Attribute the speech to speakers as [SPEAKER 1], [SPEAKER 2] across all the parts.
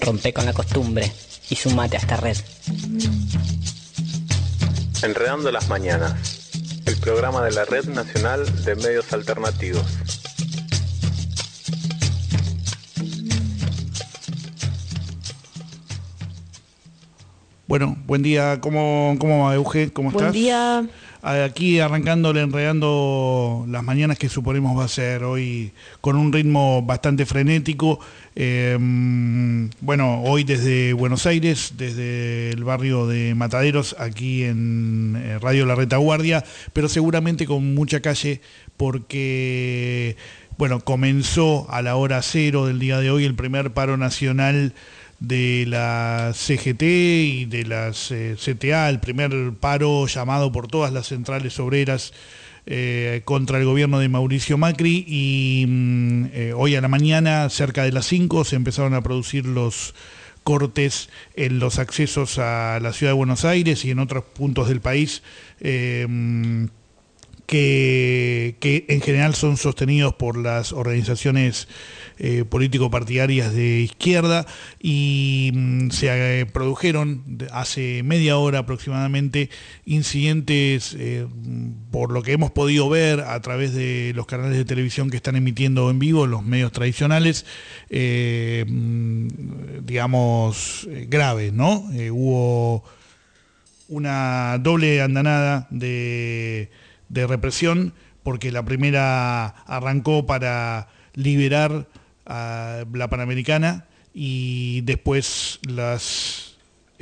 [SPEAKER 1] Rompe con la costumbre y sumate a esta red.
[SPEAKER 2] Enredando las Mañanas, el programa de la Red Nacional de Medios Alternativos.
[SPEAKER 3] Bueno, buen día. ¿Cómo va, Euge? ¿Cómo estás?
[SPEAKER 4] Buen día.
[SPEAKER 3] Aquí arrancándole, enredando las mañanas que suponemos va a ser hoy con un ritmo bastante frenético. Bueno, hoy desde Buenos Aires, desde el barrio de Mataderos, aquí en Radio La Retaguardia, pero seguramente con mucha calle porque, bueno, comenzó a la hora cero del día de hoy el primer paro nacional de la CGT y de las CTA, el primer paro llamado por todas las centrales obreras contra el gobierno de Mauricio Macri, y hoy a la mañana, cerca de las 5, se empezaron a producir los cortes en los accesos a la ciudad de Buenos Aires y en otros puntos del país, que en general son sostenidos por las organizaciones político-partidarias de izquierda, y se produjeron hace media hora aproximadamente incidentes, por lo que hemos podido ver a través de los canales de televisión que están emitiendo en vivo, los medios tradicionales, digamos, graves, ¿no? Hubo una doble andanada de represión, porque la primera arrancó para liberar a la Panamericana, y después las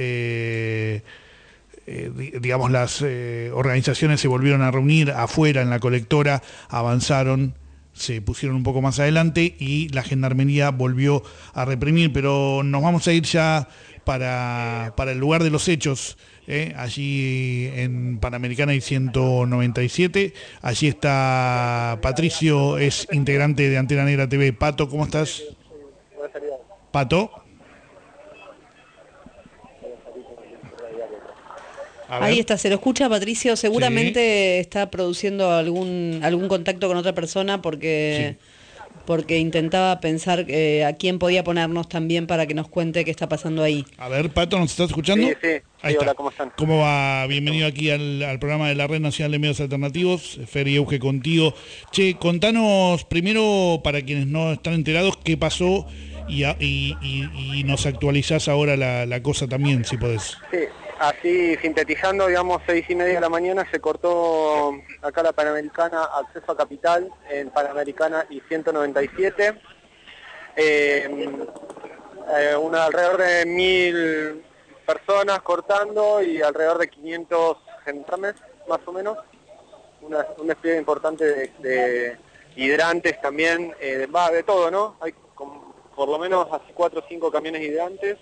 [SPEAKER 3] organizaciones se volvieron a reunir afuera en la colectora, avanzaron, se pusieron un poco más adelante y la gendarmería volvió a reprimir. Pero nos vamos a ir ya para el lugar de los hechos, allí en Panamericana y 197. Allí está Patricio, es integrante de Antena Negra TV. Pato, ¿cómo estás? Pato.
[SPEAKER 4] Ahí está, se lo escucha Patricio, seguramente sí. Está produciendo algún contacto con otra persona porque intentaba pensar a quién podía ponernos también para que nos cuente qué está pasando ahí.
[SPEAKER 3] A ver, Pato, ¿nos estás escuchando?
[SPEAKER 5] Sí,
[SPEAKER 3] ahí está.
[SPEAKER 5] Hola, ¿cómo están?
[SPEAKER 3] ¿Cómo va? Bienvenido aquí al programa de la Red Nacional de Medios Alternativos. Fer y Euge contigo. Che, contanos primero, para quienes no están enterados, qué pasó y nos actualizás ahora la cosa también, si podés.
[SPEAKER 5] Sí, así sintetizando, digamos, 6:30 de la mañana se cortó acá la Panamericana, acceso a Capital, en Panamericana y 197. Alrededor de 1000 personas cortando y alrededor de 500 gendarmes, más o menos. Un despliegue importante de hidrantes también, de todo, ¿no? Hay por lo menos así 4 o 5 camiones hidrantes.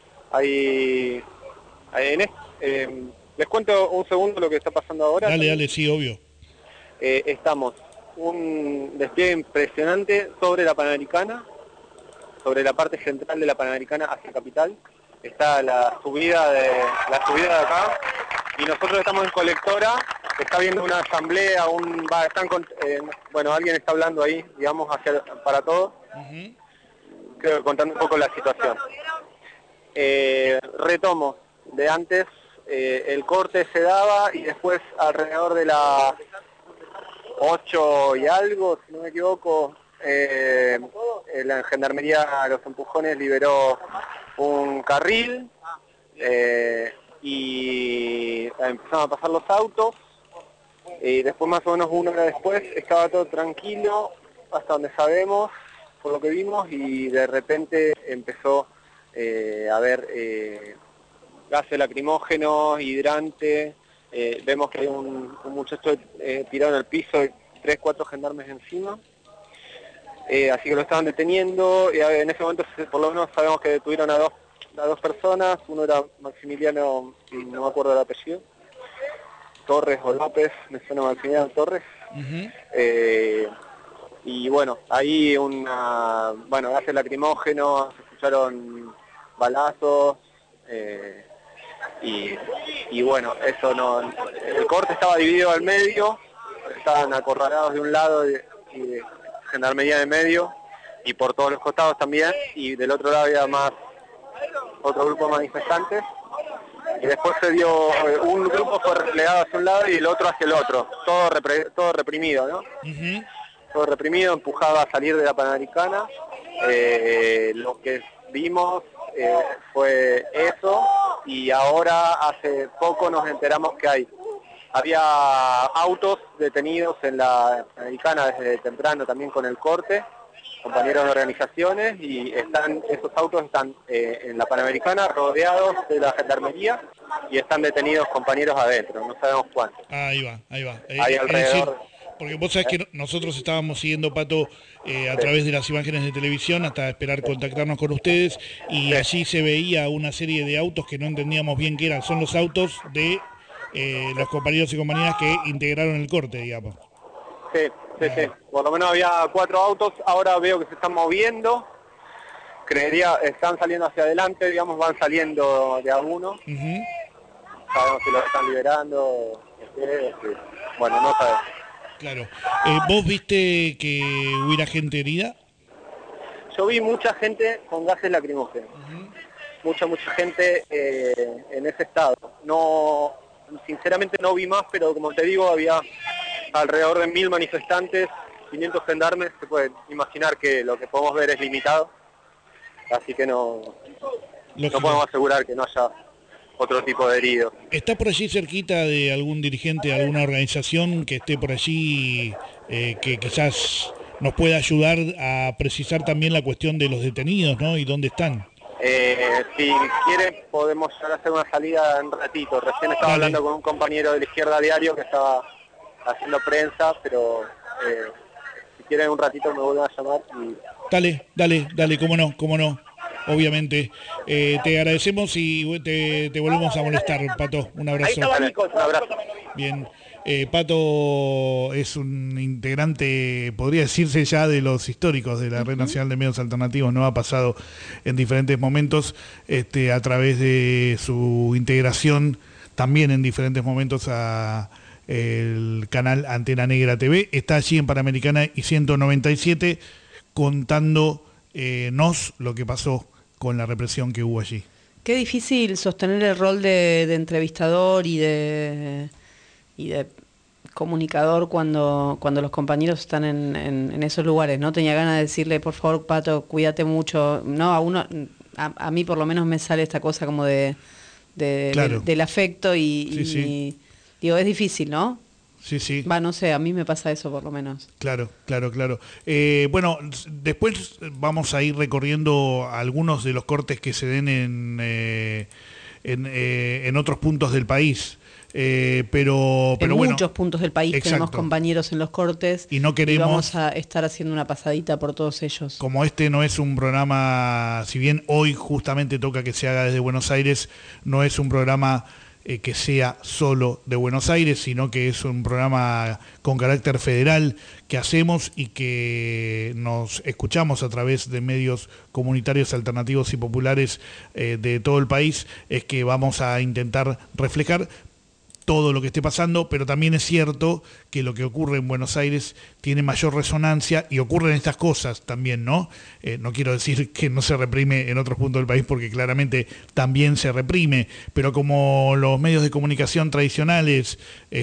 [SPEAKER 5] Les cuento un segundo lo que está pasando ahora.
[SPEAKER 3] Dale, sí, obvio.
[SPEAKER 5] Estamos un despliegue impresionante sobre la Panamericana, sobre la parte central de la Panamericana hacia Capital. Está la subida de acá, y nosotros estamos en colectora. Está habiendo una asamblea, alguien está hablando ahí, digamos, para todos. Uh-huh. Creo que contando un poco la situación. Retomo de antes. El corte se daba y después alrededor de las 8 y algo, si no me equivoco, la gendarmería a los empujones liberó un carril y empezaron a pasar los autos, y después, más o menos una hora después, estaba todo tranquilo hasta donde sabemos, por lo que vimos, y de repente empezó a haber gases lacrimógenos, hidrante. Vemos que hay un muchacho tirado en el piso y 3, 4 gendarmes encima. Así que lo estaban deteniendo, y en ese momento por lo menos sabemos que detuvieron a dos personas. Uno era Maximiliano, no me acuerdo del apellido, Torres o López, me suena Maximiliano Torres. Uh-huh. Y bueno, ahí gases lacrimógenos, se escucharon balazos, y bueno, eso no. El corte estaba dividido al medio, estaban acorralados de un lado y gendarmería de medio, y por todos los costados también, y del otro lado había más otro grupo de manifestantes, y después se dio, un grupo fue replegado hacia un lado y el otro hacia el otro, todo reprimido, ¿no?
[SPEAKER 3] Ujú.
[SPEAKER 5] Todo reprimido, empujado a salir de la Panamericana. Lo que vimos fue eso, y ahora hace poco nos enteramos que había autos detenidos en la Panamericana desde temprano también con el corte, compañeros de organizaciones, y esos autos están en la Panamericana rodeados de la gendarmería y están detenidos compañeros adentro, no sabemos cuántos.
[SPEAKER 3] Ahí va.
[SPEAKER 5] Hay alrededor...
[SPEAKER 3] Porque vos sabés que nosotros estábamos siguiendo, Pato, a través de las imágenes de televisión hasta esperar contactarnos con ustedes, y allí se veía una serie de autos que no entendíamos bien qué eran. Son los autos de los compañeros y compañeras que integraron el corte, digamos.
[SPEAKER 5] Sí. Por lo menos había 4 autos, ahora veo que se están moviendo, están saliendo hacia adelante, digamos, van saliendo de a uno.
[SPEAKER 3] Ujú.
[SPEAKER 5] Sabemos si lo están liberando, bueno, no sabemos.
[SPEAKER 3] Claro. ¿Vos viste que hubiera gente herida?
[SPEAKER 5] Yo vi mucha gente con gases lacrimógenos, mucha gente en ese estado. No, sinceramente no vi más, pero como te digo, había alrededor de 1000 manifestantes, 500 gendarmes. Se puede imaginar que lo que podemos ver es limitado, así que no podemos asegurar que no haya otro tipo de heridos.
[SPEAKER 3] ¿Está por allí cerquita de algún dirigente de alguna organización que esté por allí, que quizás nos pueda ayudar a precisar también la cuestión de los detenidos, ¿no? Y dónde están?
[SPEAKER 5] Si quiere podemos llegar a hacer una salida en un ratito. Recién estaba hablando con un compañero de la Izquierda Diario que estaba haciendo prensa, pero si quieren un ratito me vuelven a llamar.
[SPEAKER 3] Dale, cómo no. Obviamente. Te agradecemos y te volvemos a molestar, Pato. Un abrazo.
[SPEAKER 5] Un abrazo.
[SPEAKER 3] Bien. Pato es un integrante, podría decirse ya, de los históricos de la Red Nacional de Medios Alternativos. No ha pasado en diferentes momentos a través de su integración también en diferentes momentos a el canal Antena Negra TV. Está allí en Panamericana y 197 contándonos lo que pasó con la represión que hubo allí.
[SPEAKER 4] Qué difícil sostener el rol de entrevistador y de comunicador cuando los compañeros están en esos lugares, ¿no? Tenía ganas de decirle, por favor, Pato, cuídate mucho. No, a mí por lo menos me sale esta cosa como
[SPEAKER 3] Claro.
[SPEAKER 4] del afecto y digo, es difícil, ¿no?
[SPEAKER 3] Sí.
[SPEAKER 4] No sé, a mí me pasa eso por lo menos.
[SPEAKER 3] Claro. Bueno, después vamos a ir recorriendo algunos de los cortes que se den en otros puntos del país. Pero
[SPEAKER 4] en
[SPEAKER 3] bueno,
[SPEAKER 4] muchos puntos del país.
[SPEAKER 3] exacto.
[SPEAKER 4] Tenemos compañeros en los cortes
[SPEAKER 3] y no queremos,
[SPEAKER 4] vamos a estar haciendo una pasadita por todos ellos.
[SPEAKER 3] Como este no es un programa, si bien hoy justamente toca que se haga desde Buenos Aires, no es un programa que sea solo de Buenos Aires, sino que es un programa con carácter federal que hacemos y que nos escuchamos a través de medios comunitarios alternativos y populares de todo el país. Es que vamos a intentar reflejar todo lo que esté pasando, pero también es cierto que lo que ocurre en Buenos Aires tiene mayor resonancia y ocurren estas cosas también, ¿no? No quiero decir que no se reprime en otros puntos del país, porque claramente también se reprime, pero como los medios de comunicación tradicionales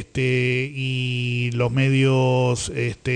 [SPEAKER 3] y los medios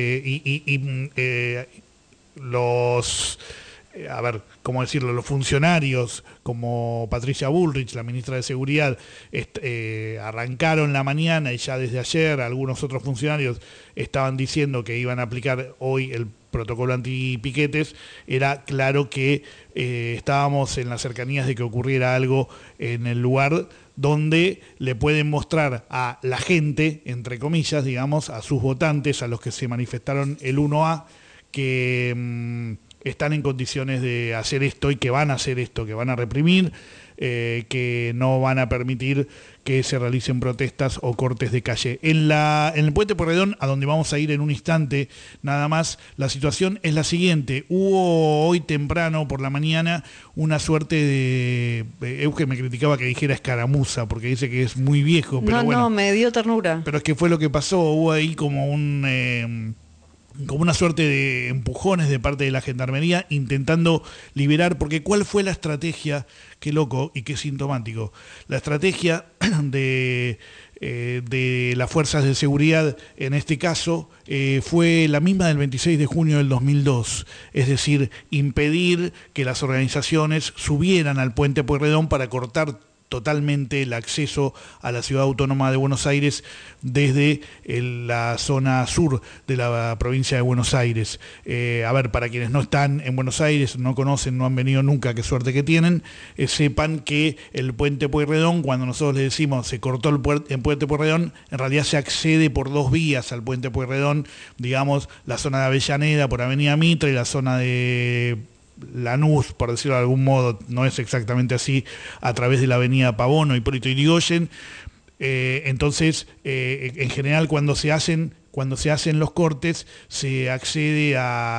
[SPEAKER 3] los ¿cómo decirlo? Los funcionarios como Patricia Bullrich, la ministra de Seguridad, arrancaron la mañana y ya desde ayer algunos otros funcionarios estaban diciendo que iban a aplicar hoy el protocolo antipiquetes. Era claro que estábamos en las cercanías de que ocurriera algo en el lugar donde le pueden mostrar a la gente, entre comillas, digamos, a sus votantes, a los que se manifestaron el 1A, que están en condiciones de hacer esto y que van a hacer esto, que van a reprimir, que no van a permitir que se realicen protestas o cortes de calle. En el Puente Porredón, a donde vamos a ir en un instante nada más, la situación es la siguiente. Hubo hoy temprano por la mañana una suerte de... Euge me criticaba que dijera escaramuza, porque dice que es muy viejo, pero bueno.
[SPEAKER 4] No, me dio ternura.
[SPEAKER 3] Pero es que fue lo que pasó, hubo ahí como como una suerte de empujones de parte de la Gendarmería intentando liberar, porque ¿cuál fue la estrategia? Qué loco y qué sintomático. La estrategia de las fuerzas de seguridad en este caso fue la misma del 26 de junio del 2002, es decir, impedir que las organizaciones subieran al puente Pueyrredón para cortar totalmente el acceso a la ciudad autónoma de Buenos Aires desde la zona sur de la provincia de Buenos Aires. A ver, para quienes no están en Buenos Aires, no conocen, no han venido nunca, qué suerte que tienen, sepan que el puente Pueyrredón, cuando nosotros le decimos se cortó el puente Pueyrredón, en realidad se accede por dos vías al puente Pueyrredón, digamos, la zona de Avellaneda por Avenida Mitre y la zona de Lanús, por decirlo de algún modo, no es exactamente así, a través de la avenida Pavón o Hipólito Yrigoyen. Entonces, en general, cuando se hacen los cortes, se accede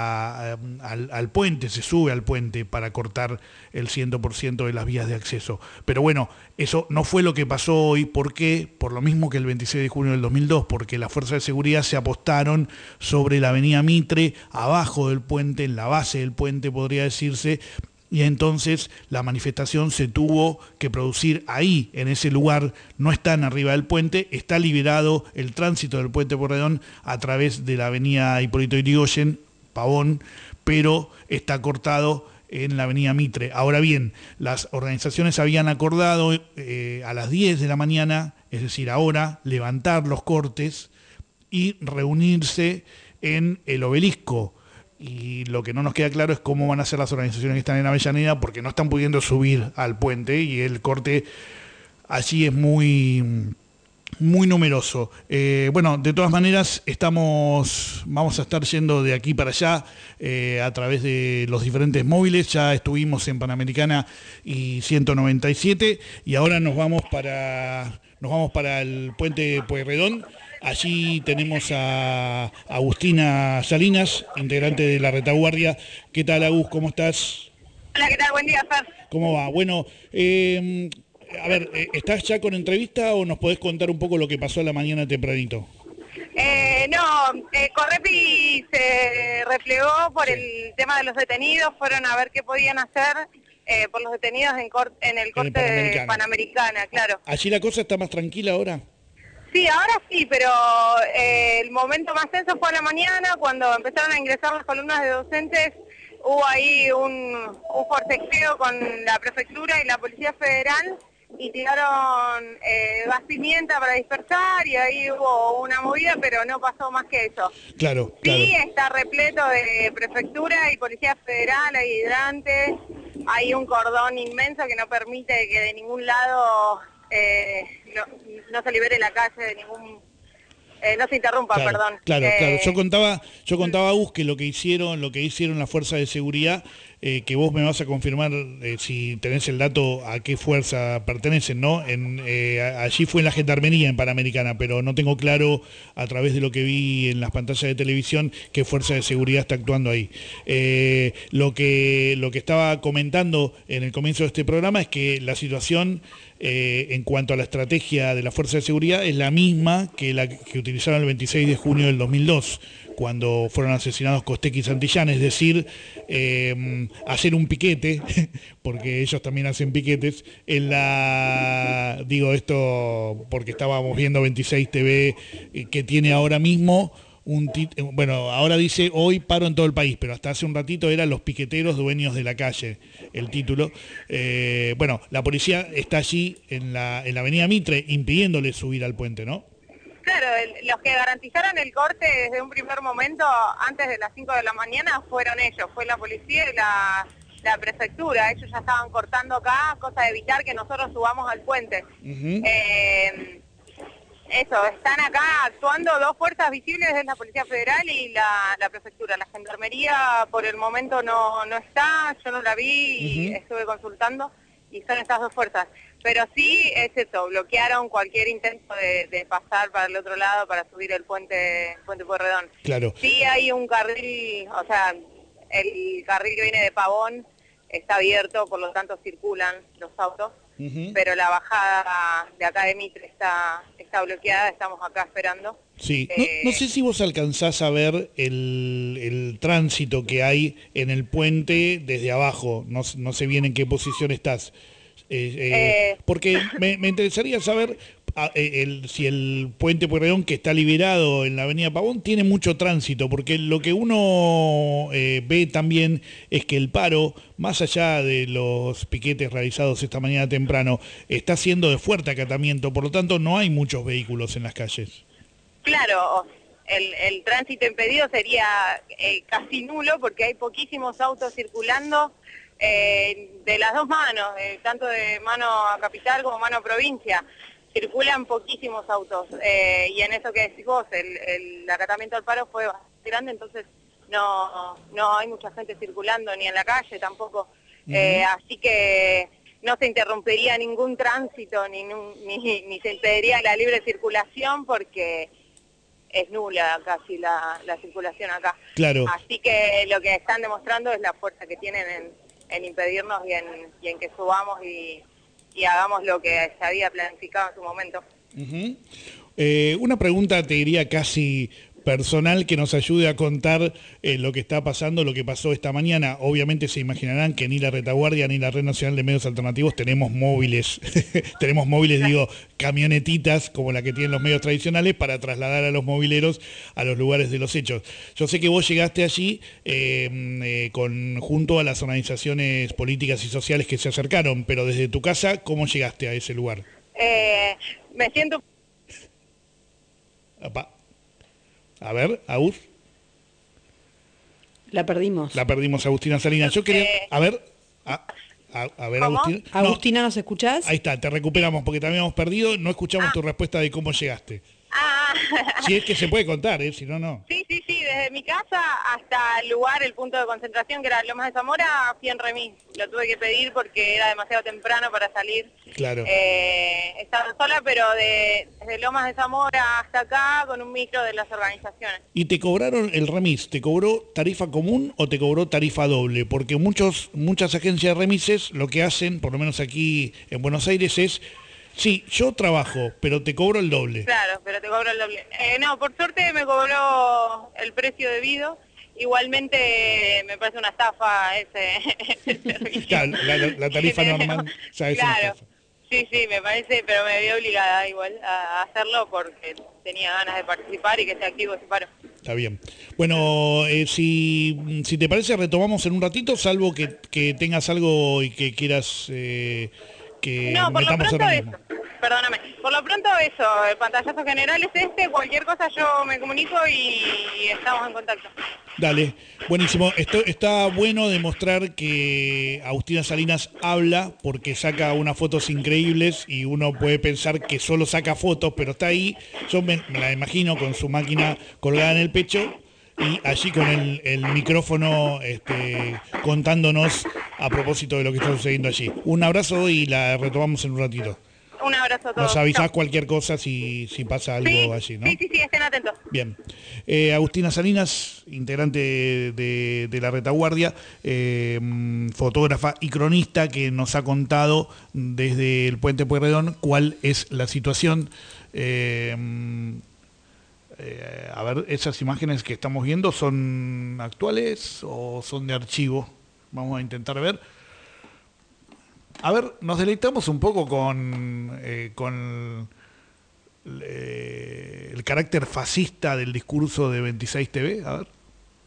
[SPEAKER 3] al puente, se sube al puente para cortar el 100% de las vías de acceso. Pero bueno, eso no fue lo que pasó hoy. ¿Por qué? Por lo mismo que el 26 de junio del 2002, porque las fuerzas de seguridad se apostaron sobre la avenida Mitre, abajo del puente, en la base del puente podría decirse, y entonces la manifestación se tuvo que producir ahí, en ese lugar. No están arriba del puente, está liberado el tránsito del puente Pueyrredón a través de la avenida Hipólito Yrigoyen, Pavón, pero está cortado en la avenida Mitre. Ahora bien, las organizaciones habían acordado a las 10 de la mañana, es decir, ahora, levantar los cortes y reunirse en el Obelisco. Y lo que no nos queda claro es cómo van a ser las organizaciones que están en Avellaneda, porque no están pudiendo subir al puente y el corte allí es muy numeroso. Bueno, de todas maneras, vamos a estar yendo de aquí para allá a través de los diferentes móviles. Ya estuvimos en Panamericana y 197 y ahora nos vamos para el puente Pueyrredón. Allí tenemos a Agustina Salinas, integrante de la retaguardia. ¿Qué tal, Agus? ¿Cómo estás?
[SPEAKER 6] Hola, ¿qué tal? Buen día, Fer.
[SPEAKER 3] ¿Cómo va? Bueno, a ver, ¿estás ya con entrevista o nos podés contar un poco lo que pasó a la mañana tempranito?
[SPEAKER 6] Correpi se replegó por el tema de los detenidos, fueron a ver qué podían hacer por los detenidos en el corte de Panamericana, claro.
[SPEAKER 3] ¿Allí la cosa está más tranquila ahora?
[SPEAKER 6] Sí, ahora sí, pero el momento más tenso fue a la mañana, cuando empezaron a ingresar las columnas de docentes. Hubo ahí un forcejeo con la prefectura y la Policía Federal y tiraron gas pimienta para dispersar y ahí hubo una movida, pero no pasó más que eso.
[SPEAKER 3] Claro.
[SPEAKER 6] Sí, está repleto de prefectura y Policía Federal, hay hidrantes, hay un cordón inmenso que no permite que de ningún lado no se libere la calle de ningún... no se interrumpa,
[SPEAKER 3] claro,
[SPEAKER 6] perdón.
[SPEAKER 3] Claro. Yo contaba a Gus que lo que hicieron las fuerzas de seguridad, que vos me vas a confirmar si tenés el dato a qué fuerza pertenecen, ¿no? Allí fue en la Gendarmería en Panamericana, pero no tengo claro a través de lo que vi en las pantallas de televisión qué fuerza de seguridad está actuando ahí. Lo que estaba comentando en el comienzo de este programa es que la situación en cuanto a la estrategia de la fuerza de seguridad es la misma que la que utilizaron el 26 de junio del 2002, cuando fueron asesinados Costec y Santillán, es decir, hacer un piquete, porque ellos también hacen piquetes, digo esto porque estábamos viendo 26 TV, que tiene ahora mismo bueno, ahora dice hoy paro en todo el país, pero hasta hace un ratito eran los piqueteros dueños de la calle, el título. Bueno, la policía está allí en la avenida Mitre impidiéndoles subir al puente, ¿no?
[SPEAKER 6] Claro, los que garantizaron el corte desde un primer momento, antes de las 5 de la mañana, fueron ellos, fue la policía y la prefectura. Ellos ya estaban cortando acá, cosa de evitar que nosotros subamos al puente. Eso, están acá actuando dos fuerzas visibles, es la Policía Federal y la Prefectura. La Gendarmería por el momento no está, yo no la vi y estuve consultando y son estas dos fuerzas. Pero sí, es eso, bloquearon cualquier intento de pasar para el otro lado para subir el puente Pueyrredón.
[SPEAKER 3] Claro.
[SPEAKER 6] Sí hay un carril, o sea, el carril que viene de Pavón está abierto, por lo tanto circulan los autos. Pero la bajada de acá de Mitre está bloqueada, estamos acá esperando.
[SPEAKER 3] Sí, no sé si vos alcanzás a ver el tránsito que hay en el puente desde abajo, no sé bien en qué posición estás, porque me interesaría saber si el puente Pueyrredón, que está liberado en la avenida Pavón, tiene mucho tránsito, porque lo que uno ve también es que el paro, más allá de los piquetes realizados esta mañana temprano, está siendo de fuerte acatamiento, por lo tanto no hay muchos vehículos en las calles.
[SPEAKER 6] Claro, el tránsito impedido sería casi nulo porque hay poquísimos autos circulando de las dos manos, tanto de mano a capital como mano a provincia. Circulan poquísimos autos y en eso que decís vos, el acatamiento del paro fue bastante grande, entonces no hay mucha gente circulando ni en la calle tampoco, así que no se interrumpiría ningún tránsito ni se impediría la libre circulación porque es nula casi la circulación acá.
[SPEAKER 3] Claro.
[SPEAKER 6] Así que lo que están demostrando es la fuerza que tienen en impedirnos y en que subamos y hagamos lo que se había planificado en su momento.
[SPEAKER 3] Una pregunta, te diría casi personal, que nos ayude a contar lo que está pasando, lo que pasó esta mañana. Obviamente se imaginarán que ni la Retaguardia ni la Red Nacional de Medios Alternativos tenemos móviles, digo, camionetitas como la que tienen los medios tradicionales para trasladar a los mobileros a los lugares de los hechos. Yo sé que vos llegaste allí junto a las organizaciones políticas y sociales que se acercaron, pero desde tu casa, ¿cómo llegaste a ese lugar?
[SPEAKER 6] Me siento...
[SPEAKER 3] A ver, Agus.
[SPEAKER 4] La perdimos.
[SPEAKER 3] La perdimos, Agustina Salinas. Yo quería... A ver,
[SPEAKER 6] ¿Cómo?
[SPEAKER 3] Agustina.
[SPEAKER 4] Agustina, ¿nos escuchás?
[SPEAKER 3] Ahí está, te recuperamos porque te habíamos perdido. No escuchamos tu respuesta de cómo llegaste. Si es que se puede contar, si no, no.
[SPEAKER 6] Sí, desde mi casa hasta el lugar, el punto de concentración que era Lomas de Zamora, fui en remis. Lo tuve que pedir porque era demasiado temprano para salir.
[SPEAKER 3] Claro.
[SPEAKER 6] Estaba sola, pero desde Lomas de Zamora hasta acá con un micro de las organizaciones.
[SPEAKER 3] ¿Y te cobraron el remis? ¿Te cobró tarifa común o te cobró tarifa doble? Porque muchas agencias de remises lo que hacen, por lo menos aquí en Buenos Aires, es... Sí, yo trabajo, pero te cobro el doble.
[SPEAKER 6] Claro, pero te cobro el doble. No, por suerte me cobró el precio debido. Igualmente me parece una estafa ese servicio.
[SPEAKER 3] Claro, la tarifa normal ya es una estafa.
[SPEAKER 6] Sí, me parece, pero me vi obligada igual a hacerlo porque tenía ganas de participar y que esté activo ese paro.
[SPEAKER 3] Está bien. Bueno, si te parece, retomamos en un ratito, salvo que tengas algo y que quieras...
[SPEAKER 6] No, por lo pronto eso, perdóname, por lo pronto eso, el pantallazo general es cualquier cosa yo me comunico y estamos en contacto.
[SPEAKER 3] Dale, buenísimo. Esto está bueno demostrar que Agustina Salinas habla porque saca unas fotos increíbles y uno puede pensar que solo saca fotos, pero está ahí, yo me la imagino con su máquina colgada en el pecho y allí con el micrófono contándonos a propósito de lo que está sucediendo allí. Un abrazo y la retomamos en un ratito.
[SPEAKER 6] Un abrazo a todos.
[SPEAKER 3] Nos avisás cualquier cosa si pasa algo allí, ¿no?
[SPEAKER 6] Sí, estén atentos.
[SPEAKER 3] Bien. Agustina Salinas, integrante de la Retaguardia, fotógrafa y cronista que nos ha contado desde el Puente Pueyrredón cuál es la situación. A ver, esas imágenes que estamos viendo, ¿son actuales o son de archivo? Vamos a intentar ver. A ver, nos deleitamos un poco con el carácter fascista del discurso de 26 TV. A ver.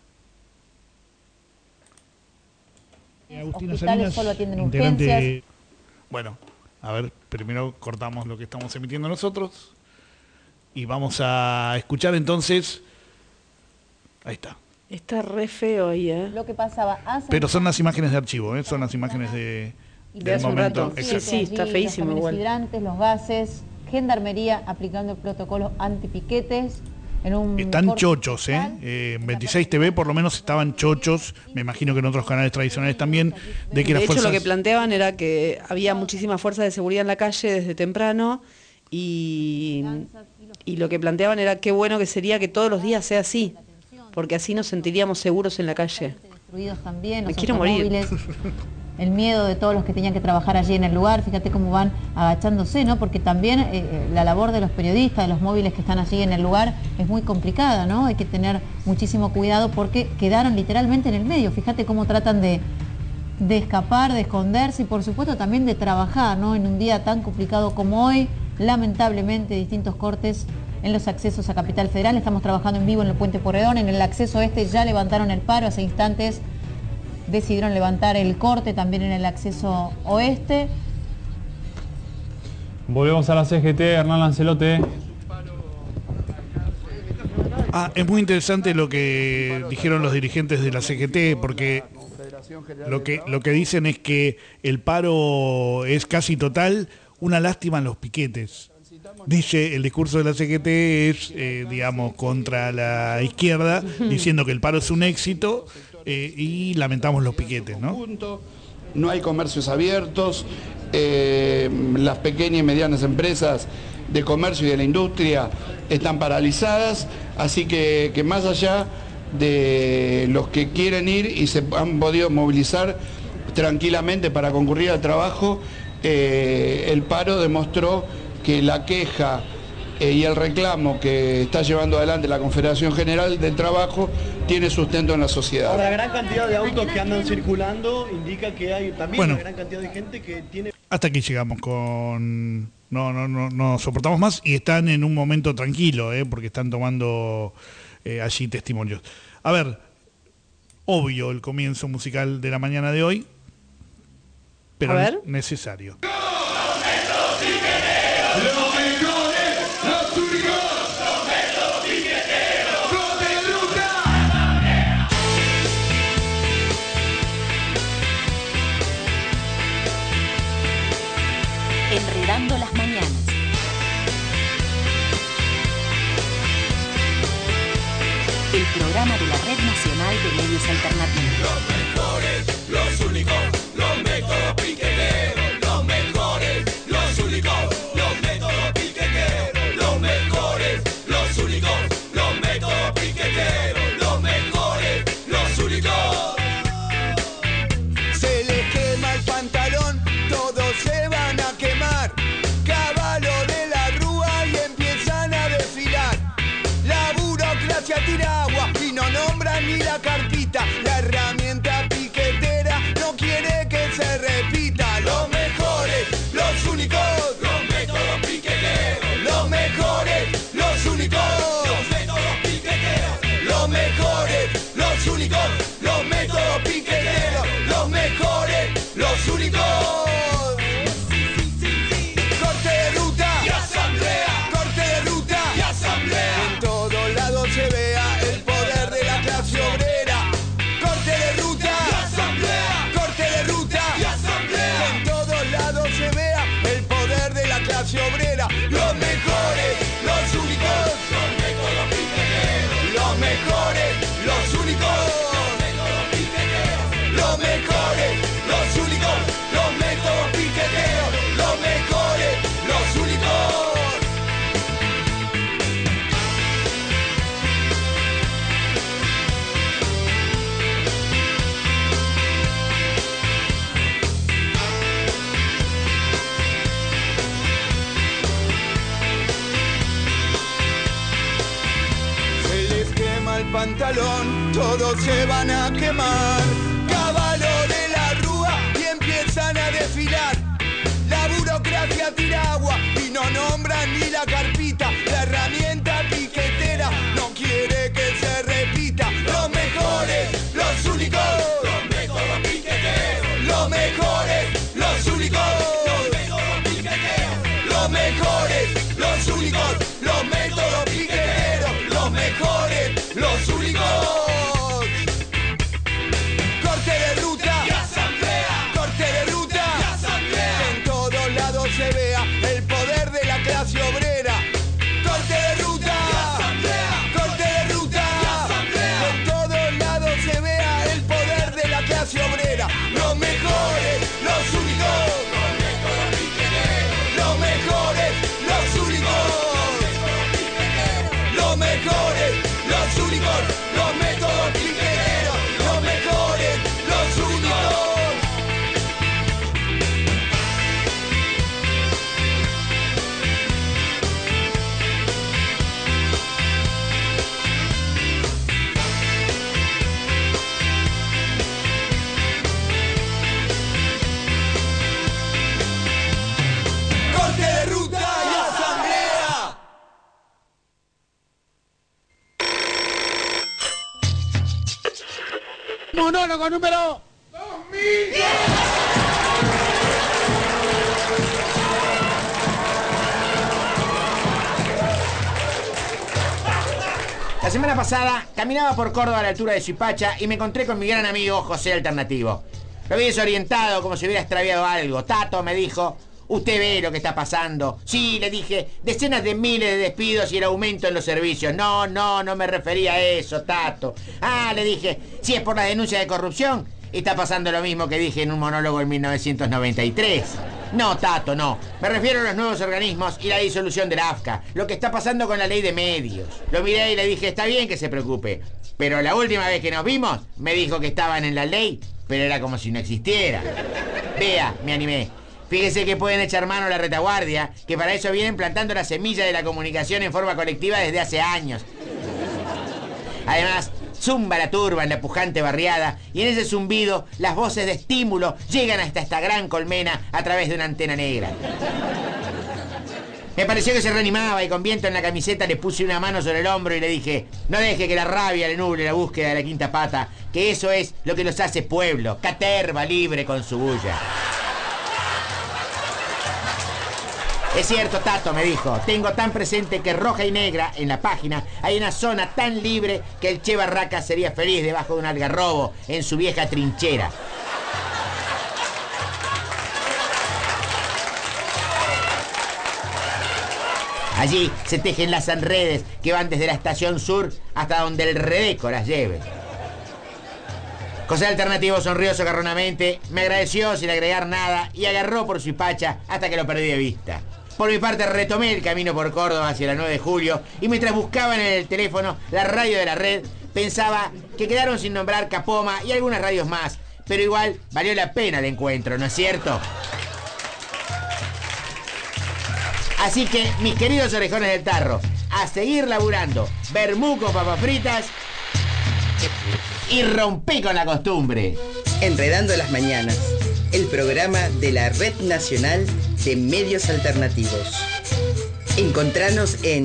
[SPEAKER 3] Agustina
[SPEAKER 7] Hospitales
[SPEAKER 3] Salinas,
[SPEAKER 7] solo atienden
[SPEAKER 3] integrante...
[SPEAKER 7] urgencias.
[SPEAKER 3] Bueno, a ver, primero cortamos lo que estamos emitiendo nosotros y vamos a escuchar entonces. Ahí está.
[SPEAKER 4] Está re feo ahí,
[SPEAKER 7] Lo que pasaba hace...
[SPEAKER 3] Pero son las imágenes de archivo, son las imágenes del
[SPEAKER 4] hace un
[SPEAKER 3] momento.
[SPEAKER 4] rato. Sí, está feísimo
[SPEAKER 7] los
[SPEAKER 4] igual.
[SPEAKER 7] hidrantes, los gases, Gendarmería aplicando protocolos antipiquetes.
[SPEAKER 3] Están chochos, en 26 TV por lo menos estaban chochos, me imagino que en otros canales tradicionales también, de que las
[SPEAKER 4] hecho,
[SPEAKER 3] fuerzas...
[SPEAKER 4] lo que planteaban era que había muchísimas fuerzas de seguridad en la calle desde temprano y lo que planteaban era qué bueno que sería que todos los días sea así, porque así nos sentiríamos seguros en la calle.
[SPEAKER 7] Destruidos también,
[SPEAKER 4] me quiero morir.
[SPEAKER 7] el miedo de todos los que tenían que trabajar allí en el lugar. Fíjate cómo van agachándose, ¿no? Porque también la labor de los periodistas, de los móviles que están allí en el lugar es muy complicada, ¿no? Hay que tener muchísimo cuidado porque quedaron literalmente en el medio. Fíjate cómo tratan de escapar, de esconderse y por supuesto también de trabajar, ¿no? En un día tan complicado como hoy, lamentablemente distintos cortes en los accesos a Capital Federal. Estamos trabajando en vivo en el Puente Porredón. En el acceso este ya levantaron el paro, hace instantes decidieron levantar el corte también en el acceso oeste.
[SPEAKER 8] Volvemos a la CGT, Hernán Lancelote.
[SPEAKER 3] Es muy interesante lo que dijeron los dirigentes de la CGT, porque lo que dicen es que el paro es casi total, una lástima en los piquetes. Dice, el discurso de la CGT es, digamos, contra la izquierda, diciendo que el paro es un éxito y lamentamos los piquetes, ¿no?
[SPEAKER 9] No hay comercios abiertos, las pequeñas y medianas empresas de comercio y de la industria están paralizadas, así que más allá de los que quieren ir y se han podido movilizar tranquilamente para concurrir al trabajo, el paro demostró que la queja y el reclamo que está llevando adelante la Confederación General del Trabajo tiene sustento en la sociedad.
[SPEAKER 10] La gran cantidad de autos que andan circulando indica que hay también una gran cantidad de gente que tiene...
[SPEAKER 3] Hasta aquí llegamos con... No soportamos más y están en un momento tranquilo, porque están tomando allí testimonios. A ver, obvio el comienzo musical de la mañana de hoy, pero necesario.
[SPEAKER 11] Enredando las mañanas. El programa de la Red Nacional de Medios Alternativos.
[SPEAKER 12] Los mejores, los únicos, los métodos piqueteros. Los mejores, los únicos, los métodos piqueteros. Los mejores, los únicos, los métodos piqueteros. Los mejores, los únicos.
[SPEAKER 13] Se les quema el pantalón, todos se van a quemar. Caballo de la rúa y empiezan a desfilar. La burocracia tira agua y no nombran ni la cartita. La herramienta piquetera no quiere que se repita. Los mejores, los únicos, los métodos piqueteros. Los mejores, los únicos, los métodos piqueteros. Los mejores, los únicos, los métodos piqueteros. Los mejores, los únicos. Corte de ruta y asamblea. Corte de ruta y asamblea. En todos lados se vea el poder de la clase obrera. Corte de ruta y asamblea. Corte de ruta y asamblea. En todos lados se vea el poder de la clase obrera. Los mejores, los únicos, los métodos piqueteros. Los mejores, los únicos, los métodos piqueteros. Los mejores, los únicos, los métodos piqueteros. Los mejores, los únicos. Se les quema el pantalón, todos se van a quemar. Caballo de la rúa y empiezan a desfilar. La burocracia tira agua y no nombran ni la carpita. La herramienta piquetera no quiere que se repita. Los mejores, los únicos, los métodos piqueteros. Los mejores, los únicos, los métodos piqueteros. Los mejores, los únicos, los métodos piqueteros. Los mejores, los únicos. Corte de ruta y asamblea. Corte de ruta y asamblea. En todos lados se vea el poder de la clase obrera. Corte de ruta y asamblea. Corte de ruta y asamblea. En todos lados se vea el poder de la clase obrera. Los mejores, los únicos, los métodos piqueteros. Los mejores, los únicos, los métodos piqueteros. Los mejores, los únicos, los métodos
[SPEAKER 14] monólogo número 2010.
[SPEAKER 15] La semana pasada caminaba por Córdoba a la altura de Suipacha y me encontré con mi gran amigo José Alternativo. Lo vi desorientado, como si hubiera extraviado algo. Tato, me dijo, usted ve lo que está pasando. Sí, le dije, decenas de miles de despidos y el aumento en los servicios. No me refería a eso, Tato. Ah, le dije, si es por la denuncia de corrupción, está pasando lo mismo que dije en un monólogo en 1993. No, Tato, no. Me refiero a los nuevos organismos y la disolución de la AFCA. Lo que está pasando con la ley de medios. Lo miré y le dije, está bien que se preocupe. Pero la última vez que nos vimos, me dijo que estaban en la ley, pero era como si no existiera. Vea, me animé. Fíjese que pueden echar mano a la retaguardia, que para eso vienen plantando la semilla de la comunicación en forma colectiva desde hace años. Además, zumba la turba en la pujante barriada y en ese zumbido las voces de estímulo llegan hasta esta gran colmena a través de una antena negra. Me pareció que se reanimaba y con viento en la camiseta le puse una mano sobre el hombro y le dije, no deje que la rabia le nuble la búsqueda de la quinta pata, que eso es lo que los hace pueblo, caterva libre con su bulla. Es cierto, Tato, me dijo, tengo tan presente que roja y negra, en la página, hay una zona tan libre que el Che Barraca sería feliz debajo de un algarrobo en su vieja trinchera. Allí se tejen las redes que van desde la estación sur hasta donde el Redeco las lleve. José Alternativo sonrió socarronamente, me agradeció sin agregar nada y agarró por Suipacha hasta que lo perdí de vista. Por mi parte retomé el camino por Córdoba hacia la 9 de julio y mientras buscaba en el teléfono la radio de la red, pensaba que quedaron sin nombrar Capoma y algunas radios más, pero igual valió la pena el encuentro, ¿no es cierto? Así que, mis queridos orejones del tarro, a seguir laburando, vermú con papas fritas y rompí con la costumbre.
[SPEAKER 16] Enredando las mañanas, el programa de la Red Nacional de Medios Alternativos. Encontranos en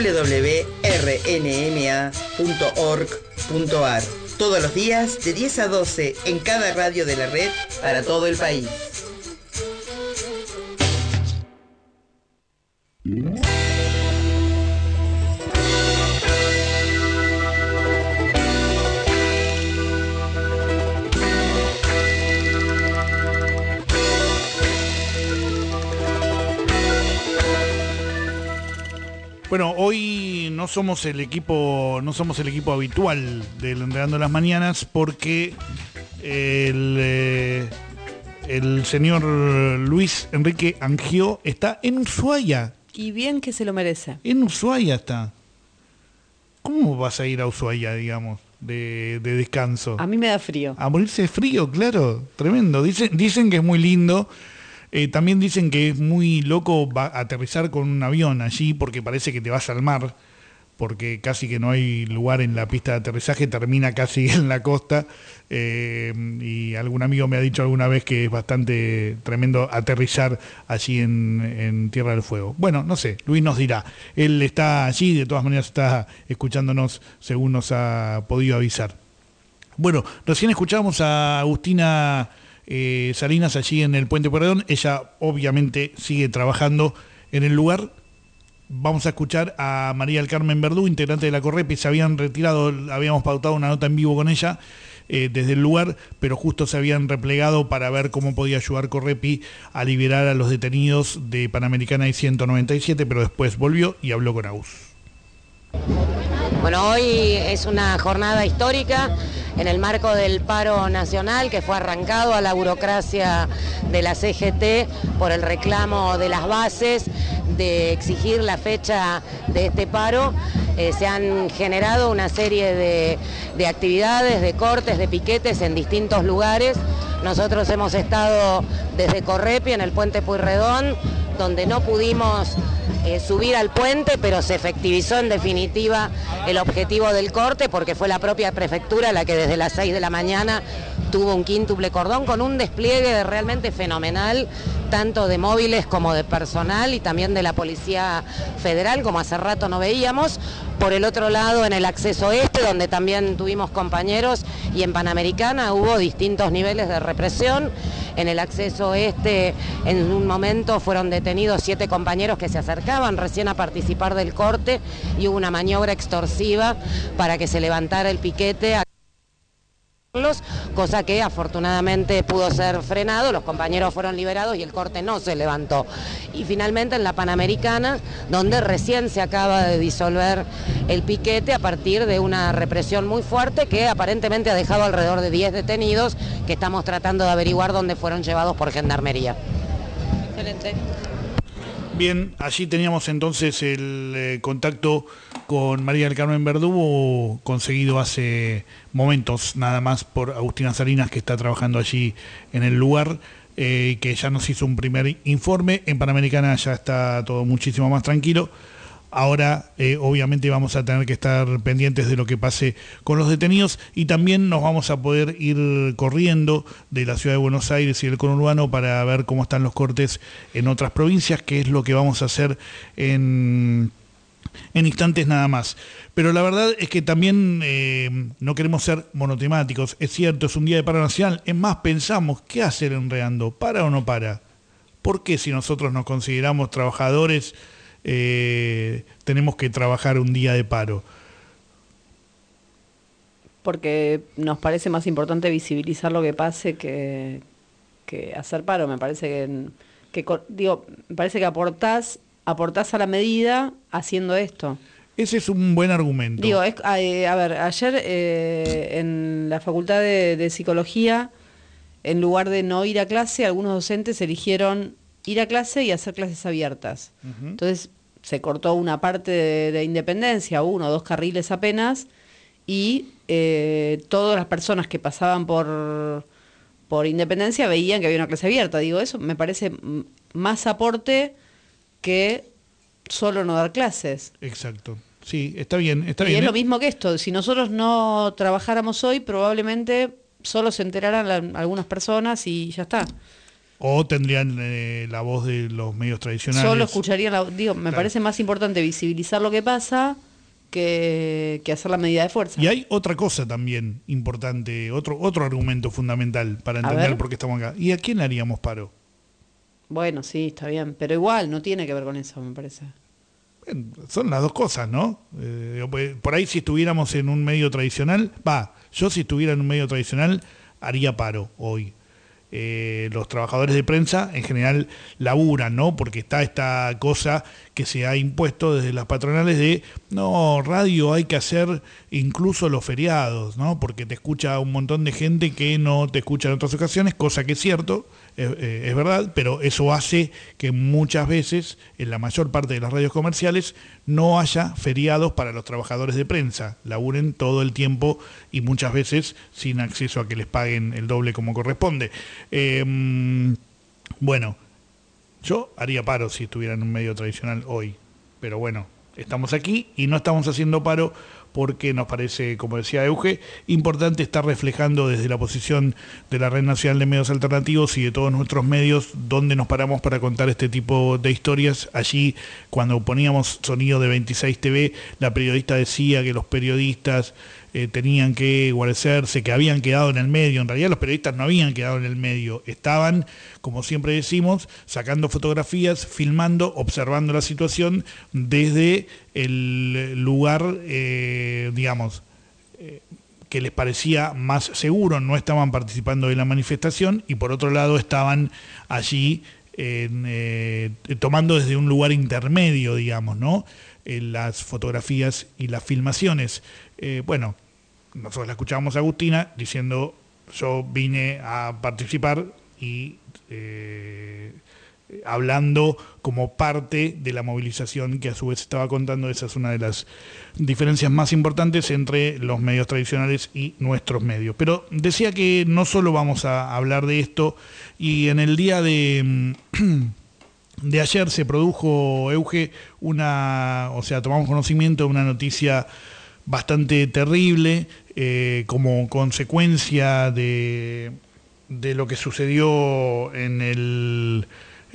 [SPEAKER 16] www.rnma.org.ar todos los días de 10 a 12 en cada radio de la red para todo el país.
[SPEAKER 3] Bueno, hoy no somos el equipo habitual del Enredando las Mañanas porque el señor Luis Enrique Angió está en Ushuaia.
[SPEAKER 4] Y bien que se lo merece.
[SPEAKER 3] En Ushuaia está. ¿Cómo vas a ir a Ushuaia, digamos, de descanso?
[SPEAKER 4] A mí me da frío.
[SPEAKER 3] A morirse de frío, claro, tremendo. Dicen que es muy lindo. También dicen que es muy loco aterrizar con un avión allí porque parece que te vas al mar, porque casi que no hay lugar en la pista de aterrizaje, termina casi en la costa, y algún amigo me ha dicho alguna vez que es bastante tremendo aterrizar allí en Tierra del Fuego. Bueno, no sé, Luis nos dirá. Él está allí, de todas maneras está escuchándonos según nos ha podido avisar. Bueno, recién escuchamos a Agustina Salinas allí en el Puente Pueyrredón. Ella obviamente sigue trabajando en el lugar. Vamos a escuchar a María del Carmen Verdú, integrante de la Correpi. Se habían retirado, habíamos pautado una nota en vivo con ella desde el lugar, pero justo se habían replegado para ver cómo podía ayudar Correpi a liberar a los detenidos de Panamericana y 197, pero después volvió y habló con Agus.
[SPEAKER 17] Bueno, hoy es una jornada histórica en el marco del paro nacional que fue arrancado a la burocracia de la CGT por el reclamo de las bases de exigir la fecha de este paro. Se han generado una serie de actividades, de cortes, de piquetes en distintos lugares. Nosotros hemos estado desde Correpi en el Puente Pueyrredón, donde no pudimos subir al puente, pero se efectivizó en definitiva el objetivo del corte porque fue la propia prefectura la que desde las 6 de la mañana tuvo un quíntuple cordón con un despliegue realmente fenomenal, tanto de móviles como de personal y también de la Policía Federal, como hace rato no veíamos. Por el otro lado, en el acceso este, donde también tuvimos compañeros, y en Panamericana hubo distintos niveles de represión. En el acceso este, en un momento fueron detenidos 7 compañeros que se acercaban recién a participar del corte y hubo una maniobra extorsiva para que se levantara el piquete, cosa que afortunadamente pudo ser frenado, los compañeros fueron liberados y el corte no se levantó. Y finalmente en la Panamericana, donde recién se acaba de disolver el piquete a partir de una represión muy fuerte que aparentemente ha dejado alrededor de 10 detenidos que estamos tratando de averiguar dónde fueron llevados por Gendarmería.
[SPEAKER 4] Excelente.
[SPEAKER 3] Bien, allí teníamos entonces el contacto con María del Carmen Verdugo, conseguido hace momentos nada más por Agustina Salinas, que está trabajando allí en el lugar, que ya nos hizo un primer informe. En Panamericana ya está todo muchísimo más tranquilo. Ahora, obviamente, vamos a tener que estar pendientes de lo que pase con los detenidos y también nos vamos a poder ir corriendo de la ciudad de Buenos Aires y del conurbano para ver cómo están los cortes en otras provincias, que es lo que vamos a hacer en instantes nada más. Pero la verdad es que también no queremos ser monotemáticos. Es cierto, es un día de paro nacional. Es más, pensamos, ¿qué hacer enredando? ¿Para o no para? ¿Por qué si nosotros nos consideramos trabajadores tenemos que trabajar un día de paro?
[SPEAKER 4] Porque nos parece más importante visibilizar lo que pase que hacer paro. Me parece me parece que aportás a la medida haciendo esto.
[SPEAKER 3] Ese es un buen argumento.
[SPEAKER 4] A ver, ayer en la Facultad de Psicología, en lugar de no ir a clase, algunos docentes eligieron ir a clase y hacer clases abiertas. Uh-huh. Entonces se cortó una parte de Independencia, 1 o 2 carriles apenas, y todas las personas que pasaban por Independencia veían que había una clase abierta. Eso me parece más aporte que solo no dar clases.
[SPEAKER 3] Exacto. Sí, está bien.
[SPEAKER 4] Y es lo mismo que esto. Si nosotros no trabajáramos hoy, probablemente solo se enteraran algunas personas y ya está.
[SPEAKER 3] O tendrían la voz de los medios tradicionales.
[SPEAKER 4] Solo escucharían me parece más importante visibilizar lo que pasa que hacer la medida de fuerza.
[SPEAKER 3] Y hay otra cosa también importante, otro argumento fundamental para entender por qué estamos acá. ¿Y a quién le haríamos paro?
[SPEAKER 4] Bueno, sí, está bien, pero igual no tiene que ver con eso, me parece.
[SPEAKER 3] Bueno, son las dos cosas, ¿no? Por ahí si estuviéramos en un medio tradicional, yo si estuviera en un medio tradicional haría paro hoy. Los trabajadores de prensa en general laburan, ¿no? Porque está esta cosa que se ha impuesto desde las patronales de, no, radio hay que hacer incluso los feriados, ¿no? Porque te escucha un montón de gente que no te escucha en otras ocasiones, cosa que es cierto, es verdad, pero eso hace que muchas veces, en la mayor parte de las radios comerciales, no haya feriados para los trabajadores de prensa, laburen todo el tiempo y muchas veces sin acceso a que les paguen el doble como corresponde. Bueno, yo haría paro si estuviera en un medio tradicional hoy, pero bueno, estamos aquí y no estamos haciendo paro porque nos parece, como decía Euge, importante estar reflejando desde la posición de la Red Nacional de Medios Alternativos y de todos nuestros medios dónde nos paramos para contar este tipo de historias. Allí, cuando poníamos sonido de 26 TV, la periodista decía que los periodistas tenían que guarecerse, que habían quedado en el medio. En realidad los periodistas no habían quedado en el medio, estaban, como siempre decimos, sacando fotografías, filmando, observando la situación desde el lugar, que les parecía más seguro. No estaban participando de la manifestación y por otro lado estaban allí tomando desde un lugar intermedio, digamos, ¿no? Las fotografías y las filmaciones. Bueno, nosotros la escuchábamos a Agustina diciendo, yo vine a participar y hablando como parte de la movilización que a su vez estaba contando. Esa es una de las diferencias más importantes entre los medios tradicionales y nuestros medios. Pero decía que no solo vamos a hablar de esto, y en el día de ayer se produjo, Euge, tomamos conocimiento de una noticia bastante terrible como consecuencia de lo que sucedió en el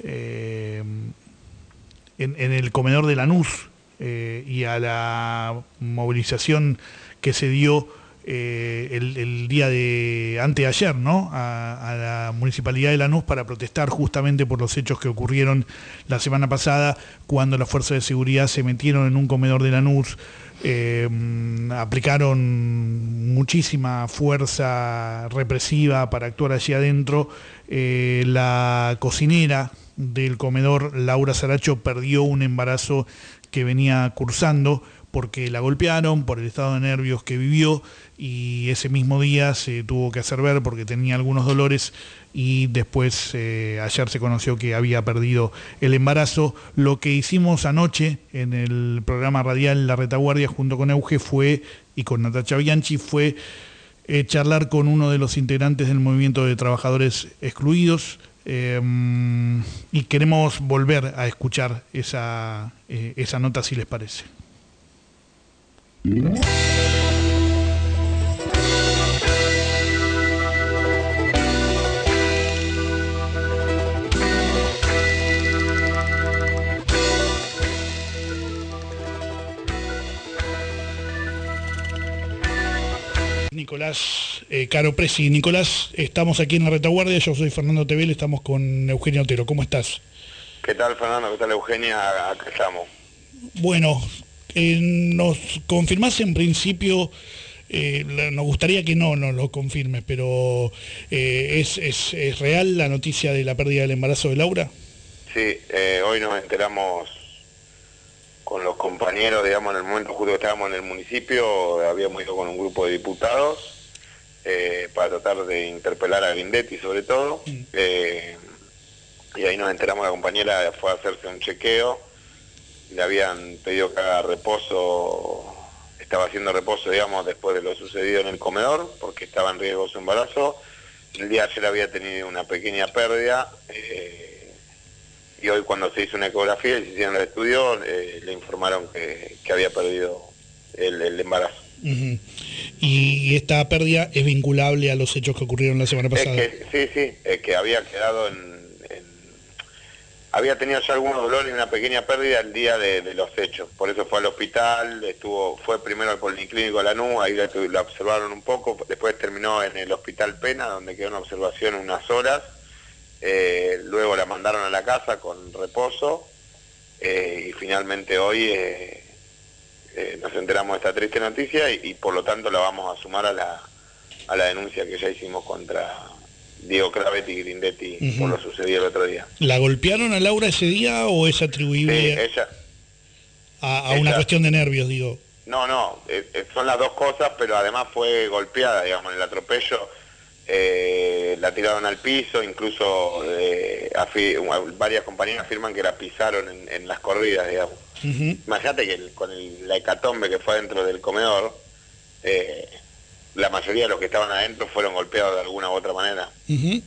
[SPEAKER 3] comedor de Lanús y a la movilización que se dio el día de anteayer, ¿no? A la Municipalidad de Lanús para protestar justamente por los hechos que ocurrieron la semana pasada cuando las fuerzas de seguridad se metieron en un comedor de Lanús, aplicaron muchísima fuerza represiva para actuar allí adentro. La cocinera del comedor, Laura Saracho, perdió un embarazo que venía cursando porque la golpearon por el estado de nervios que vivió, y ese mismo día se tuvo que hacer ver porque tenía algunos dolores, y después ayer se conoció que había perdido el embarazo. Lo que hicimos anoche en el programa radial La Retaguardia junto con Euge y con Natacha Bianchi fue charlar con uno de los integrantes del movimiento de trabajadores excluidos, y queremos volver a escuchar esa nota, si les parece. Nicolás Caro Presi. Nicolás, estamos aquí en La Retaguardia, yo soy Fernando Tebel, estamos con Eugenia Otero. ¿Cómo estás?
[SPEAKER 18] ¿Qué tal, Fernando? ¿Qué tal, Eugenia? Acá estamos.
[SPEAKER 3] Bueno, nos confirmás en principio, nos gustaría que no nos lo confirmes, pero ¿es real la noticia de la pérdida del embarazo de Laura?
[SPEAKER 18] Sí, hoy nos enteramos con los compañeros, digamos, en el momento justo que estábamos en el municipio, habíamos ido con un grupo de diputados para tratar de interpelar a Grindetti sobre todo, y ahí nos enteramos, la compañera fue a hacerse un chequeo, le habían pedido que haga reposo, estaba haciendo reposo, digamos, después de lo sucedido en el comedor, porque estaba en riesgo su embarazo. El día de ayer había tenido una pequeña pérdida, y hoy cuando se hizo una ecografía y se hicieron el estudio, le informaron que había perdido el embarazo.
[SPEAKER 3] Uh-huh. ¿Y esta pérdida es vinculable a los hechos que ocurrieron la semana pasada?
[SPEAKER 18] Sí, es que había quedado había tenido ya algunos dolores y una pequeña pérdida el día de los hechos, por eso fue al hospital, fue primero al Policlínico Lanús, ahí la observaron un poco, después terminó en el Hospital Pena, donde quedó en observación unas horas, luego la mandaron a la casa con reposo, y finalmente hoy nos enteramos de esta triste noticia y por lo tanto la vamos a sumar a la denuncia que ya hicimos contra Diego Cravetti y Grindetti, uh-huh, por lo sucedido el otro día.
[SPEAKER 3] ¿La golpearon a Laura ese día o es atribuible a una cuestión de nervios, digo?
[SPEAKER 18] No, son las dos cosas, pero además fue golpeada, digamos, en el atropello. La tiraron al piso, incluso varias compañeras afirman que la pisaron en las corridas, digamos. Uh-huh. Imagínate que con la hecatombe que fue dentro del comedor, la mayoría de los que estaban adentro fueron golpeados de alguna u otra manera.
[SPEAKER 3] Uh-huh.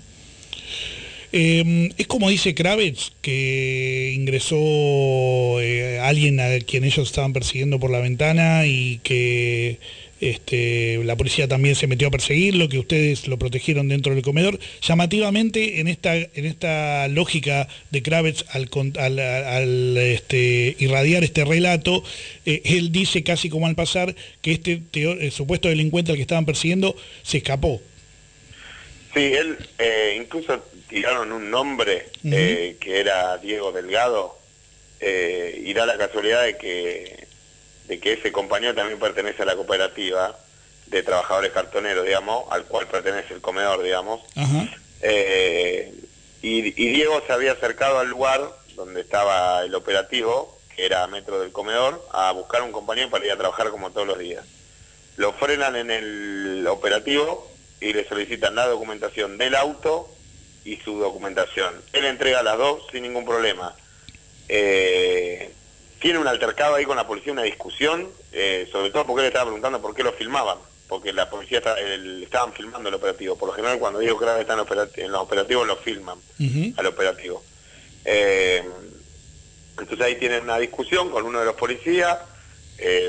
[SPEAKER 3] Es como dice Kravitz, que ingresó alguien a quien ellos estaban persiguiendo por la ventana y que la policía también se metió a perseguirlo, que ustedes lo protegieron dentro del comedor. Llamativamente, en esta lógica de Kravitz, al irradiar este relato, él dice casi como al pasar que el supuesto delincuente al que estaban persiguiendo se escapó.
[SPEAKER 18] Sí, él incluso tiraron un nombre, uh-huh, que era Diego Delgado, y da la casualidad de que ese compañero también pertenece a la cooperativa de trabajadores cartoneros, digamos, al cual pertenece el comedor, digamos. Uh-huh. Y Diego se había acercado al lugar donde estaba el operativo, que era a metro del comedor, a buscar un compañero para ir a trabajar como todos los días. Lo frenan en el operativo y le solicitan la documentación del auto y su documentación. Él entrega las dos sin ningún problema. Tiene un altercado ahí con la policía, una discusión, sobre todo porque él estaba preguntando por qué lo filmaban, porque la policía estaban filmando el operativo. Por lo general, cuando Diego Cravetti está en los operativos, lo filman, uh-huh, al operativo. Entonces ahí tienen una discusión con uno de los policías,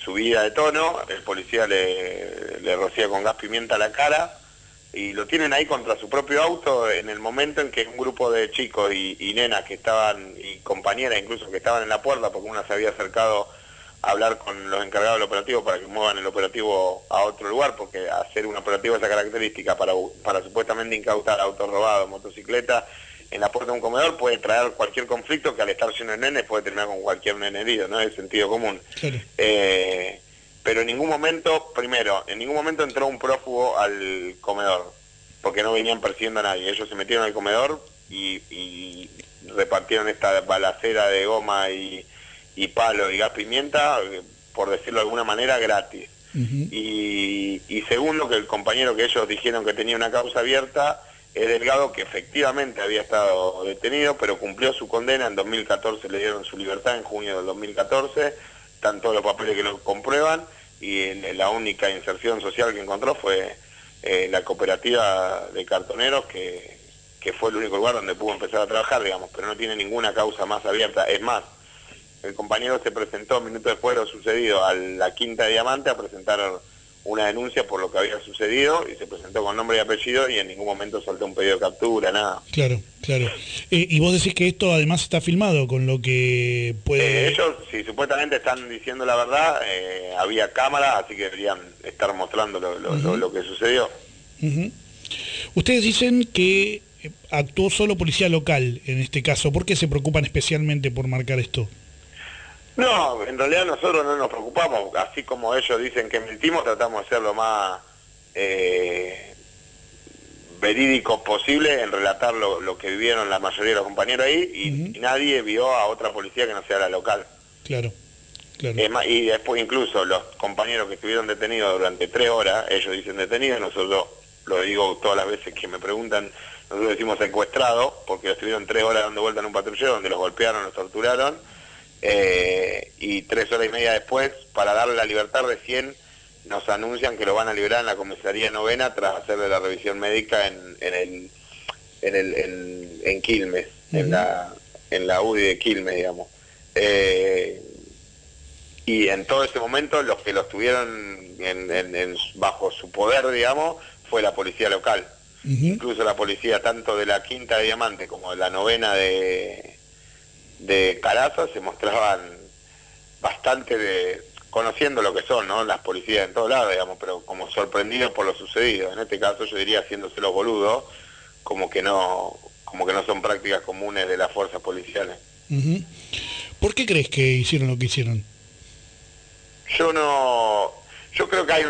[SPEAKER 18] subida de tono, el policía le rocía con gas pimienta a la cara y lo tienen ahí contra su propio auto en el momento en que un grupo de chicos y nenas que estaban, y compañeras incluso que estaban en la puerta, porque una se había acercado a hablar con los encargados del operativo para que muevan el operativo a otro lugar, porque hacer un operativo de esa característica para supuestamente incautar autos robados, motocicletas, en la puerta de un comedor puede traer cualquier conflicto que al estar lleno de nenes puede terminar con cualquier nene herido, ¿no? Es sentido común.
[SPEAKER 3] Claro.
[SPEAKER 18] Pero en ningún momento, en ningún momento entró un prófugo al comedor, porque no venían persiguiendo a nadie. Ellos se metieron al comedor y repartieron esta balacera de goma y palo y gas pimienta, por decirlo de alguna manera, gratis. Y segundo, que el compañero que ellos dijeron que tenía una causa abierta es Delgado, que efectivamente había estado detenido, pero cumplió su condena. En 2014 le dieron su libertad, en junio del 2014, están todos los papeles que lo comprueban, y la única inserción social que encontró fue la cooperativa de cartoneros, que fue el único lugar donde pudo empezar a trabajar, digamos, pero no tiene ninguna causa más abierta. Es más, el compañero se presentó minutos después de lo sucedido a la Quinta Diamante a presentar una denuncia por lo que había sucedido, y se presentó con nombre y apellido y en ningún momento soltó un pedido de captura, nada.
[SPEAKER 3] Claro. Y vos decís que esto además está filmado, con lo que puede...
[SPEAKER 18] Ellos, si supuestamente están diciendo la verdad, había cámaras, así que deberían estar mostrando lo que sucedió.
[SPEAKER 3] Ustedes dicen que actuó solo policía local en este caso. ¿Por qué se preocupan especialmente por marcar esto?
[SPEAKER 18] No, en realidad nosotros no nos preocupamos, así como ellos dicen que mentimos, tratamos de ser lo más verídicos posible en relatar lo que vivieron la mayoría de los compañeros ahí, y nadie vio a otra policía que no sea la local.
[SPEAKER 3] Claro.
[SPEAKER 18] Es más, y después incluso los compañeros que estuvieron detenidos durante 3 horas, ellos dicen detenidos, nosotros lo digo todas las veces que me preguntan, nosotros decimos secuestrados, porque estuvieron 3 horas dando vuelta en un patrullero donde los golpearon, los torturaron, y 3 horas y media después, para darle la libertad, recién nos anuncian que lo van a liberar en la comisaría novena tras hacerle la revisión médica en Quilmes, en la UDI de Quilmes, digamos. Y en todo ese momento los que los tuvieron bajo su poder, digamos, fue la policía local. Incluso la policía tanto de la Quinta de Diamante como de la novena de Caraza se mostraban bastante conociendo lo que son, ¿no? Las policías en todos lados, digamos, pero como sorprendidos por lo sucedido. En este caso yo diría haciéndose los boludos, como que no son prácticas comunes de las fuerzas policiales.
[SPEAKER 3] ¿Por qué crees que hicieron lo que hicieron?
[SPEAKER 18] Yo creo que hay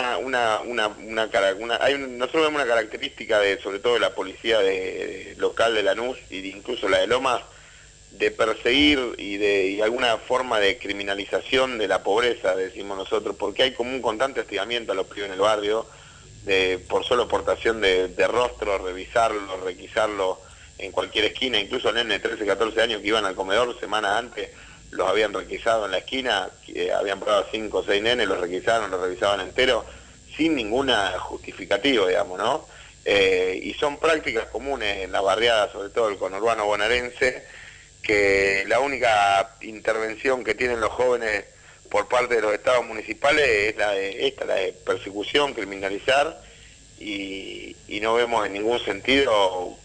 [SPEAKER 18] nosotros vemos una característica sobre todo de la policía local de Lanús y incluso la de Lomas, de perseguir y de alguna forma de criminalización de la pobreza, decimos nosotros, porque hay como un constante hostigamiento a los pibes en el barrio, por solo portación de rostro, revisarlo, requisarlo en cualquier esquina, incluso nenes de 13, 14 años que iban al comedor semanas antes, los habían requisado en la esquina, habían probado 5 o 6 nenes, los requisaron, los revisaban entero, sin ninguna justificativo, digamos, ¿no? Y son prácticas comunes en la barriada, sobre todo el conurbano bonaerense, que la única intervención que tienen los jóvenes por parte de los estados municipales es la de persecución, criminalizar, y no vemos en ningún sentido...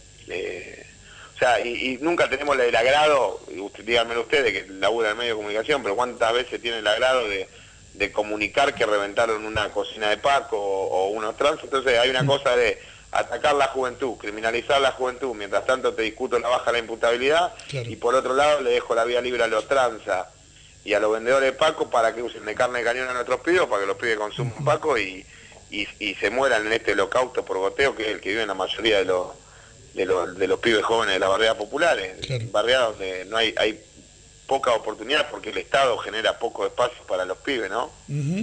[SPEAKER 18] y nunca tenemos el agrado, díganmelo ustedes que laburan en medio de comunicación, pero cuántas veces tienen el agrado de comunicar que reventaron una cocina de Paco o unos trans. Entonces hay una cosa de atacar la juventud, criminalizar la juventud, mientras tanto te discuto la baja la imputabilidad, y por otro lado le dejo la vía libre a los tranzas y a los vendedores de Paco para que usen de carne de cañón a nuestros pibes, para que los pibes consuman Paco y se mueran en este holocausto por goteo, que es el que vive en la mayoría de los pibes jóvenes de las barriadas populares, barriadas donde no hay poca oportunidad porque el Estado genera poco espacio para los pibes, ¿no?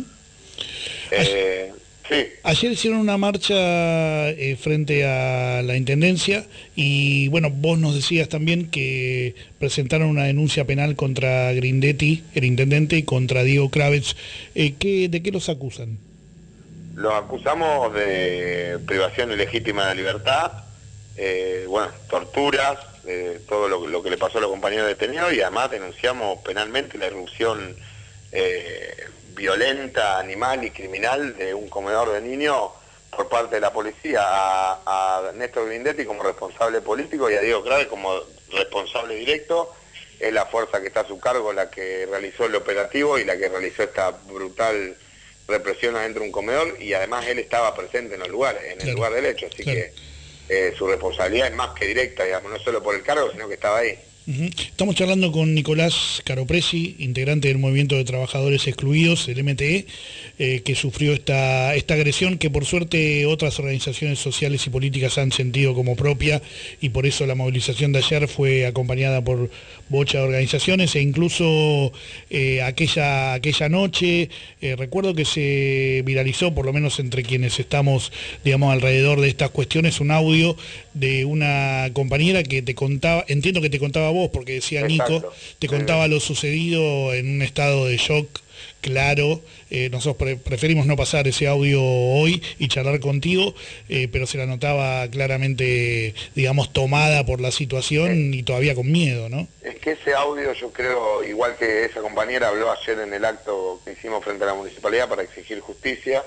[SPEAKER 18] Sí.
[SPEAKER 3] Ayer hicieron una marcha frente a la Intendencia y bueno, vos nos decías también que presentaron una denuncia penal contra Grindetti, el intendente, y contra Diego Kravets. ¿De qué los acusan?
[SPEAKER 18] Los acusamos de privación ilegítima de la libertad, torturas, todo lo que le pasó a los compañeros detenidos, y además denunciamos penalmente la irrupción violenta, animal y criminal de un comedor de niños por parte de la policía, a Néstor Grindetti como responsable político y a Diego Kravet como responsable directo. Es la fuerza que está a su cargo la que realizó el operativo y la que realizó esta brutal represión adentro de un comedor, y además él estaba presente en el lugar del hecho, así que su responsabilidad es más que directa, digamos, no solo por el cargo, sino que estaba ahí.
[SPEAKER 3] Estamos charlando con Nicolás Caropresi, integrante del Movimiento de Trabajadores Excluidos, el MTE, que sufrió esta agresión que por suerte otras organizaciones sociales y políticas han sentido como propia, y por eso la movilización de ayer fue acompañada por bocha de organizaciones, e incluso aquella noche, recuerdo que se viralizó, por lo menos entre quienes estamos, digamos, alrededor de estas cuestiones, un audio de una compañera que te contaba, entiendo que te contaba vos, porque decía Nico, te contaba lo sucedido en un estado de shock claro. Nosotros preferimos no pasar ese audio hoy y charlar contigo, pero se la notaba claramente, digamos, tomada por la situación y todavía con miedo, ¿no?
[SPEAKER 18] Es que ese audio, yo creo, igual que esa compañera habló ayer en el acto que hicimos frente a la municipalidad para exigir justicia,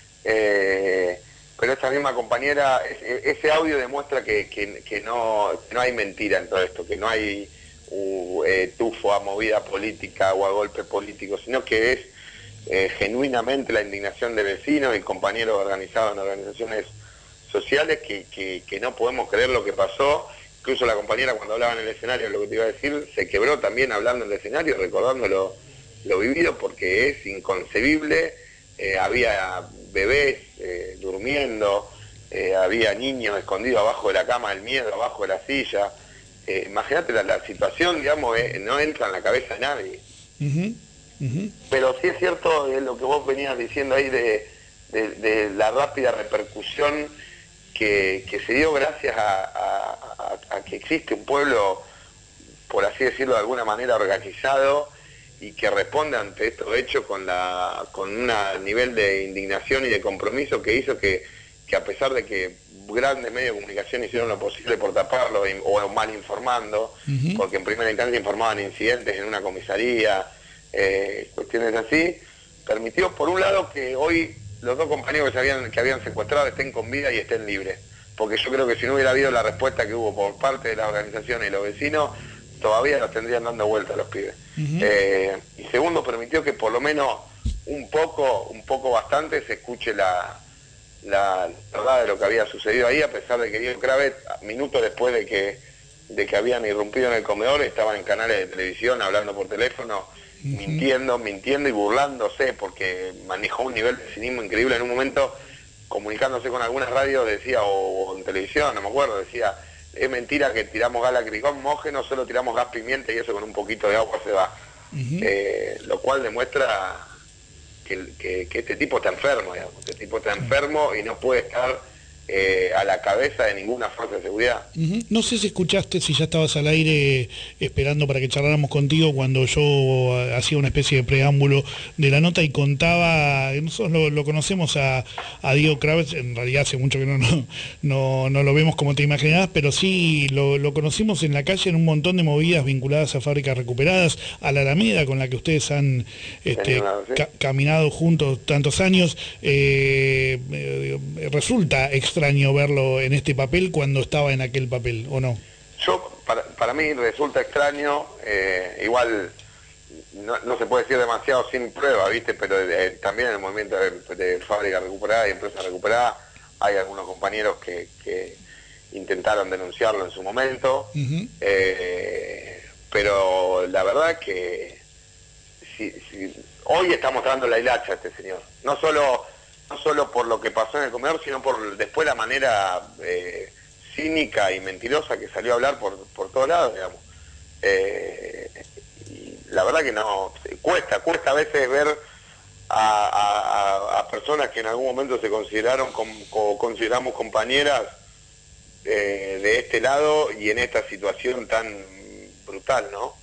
[SPEAKER 18] pero esta misma compañera, ese audio demuestra que no hay mentira en todo esto, que no hay tufo a movida política o a golpe político, sino que es genuinamente la indignación de vecinos y compañeros organizados en organizaciones sociales que no podemos creer lo que pasó. Incluso la compañera, cuando hablaba en el escenario, lo que te iba a decir, se quebró también hablando en el escenario, recordando lo vivido, porque es inconcebible. Había bebés durmiendo, había niños escondidos abajo de la cama del miedo, abajo de la silla. Imagínate la situación, digamos, no entra en la cabeza de nadie. Pero sí es cierto lo que vos venías diciendo ahí de la rápida repercusión que se dio gracias a que existe un pueblo, por así decirlo de alguna manera, organizado y que responde ante estos hechos con un nivel de indignación y de compromiso que hizo que a pesar de que grandes medios de comunicación hicieron lo posible por taparlo o mal informando, porque en primera instancia informaban incidentes en una comisaría, cuestiones así, permitió por un lado que hoy los dos compañeros que habían secuestrado estén con vida y estén libres, porque yo creo que si no hubiera habido la respuesta que hubo por parte de las organizaciones y los vecinos, todavía los tendrían dando vuelta a los pibes. Y segundo, permitió que por lo menos un poco bastante se escuche la verdad de lo que había sucedido ahí, a pesar de que Diego Kravet, minutos después de que habían irrumpido en el comedor, estaban en canales de televisión hablando por teléfono, mintiendo y burlándose, porque manejó un nivel de cinismo increíble. En un momento, comunicándose con algunas radios, decía, o en televisión, no me acuerdo, decía: es mentira que tiramos gas lacrimógeno, solo tiramos gas pimienta y eso con un poquito de agua se va. Lo cual demuestra que este tipo está enfermo, digamos. Este tipo está enfermo y no puede estar a la cabeza de ninguna fuerza de seguridad.
[SPEAKER 3] No sé si escuchaste, si ya estabas al aire esperando para que charláramos contigo cuando yo hacía una especie de preámbulo de la nota y contaba, nosotros lo conocemos a Diego Kravet, en realidad hace mucho que no lo vemos como te imaginabas, pero sí lo conocimos en la calle en un montón de movidas vinculadas a Fábricas Recuperadas, a la Alameda, con la que ustedes han caminado juntos tantos años. Resulta extraño verlo en este papel cuando estaba en aquel papel, ¿o no?
[SPEAKER 18] Para mí resulta extraño, igual no se puede decir demasiado sin prueba, ¿viste? Pero también en el movimiento de Fábrica Recuperada y Empresa Recuperada hay algunos compañeros que intentaron denunciarlo en su momento, pero la verdad que hoy está mostrando la hilacha este señor, no solo por lo que pasó en el comedor, sino por después la manera cínica y mentirosa que salió a hablar por todos lados, digamos. Y la verdad que no, cuesta a veces ver a personas que en algún momento se consideraron o consideramos compañeras de este lado y en esta situación tan brutal, ¿no?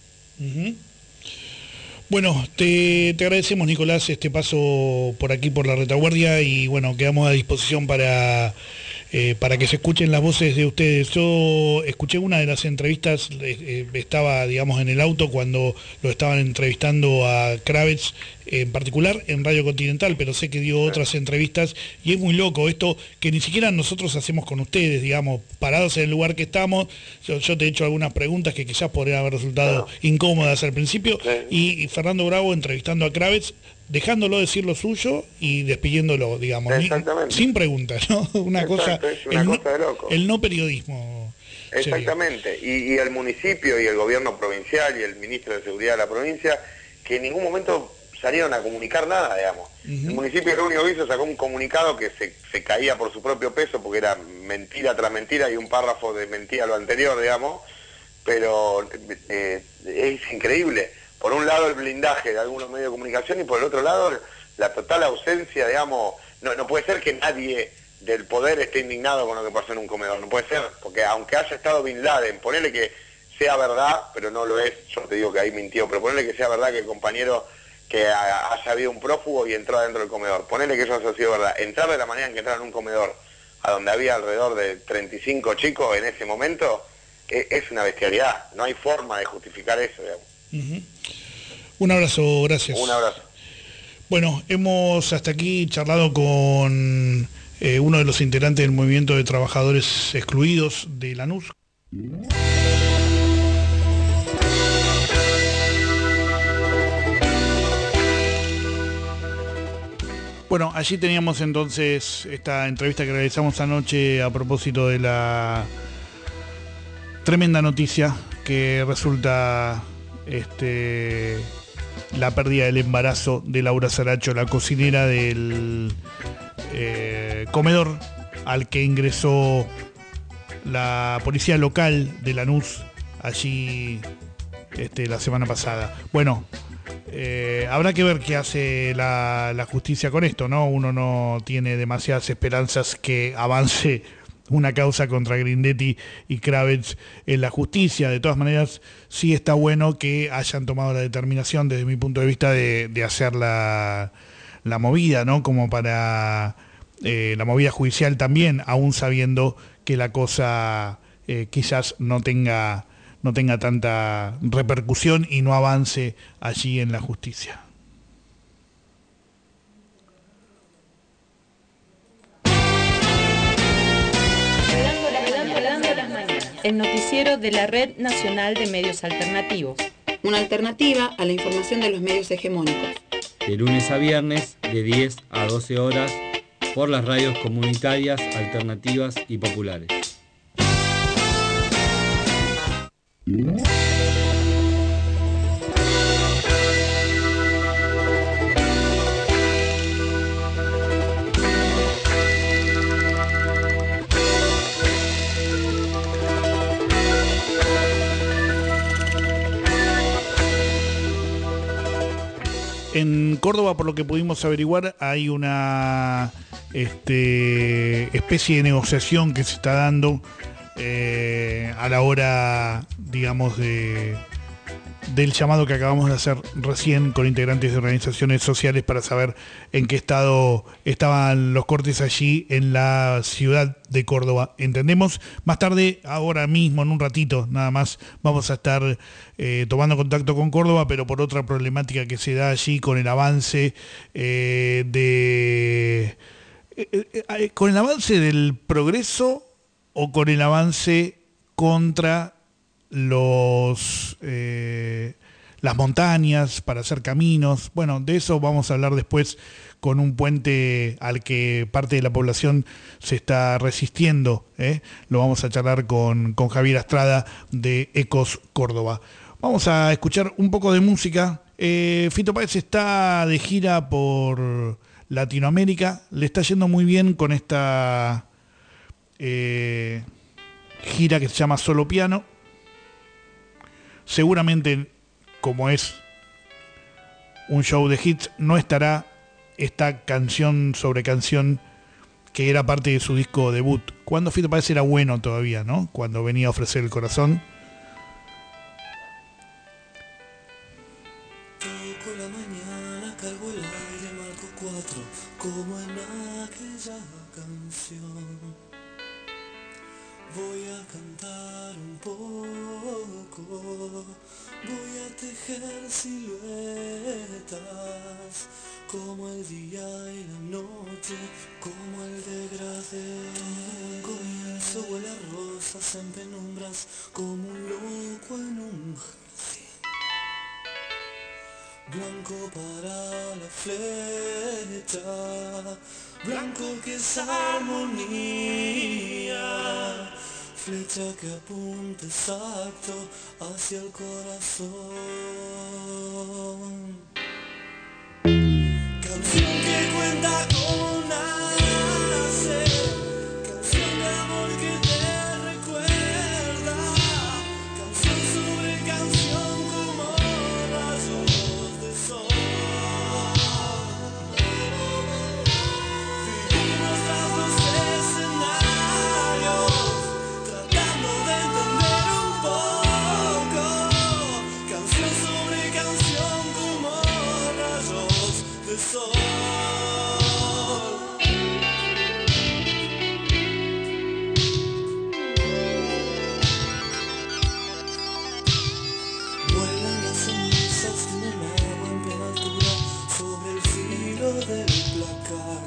[SPEAKER 3] Bueno, te agradecemos, Nicolás, este paso por aquí por la retaguardia, y bueno, quedamos a disposición para que se escuchen las voces de ustedes. Yo escuché una de las entrevistas, estaba, digamos, en el auto cuando lo estaban entrevistando a Kravet, en particular en Radio Continental, pero sé que dio otras entrevistas y es muy loco esto que ni siquiera nosotros hacemos con ustedes, digamos, parados en el lugar que estamos. Yo te he hecho algunas preguntas que quizás podrían haber resultado incómodas al principio y Fernando Bravo entrevistando a Kravets, dejándolo decir lo suyo y despidiéndolo, digamos, sin preguntas, ¿no? Una cosa,
[SPEAKER 18] es una cosa de loco.
[SPEAKER 3] El no periodismo.
[SPEAKER 18] Exactamente, y el municipio y el gobierno provincial y el ministro de Seguridad de la provincia, que en ningún momento salieron a comunicar nada, digamos. El municipio lo único que hizo, sacó un comunicado que se caía por su propio peso, porque era mentira tras mentira y un párrafo de mentira lo anterior, digamos, pero es increíble. Por un lado el blindaje de algunos medios de comunicación y por el otro lado la total ausencia, digamos, no puede ser que nadie del poder esté indignado con lo que pasó en un comedor, no puede ser, porque aunque haya estado Bin Laden, ponele que sea verdad, pero no lo es, yo te digo que ahí mintió, pero ponele que sea verdad que el compañero que haya habido un prófugo y entró adentro del comedor, ponele que eso haya sido verdad, entrar de la manera en que entraron en un comedor a donde había alrededor de 35 chicos en ese momento, es una bestialidad, no hay forma de justificar eso, digamos.
[SPEAKER 3] Un abrazo, gracias.
[SPEAKER 18] Un abrazo.
[SPEAKER 3] Bueno, hemos hasta aquí charlado con uno de los integrantes del movimiento de trabajadores excluidos de Lanús. Bueno, allí teníamos entonces esta entrevista que realizamos anoche a propósito de la tremenda noticia que resulta la pérdida del embarazo de Laura Saracho, la cocinera del comedor al que ingresó la policía local de Lanús allí la semana pasada. Bueno, habrá que ver qué hace la justicia con esto, ¿no? Uno no tiene demasiadas esperanzas que avance una causa contra Grindetti y Kravets en la justicia. De todas maneras, sí está bueno que hayan tomado la determinación, desde mi punto de vista, de hacer la movida, ¿no? Como para la movida judicial también, aún sabiendo que la cosa quizás no tenga tanta repercusión y no avance allí en la justicia.
[SPEAKER 19] El noticiero de la Red Nacional de Medios Alternativos.
[SPEAKER 20] Una alternativa a la información de los medios hegemónicos.
[SPEAKER 21] De lunes a viernes, de 10 a 12 horas, por las radios comunitarias, alternativas y populares.
[SPEAKER 3] En Córdoba, por lo que pudimos averiguar, hay una especie de negociación que se está dando a la hora, digamos, del llamado que acabamos de hacer recién con integrantes de organizaciones sociales para saber en qué estado estaban los cortes allí en la ciudad de Córdoba. Entendemos, más tarde, ahora mismo, en un ratito nada más, vamos a estar tomando contacto con Córdoba, pero por otra problemática que se da allí con el avance con el avance del progreso o con el avance contra las montañas para hacer caminos. Bueno, de eso vamos a hablar después con un puente al que parte de la población se está resistiendo. Lo vamos a charlar con Javier Astrada de Ecos Córdoba. Vamos a escuchar un poco de música. Fito Páez está de gira por Latinoamérica, le está yendo muy bien con esta gira que se llama Solo Piano. Seguramente, como es un show de hits, no estará esta canción sobre canción que era parte de su disco debut, cuando Fito Páez era bueno todavía, ¿no? Cuando venía a ofrecer el corazón.
[SPEAKER 12] Toco la mañana, cargo el aire, marco 4, como en aquella canción. Voy a cantar un poco
[SPEAKER 1] voy a tejer siluetas, como el día y la noche, como el degradé. Comienzo huele a rosas en penumbras, como un loco en un jardín. Blanco para la flecha, blanco que es armonía, flecha que apunta exacto hacia el corazón. Canción que cuenta cómo nace, canción de amor que te recuerda, canción sobre canción como rayos de sol. Vivimos tras los escenarios, tratando de entender un poco, canción sobre canción como rayos de sol. Vuelan las cenizas en el agua en plena altura sobre el filo del placar.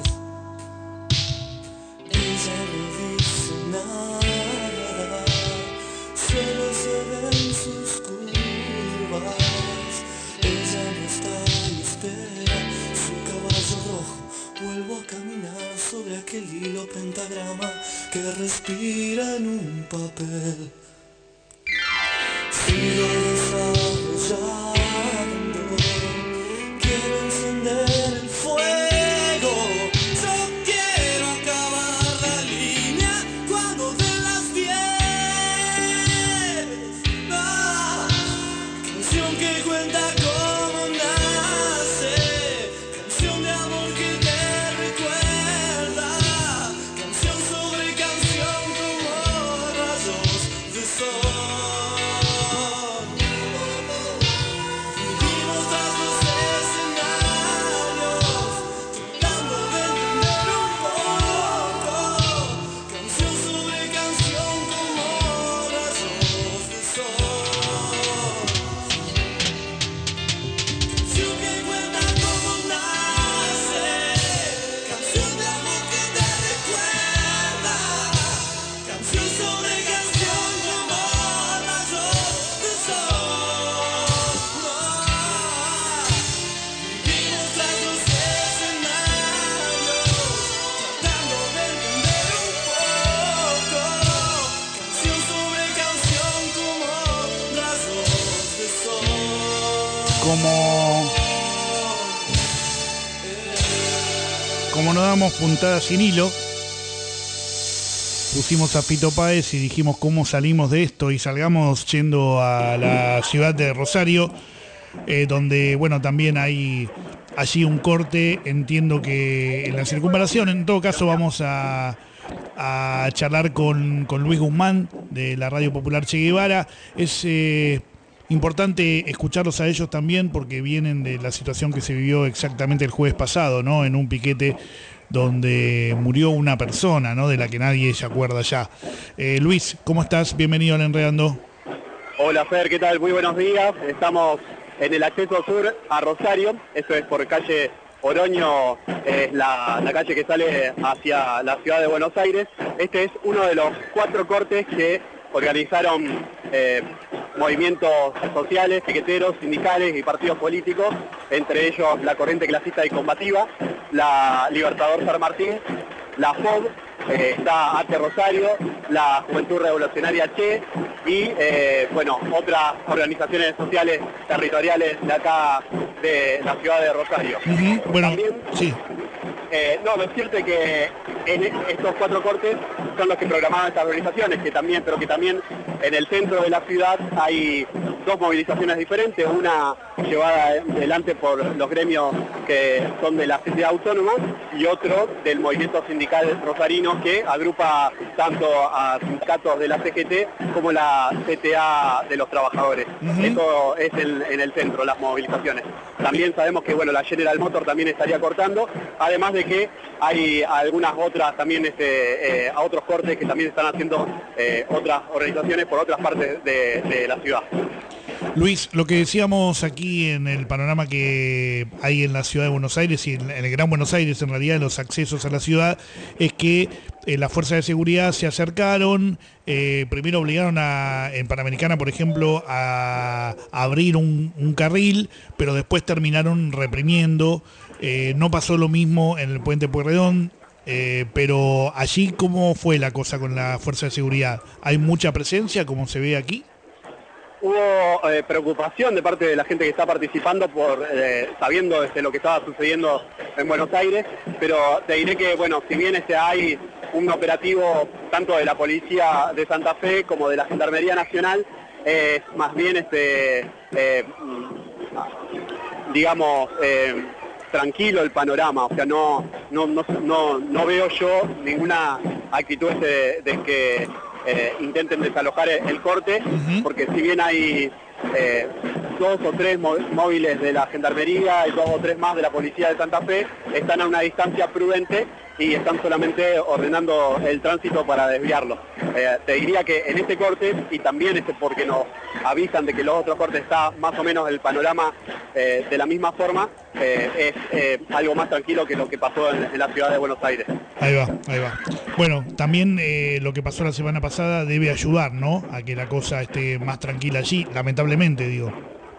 [SPEAKER 1] Ella no dice nada, solo se ven sus curvas. Ella no está y espera su caballo rojo. Vuelvo a caminar sobre aquel hilo pentagrama que respira en un papel. Sigo desarrollando, quiero encender el fuego. Yo quiero acabar la línea cuando den las 10. Canción que cuenta cómo nace, canción de amor que te recuerda, canción sobre canción como rayos de sol. Vivimos tras los escenarios, tratando de entender un poco, canción sobre canción como rayos de sol. Canción que cuenta cómo nace, canción de amor que te recuerda, canción sobre canción como rayos de sol. Vivimos tras los escenarios, tratando de entender un poco, canción sobre canción como rayos de sol.
[SPEAKER 3] Como no damos puntadas sin hilo, pusimos a Fito Páez y dijimos cómo salimos de esto, y salgamos yendo a la ciudad de Rosario, donde bueno, también hay allí un corte. Entiendo que en la circunvalación, en todo caso vamos a charlar con Luis Guzmán de la Radio Popular Che Guevara. Es importante escucharlos a ellos también porque vienen de la situación que se vivió exactamente el jueves pasado, ¿no? En un piquete donde murió una persona, ¿no? De la que nadie se acuerda ya. Luis, ¿cómo estás? Bienvenido al Enredando.
[SPEAKER 22] Hola Fer, ¿qué tal? Muy buenos días. Estamos en el acceso sur a Rosario, eso es por calle Oroño, es la calle que sale hacia la ciudad de Buenos Aires. Este es uno de los 4 cortes que organizaron movimientos sociales, piqueteros, sindicales y partidos políticos, entre ellos la Corriente Clasista y Combativa, la Libertador San Martín, la FOB, está ATE Rosario, la Juventud Revolucionaria Che y bueno, otras organizaciones sociales territoriales de acá de la ciudad de Rosario.
[SPEAKER 3] Bueno,
[SPEAKER 22] también,
[SPEAKER 3] sí.
[SPEAKER 22] No, decirte que en estos 4 cortes son los que programaban estas organizaciones, pero que también en el centro de la ciudad hay 2 movilizaciones diferentes, una llevada adelante por los gremios que son de la CTA Autónoma y otro del movimiento sindical rosarino que agrupa tanto a sindicatos de la CGT como la CTA de los trabajadores. Eso es en el centro, las movilizaciones. También sabemos que bueno, la General Motors también estaría cortando, además de que hay algunas otras también a otros cortes que también están haciendo otras organizaciones por otras partes de la ciudad.
[SPEAKER 3] Luis, lo que decíamos aquí en el panorama que hay en la ciudad de Buenos Aires y en el Gran Buenos Aires, en realidad, en los accesos a la ciudad, es que las fuerzas de seguridad se acercaron, primero obligaron en Panamericana, por ejemplo, a abrir un carril, pero después terminaron reprimiendo. No pasó lo mismo en el puente Pueyrredón, pero allí, ¿cómo fue la cosa con la fuerza de seguridad? ¿Hay mucha presencia, como se ve aquí?
[SPEAKER 22] Hubo preocupación de parte de la gente que está participando sabiendo lo que estaba sucediendo en Buenos Aires, pero te diré que, bueno, si bien hay un operativo tanto de la Policía de Santa Fe como de la Gendarmería Nacional, más bien, digamos, tranquilo el panorama, o sea, no veo yo ninguna actitud de que intenten desalojar el corte, porque si bien hay 2 o 3 móviles de la Gendarmería y 2 o 3 más de la Policía de Santa Fe, están a una distancia prudente y están solamente ordenando el tránsito para desviarlo. Te diría que en este corte, y también porque nos avisan de que los otros cortes está más o menos el panorama de la misma forma, es algo más tranquilo que lo que pasó en la ciudad de Buenos Aires.
[SPEAKER 3] Ahí va. Bueno, también lo que pasó la semana pasada debe ayudar, ¿no?, a que la cosa esté más tranquila allí, lamentablemente, digo.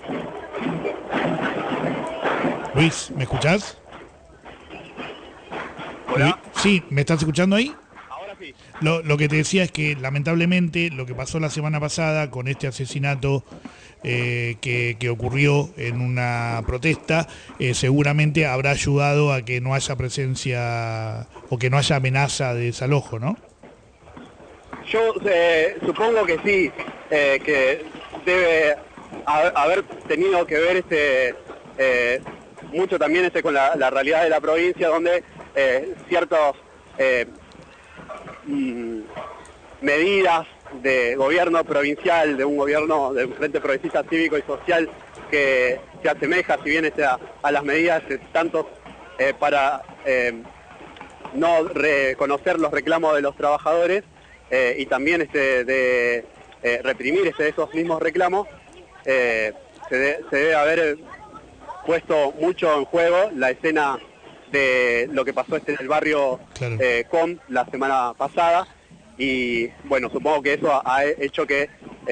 [SPEAKER 3] Luis, ¿me escuchás?
[SPEAKER 22] Hola.
[SPEAKER 3] Sí, ¿me estás escuchando ahí?
[SPEAKER 22] Ahora sí.
[SPEAKER 3] Lo que te decía es que lamentablemente lo que pasó la semana pasada con este asesinato que ocurrió en una protesta, seguramente habrá ayudado a que no haya presencia o que no haya amenaza de desalojo, ¿no?
[SPEAKER 22] Yo supongo que sí, que debe haber tenido que ver mucho también con la realidad de la provincia, donde ciertas medidas de gobierno provincial, de un gobierno del Frente Progresista Cívico y Social que se asemeja, si bien a las medidas tanto para no reconocer los reclamos de los trabajadores y también de reprimir esos mismos reclamos, se debe haber puesto mucho en juego la escena de lo que pasó en el barrio Com la semana pasada, y bueno, supongo que eso ha hecho que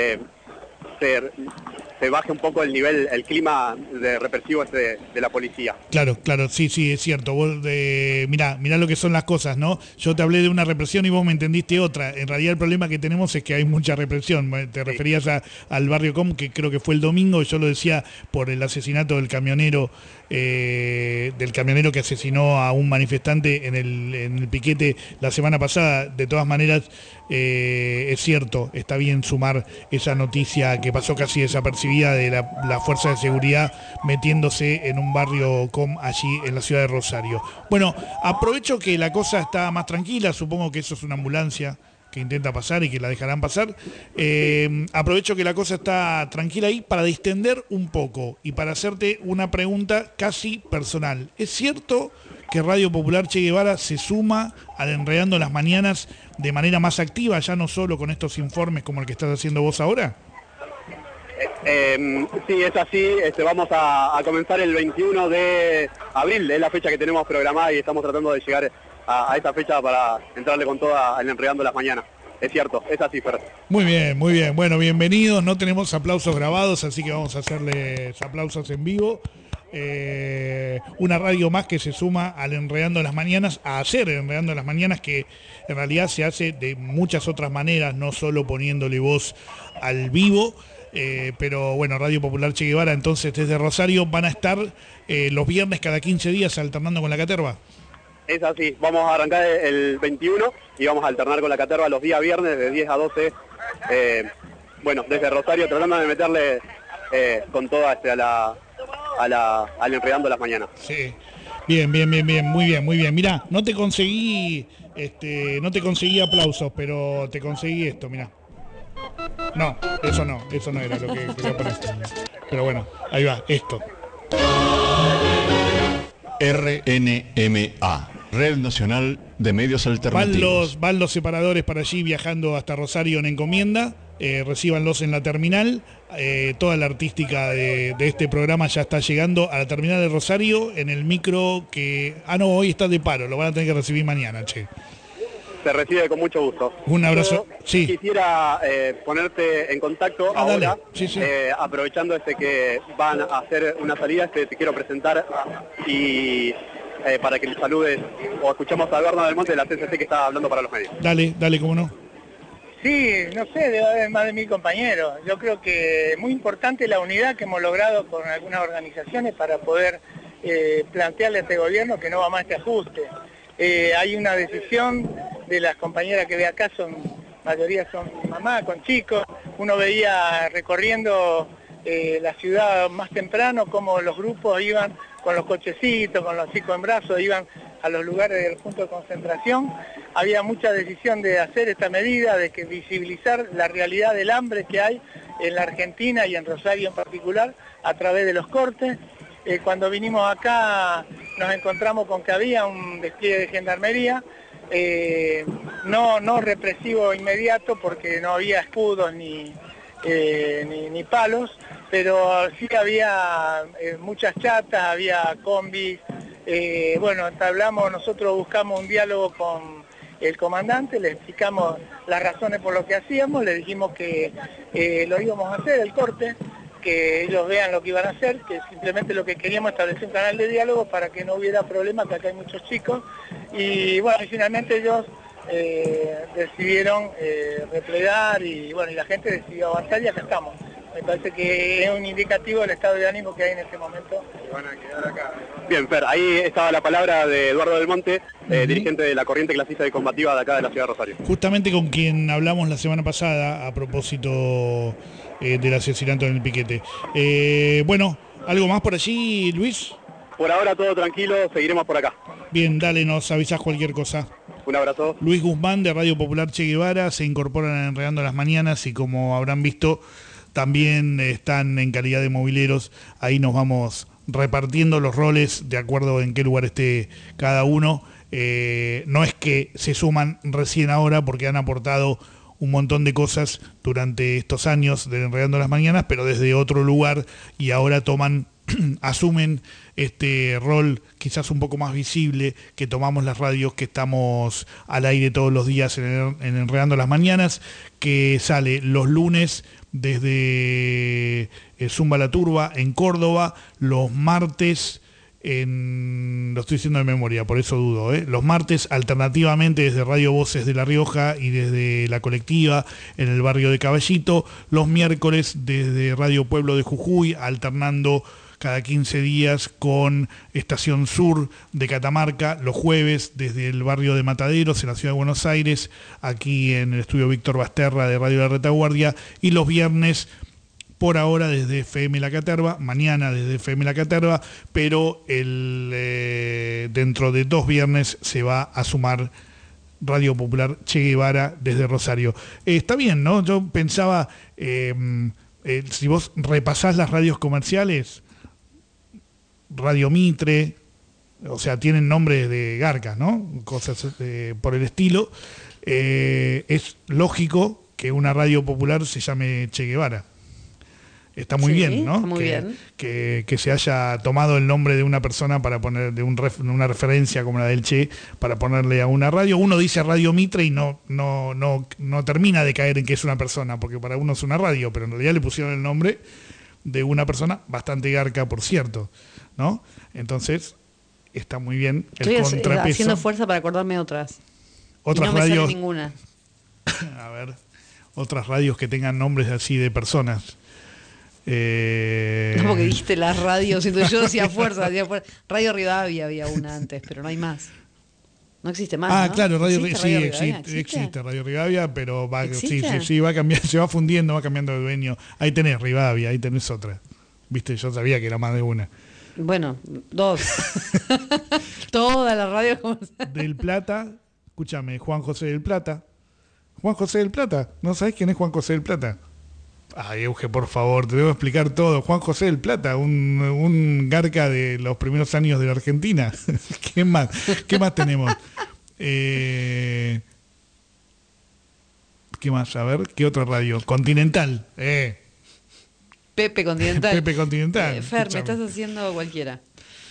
[SPEAKER 22] se baje un poco el nivel, el clima represivo de la policía.
[SPEAKER 3] Claro, sí, es cierto. Vos, mirá lo que son las cosas, ¿no? Yo te hablé de una represión y vos me entendiste otra. En realidad el problema que tenemos es que hay mucha represión. Te referías al barrio Com, que creo que fue el domingo, yo lo decía por el asesinato del camionero que asesinó a un manifestante en el piquete la semana pasada. De todas maneras, es cierto, está bien sumar esa noticia que pasó casi desapercibida de la fuerza de seguridad metiéndose en un barrio Com allí en la ciudad de Rosario. Bueno, aprovecho que la cosa está más tranquila, supongo que eso es una ambulancia que intenta pasar y que la dejarán pasar. Aprovecho que la cosa está tranquila ahí para distender un poco y para hacerte una pregunta casi personal. ¿Es cierto que Radio Popular Che Guevara se suma al Enredando las Mañanas de manera más activa, ya no solo con estos informes como el que estás haciendo vos ahora?
[SPEAKER 22] Sí, es así. Vamos a comenzar el 21 de abril, es la fecha que tenemos programada y estamos tratando de llegar a esa fecha para entrarle con toda al Enredando las Mañanas. Es cierto, es así, Fer.
[SPEAKER 3] Muy bien. Bueno, bienvenidos. No tenemos aplausos grabados, así que vamos a hacerles aplausos en vivo. Una radio más que se suma al Enredando las Mañanas, a hacer Enredando las Mañanas, que en realidad se hace de muchas otras maneras, no solo poniéndole voz al vivo. Pero bueno, Radio Popular Che Guevara, entonces desde Rosario van a estar los viernes cada 15 días alternando con la caterva.
[SPEAKER 22] Es así, vamos a arrancar el 21 y vamos a alternar con la caterva los días viernes de 10 a 12, bueno, desde Rosario, tratando de meterle con toda al Enredando las Mañanas.
[SPEAKER 3] Sí. Bien, muy bien. Mirá, no te conseguí aplausos, pero te conseguí esto, mirá. No, eso no era lo que quería poner. Pero bueno, ahí va, esto.
[SPEAKER 2] RNMA, Red Nacional de Medios Alternativos.
[SPEAKER 3] Van los separadores para allí viajando hasta Rosario en encomienda. Recíbanlos en la terminal. Toda la artística de este programa ya está llegando a la terminal de Rosario en el micro que... hoy está de paro, lo van a tener que recibir mañana, che.
[SPEAKER 22] Se recibe con mucho gusto.
[SPEAKER 3] Un abrazo.
[SPEAKER 22] Sí. Quisiera ponerte en contacto ahora,
[SPEAKER 3] sí.
[SPEAKER 22] aprovechando que van a hacer una salida, te quiero presentar y para que le saludes o escuchamos a Eduardo del Monte de la CCC que está hablando para los medios.
[SPEAKER 3] Dale, cómo no.
[SPEAKER 5] Sí, no sé, debe haber más de 1000 compañeros. Yo creo que es muy importante la unidad que hemos logrado con algunas organizaciones para poder plantearle a este gobierno que no va más este ajuste. Hay una decisión de las compañeras que ve acá, mayoría son mamás con chicos. Uno veía recorriendo la ciudad más temprano cómo los grupos iban con los cochecitos, con los chicos en brazos, iban a los lugares del punto de concentración. Había mucha decisión de hacer esta medida, de que visibilizar la realidad del hambre que hay en la Argentina y en Rosario en particular, a través de los cortes. Cuando vinimos acá nos encontramos con que había un despliegue de gendarmería, no represivo inmediato porque no había escudos ni palos, pero sí había muchas chatas, había combis. Nosotros buscamos un diálogo con el comandante, le explicamos las razones por lo que hacíamos, le dijimos que lo íbamos a hacer, el corte, que ellos vean lo que iban a hacer, que simplemente lo que queríamos establecer un canal de diálogo para que no hubiera problemas, que acá hay muchos chicos, y finalmente ellos decidieron replegar y la gente decidió avanzar y acá estamos. Me parece que es un indicativo del estado de ánimo que hay en este momento. Y van a quedar acá.
[SPEAKER 22] Bien, Fer, ahí estaba la palabra de Eduardo del Monte, dirigente de la corriente clasista y combativa de acá de la ciudad de Rosario.
[SPEAKER 3] Justamente con quien hablamos la semana pasada a propósito del asesinato en el piquete. ¿Algo más por allí, Luis?
[SPEAKER 22] Por ahora todo tranquilo, seguiremos por acá.
[SPEAKER 3] Bien, dale, nos avisás cualquier cosa.
[SPEAKER 22] Un abrazo.
[SPEAKER 3] Luis Guzmán de Radio Popular Che Guevara se incorporan a Enredando las Mañanas y como habrán visto también están en calidad de mobileros. Ahí nos vamos repartiendo los roles de acuerdo en qué lugar esté cada uno. No es que se suman recién ahora porque han aportado un montón de cosas durante estos años de Enredando las Mañanas, pero desde otro lugar y ahora asumen este rol quizás un poco más visible que tomamos las radios que estamos al aire todos los días en Enredando las Mañanas, que sale los lunes desde Zumba la Turba en Córdoba, los martes lo estoy diciendo de memoria, por eso dudo, los martes alternativamente desde Radio Voces de La Rioja y desde La Colectiva en el barrio de Caballito, los miércoles desde Radio Pueblo de Jujuy, alternando cada 15 días con Estación Sur de Catamarca, los jueves desde el barrio de Mataderos en la ciudad de Buenos Aires, aquí en el estudio Víctor Basterra de Radio La Retaguardia, y los viernes por ahora desde FM La Caterva, mañana desde FM La Caterva, pero dentro de 2 viernes se va a sumar Radio Popular Che Guevara desde Rosario. Está bien, ¿no? Yo pensaba, si vos repasás las radios comerciales, Radio Mitre, o sea, tienen nombres de garcas, ¿no? Cosas por el estilo. Es lógico que una radio popular se llame Che Guevara. Está muy bien, ¿no?
[SPEAKER 4] Está muy bien.
[SPEAKER 3] Que se haya tomado el nombre de una persona para poner una referencia como la del Che para ponerle a una radio. Uno dice Radio Mitre y no termina de caer en que es una persona, porque para uno es una radio, pero en realidad le pusieron el nombre de una persona bastante garca, por cierto, ¿no? Entonces está muy bien el
[SPEAKER 4] Estoy
[SPEAKER 3] contrapeso.
[SPEAKER 4] haciendo fuerza para acordarme otras.
[SPEAKER 3] Otras
[SPEAKER 4] y no
[SPEAKER 3] radios.
[SPEAKER 4] me sale ninguna.
[SPEAKER 3] A ver, otras radios que tengan nombres así de personas.
[SPEAKER 4] No, porque dijiste las radios, entonces yo decía fuerza. Radio Rivadavia había una antes, pero no hay más. No existe más, ¿no?
[SPEAKER 3] Claro,
[SPEAKER 4] ¿Existe
[SPEAKER 3] existe Radio Rivadavia, pero va
[SPEAKER 4] cambiando,
[SPEAKER 3] se va fundiendo, va cambiando de dueño. Ahí tenés Rivadavia, ahí tenés otra. Viste, yo sabía que era más de una.
[SPEAKER 4] Bueno, 2. Toda la radio.
[SPEAKER 3] Del Plata, escúchame, Juan José del Plata. Juan José del Plata, ¿no sabés quién es Juan José del Plata? Ay, Euge, por favor, te debo explicar todo. Juan José del Plata, un garca de los primeros años de la Argentina. ¿Qué más tenemos? ¿Qué más? A ver, ¿qué otra radio? Continental.
[SPEAKER 4] Pepe Continental.
[SPEAKER 3] Pepe Continental.
[SPEAKER 4] Fer, me estás haciendo cualquiera.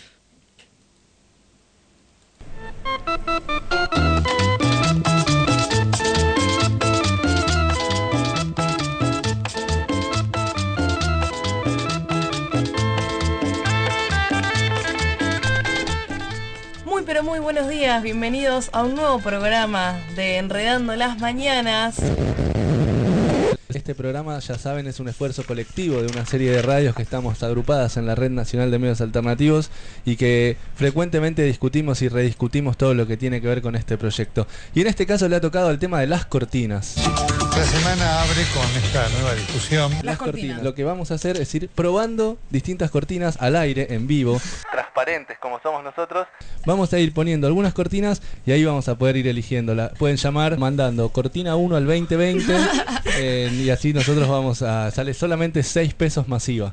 [SPEAKER 6] Pero muy buenos días, bienvenidos a un nuevo programa de Enredando las Mañanas.
[SPEAKER 7] Este programa, ya saben, es un esfuerzo colectivo de una serie de radios que estamos agrupadas en la Red Nacional de Medios Alternativos y que frecuentemente discutimos y rediscutimos todo lo que tiene que ver con este proyecto. Y en este caso le ha tocado el tema de las cortinas.
[SPEAKER 23] La semana abre con esta nueva discusión.
[SPEAKER 7] Las cortinas. Lo que vamos a hacer es ir probando distintas cortinas al aire, en vivo. Transparentes como somos nosotros. Vamos a ir poniendo algunas cortinas y ahí vamos a poder ir eligiéndola. Pueden llamar mandando cortina 1 al 2020 y así nosotros vamos a... Sale solamente 6 pesos masiva.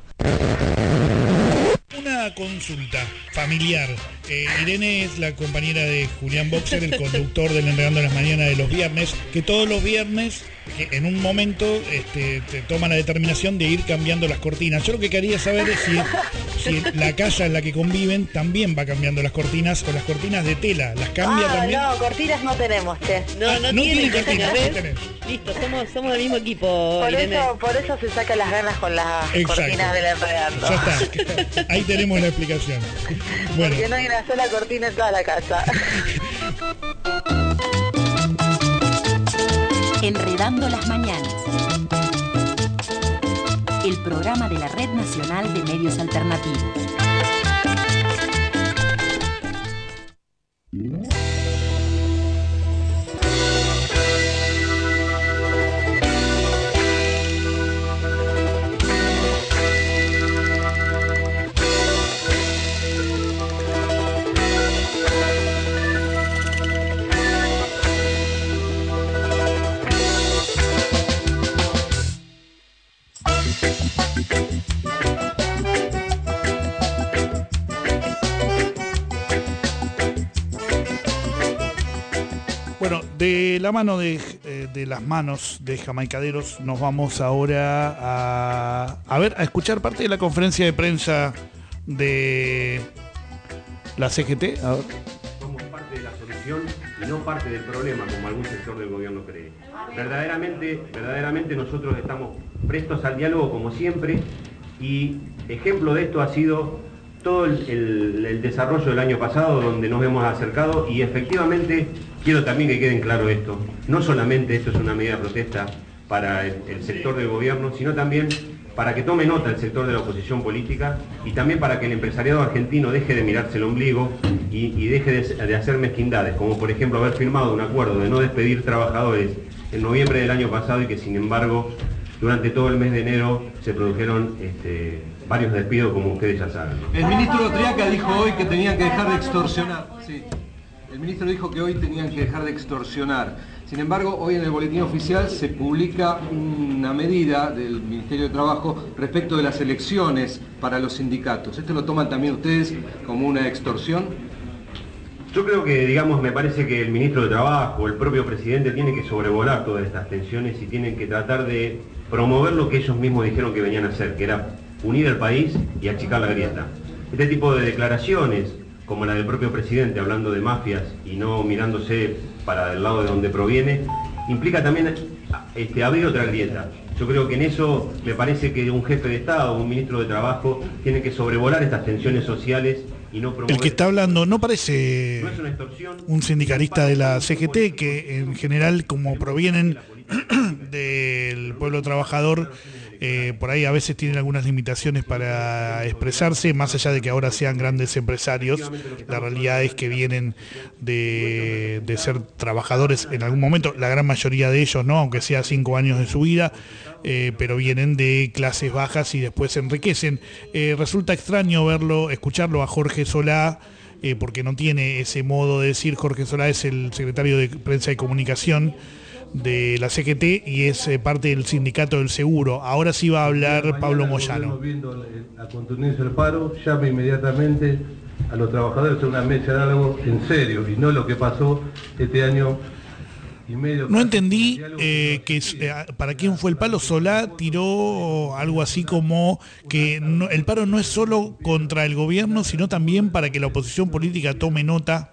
[SPEAKER 3] Una consulta familiar. Irene es la compañera de Julián Boxer, el conductor del Enredando las Mañanas de los viernes, que todos los viernes, en un momento, te toma la determinación de ir cambiando las cortinas. Yo lo que quería saber es si la casa en la que conviven también va cambiando las cortinas, o las cortinas de tela, ¿las cambia también?
[SPEAKER 24] No, cortinas no tenemos, che.
[SPEAKER 4] No tiene cortinas, ¿ves? Listo, somos del mismo equipo, Irene.
[SPEAKER 24] Por eso se sacan las ganas con las cortinas del Enredando.
[SPEAKER 3] Ya está, ahí tenemos la explicación. Bueno.
[SPEAKER 24] Porque no hay una sola cortina en toda la casa.
[SPEAKER 11] Enredando las Mañanas. El programa de la Red Nacional de Medios Alternativos.
[SPEAKER 3] Bueno, de la mano de las manos de Jamaicaderos nos vamos ahora a escuchar parte de la conferencia de prensa de la CGT. A ver.
[SPEAKER 25] Somos parte de la solución y no parte del problema, como algún sector del gobierno cree. Verdaderamente nosotros estamos prestos al diálogo como siempre, y ejemplo de esto ha sido todo el desarrollo del año pasado, donde nos hemos acercado, y efectivamente quiero también que queden claro esto. No solamente esto es una medida de protesta para el sector del gobierno, sino también para que tome nota el sector de la oposición política, y también para que el empresariado argentino deje de mirarse el ombligo y deje de hacer mezquindades, como por ejemplo haber firmado un acuerdo de no despedir trabajadores en noviembre del año pasado, y que sin embargo durante todo el mes de enero se produjeron varios despidos, como ustedes ya saben.
[SPEAKER 26] El ministro Triaca dijo hoy que tenían que dejar de extorsionar. Sí. El ministro dijo que hoy tenían que dejar de extorsionar. Sin embargo, hoy en el boletín oficial se publica una medida del Ministerio de Trabajo respecto de las elecciones para los sindicatos. ¿Esto lo toman también ustedes como una extorsión?
[SPEAKER 25] Yo creo que, me parece que el ministro de Trabajo, el propio presidente, tiene que sobrevolar todas estas tensiones y tienen que tratar de promover lo que ellos mismos dijeron que venían a hacer, que era unir al país y achicar la grieta. Este tipo de declaraciones, como la del propio presidente hablando de mafias y no mirándose para el lado de donde proviene, implica también abrir otra grieta. Yo creo que en eso me parece que un jefe de Estado, un ministro de Trabajo, tiene que sobrevolar estas tensiones sociales y no promover...
[SPEAKER 3] El que está hablando no parece un sindicalista de la CGT, que en general, como provienen del pueblo trabajador, por ahí a veces tienen algunas limitaciones para expresarse, más allá de que ahora sean grandes empresarios. La realidad es que vienen de ser trabajadores en algún momento, la gran mayoría de ellos no, aunque sea 5 años de su vida, pero vienen de clases bajas y después se enriquecen. Resulta extraño escucharlo a Jorge Solá, porque no tiene ese modo de decir. Jorge Solá es el secretario de Prensa y Comunicación de la CGT y es parte del sindicato del seguro. Ahora sí va a hablar Pablo Moyano.
[SPEAKER 8] Viendo la contundencia del paro, llame inmediatamente a los trabajadores a una mesa de diálogo en serio, y no lo que pasó este año y medio.
[SPEAKER 3] No entendí para quién fue el palo. Solá tiró algo así como que el paro no es solo contra el gobierno, sino también para que la oposición política tome nota.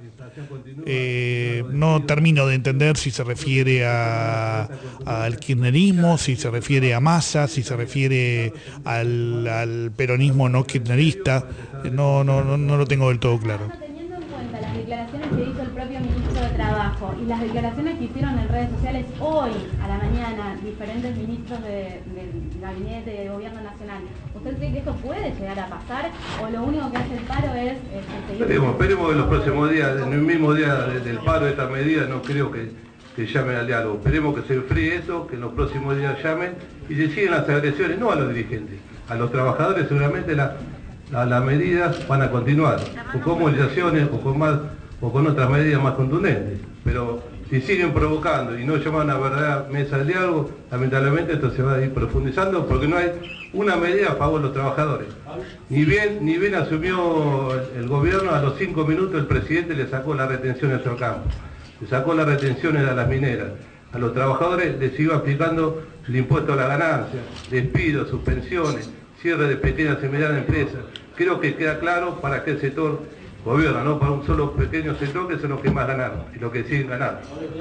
[SPEAKER 3] No termino de entender si se refiere al kirchnerismo, si se refiere a Massa, si se refiere al peronismo no kirchnerista. No lo tengo del todo claro.
[SPEAKER 9] Teniendo en cuenta las declaraciones que hizo el propio ministro de Trabajo y las declaraciones que hicieron en redes sociales hoy a la mañana diferentes ministros del gabinete de gobierno nacional, ¿usted cree que esto puede llegar a pasar o lo único que hace el paro es seguir?
[SPEAKER 8] Esperemos en los próximos días, en el mismo día del paro de esta medida, no creo que llamen al diálogo. Esperemos que se enfríe eso, que en los próximos días llamen y se siguen las agresiones, no a los dirigentes, a los trabajadores. Seguramente las medidas van a continuar, o con movilizaciones o con otras medidas más contundentes, pero si siguen provocando y no llaman a verdadera mesa de diálogo, lamentablemente esto se va a ir profundizando, porque no hay una medida a favor de los trabajadores. Ni bien asumió el gobierno, a los 5 minutos el presidente le sacó las retenciones al campo, le sacó las retenciones a las mineras. A los trabajadores les iba aplicando el impuesto a la ganancia, despidos, suspensiones, cierre de pequeñas y medianas empresas. Creo que queda claro para qué sector gobierna, no para un solo pequeño sector, que son los que más ganaron y los que siguen ganando.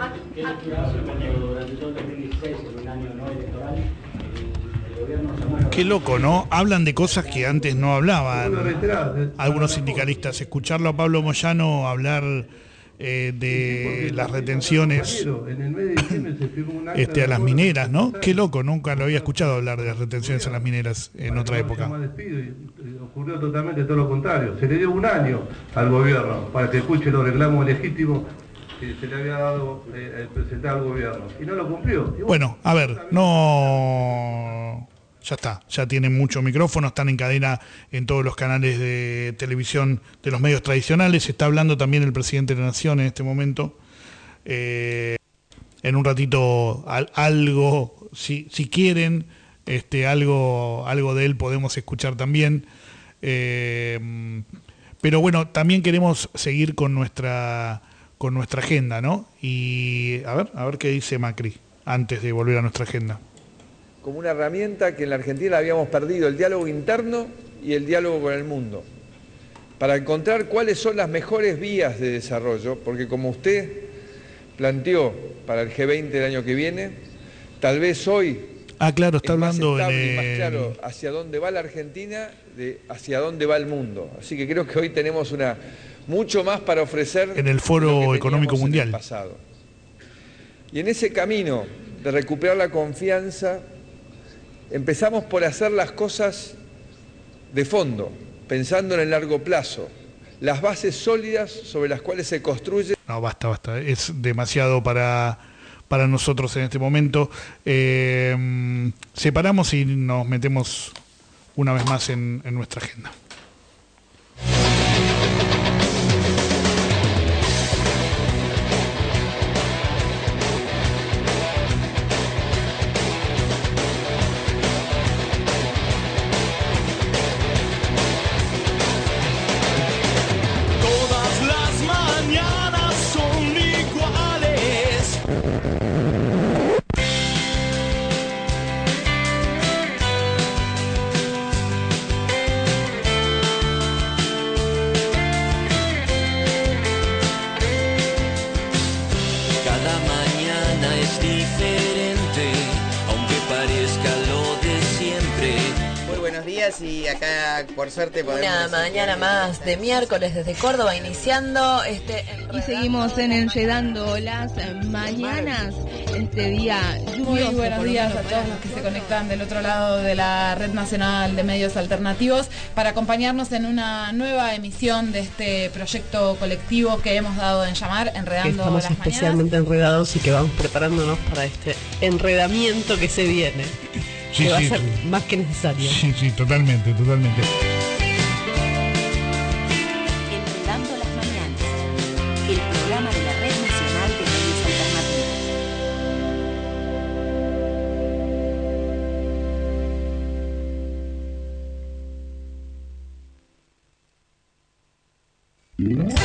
[SPEAKER 3] Qué loco, ¿no? Hablan de cosas que antes no hablaban algunos sindicalistas. Escucharlo a Pablo Moyano hablar de las retenciones a las mineras, ¿no? Qué loco, nunca lo había escuchado hablar de las retenciones a las mineras en otra época.
[SPEAKER 8] Ocurrió totalmente todo lo contrario. Se le dio un año al gobierno para que escuche los reclamos legítimos que se le había dado presentar al gobierno, y no lo cumplió.
[SPEAKER 3] Bueno, a ver, no... Ya está, ya tienen mucho micrófono, están en cadena en todos los canales de televisión de los medios tradicionales. Está hablando también el presidente de la Nación en este momento. En un ratito algo, si quieren, algo de él podemos escuchar también. Pero bueno, también queremos seguir con nuestra agenda, ¿no? Y a ver qué dice Macri antes de volver a nuestra agenda.
[SPEAKER 10] Como una herramienta que en la Argentina habíamos perdido, el diálogo interno y el diálogo con el mundo, para encontrar cuáles son las mejores vías de desarrollo, porque como usted planteó para el G20 del año que viene, tal vez hoy
[SPEAKER 3] claro, está hablando
[SPEAKER 10] más estable y más claro hacia dónde va la Argentina, hacia dónde va el mundo. Así que creo que hoy tenemos mucho más para ofrecer
[SPEAKER 3] en el Foro Económico Mundial.
[SPEAKER 10] En el pasado. Y en ese camino de recuperar la confianza, empezamos por hacer las cosas de fondo, pensando en el largo plazo, las bases sólidas sobre las cuales se construye.
[SPEAKER 3] No, basta, es demasiado para nosotros en este momento. Separamos y nos metemos una vez más en nuestra agenda.
[SPEAKER 16] Y acá por suerte podemos...
[SPEAKER 6] Una mañana más de miércoles desde Córdoba iniciando
[SPEAKER 19] y seguimos en Enredando las Mañanas
[SPEAKER 13] entre día lluvioso.
[SPEAKER 14] Muy buenos días a todos los que se conectan del otro lado de la Red Nacional de Medios Alternativos para acompañarnos en una nueva emisión de este proyecto colectivo que hemos dado en llamar Enredando
[SPEAKER 4] Estamos
[SPEAKER 14] las
[SPEAKER 4] especialmente
[SPEAKER 14] Mañanas.
[SPEAKER 4] enredados y que vamos preparándonos para este enredamiento que se viene.
[SPEAKER 3] Sí,
[SPEAKER 4] que va
[SPEAKER 3] sí,
[SPEAKER 4] a ser
[SPEAKER 3] sí.
[SPEAKER 4] más que necesario.
[SPEAKER 3] Sí, totalmente.
[SPEAKER 11] Enredando las Mañanas, el programa de la Red Nacional de Medios Alternativos.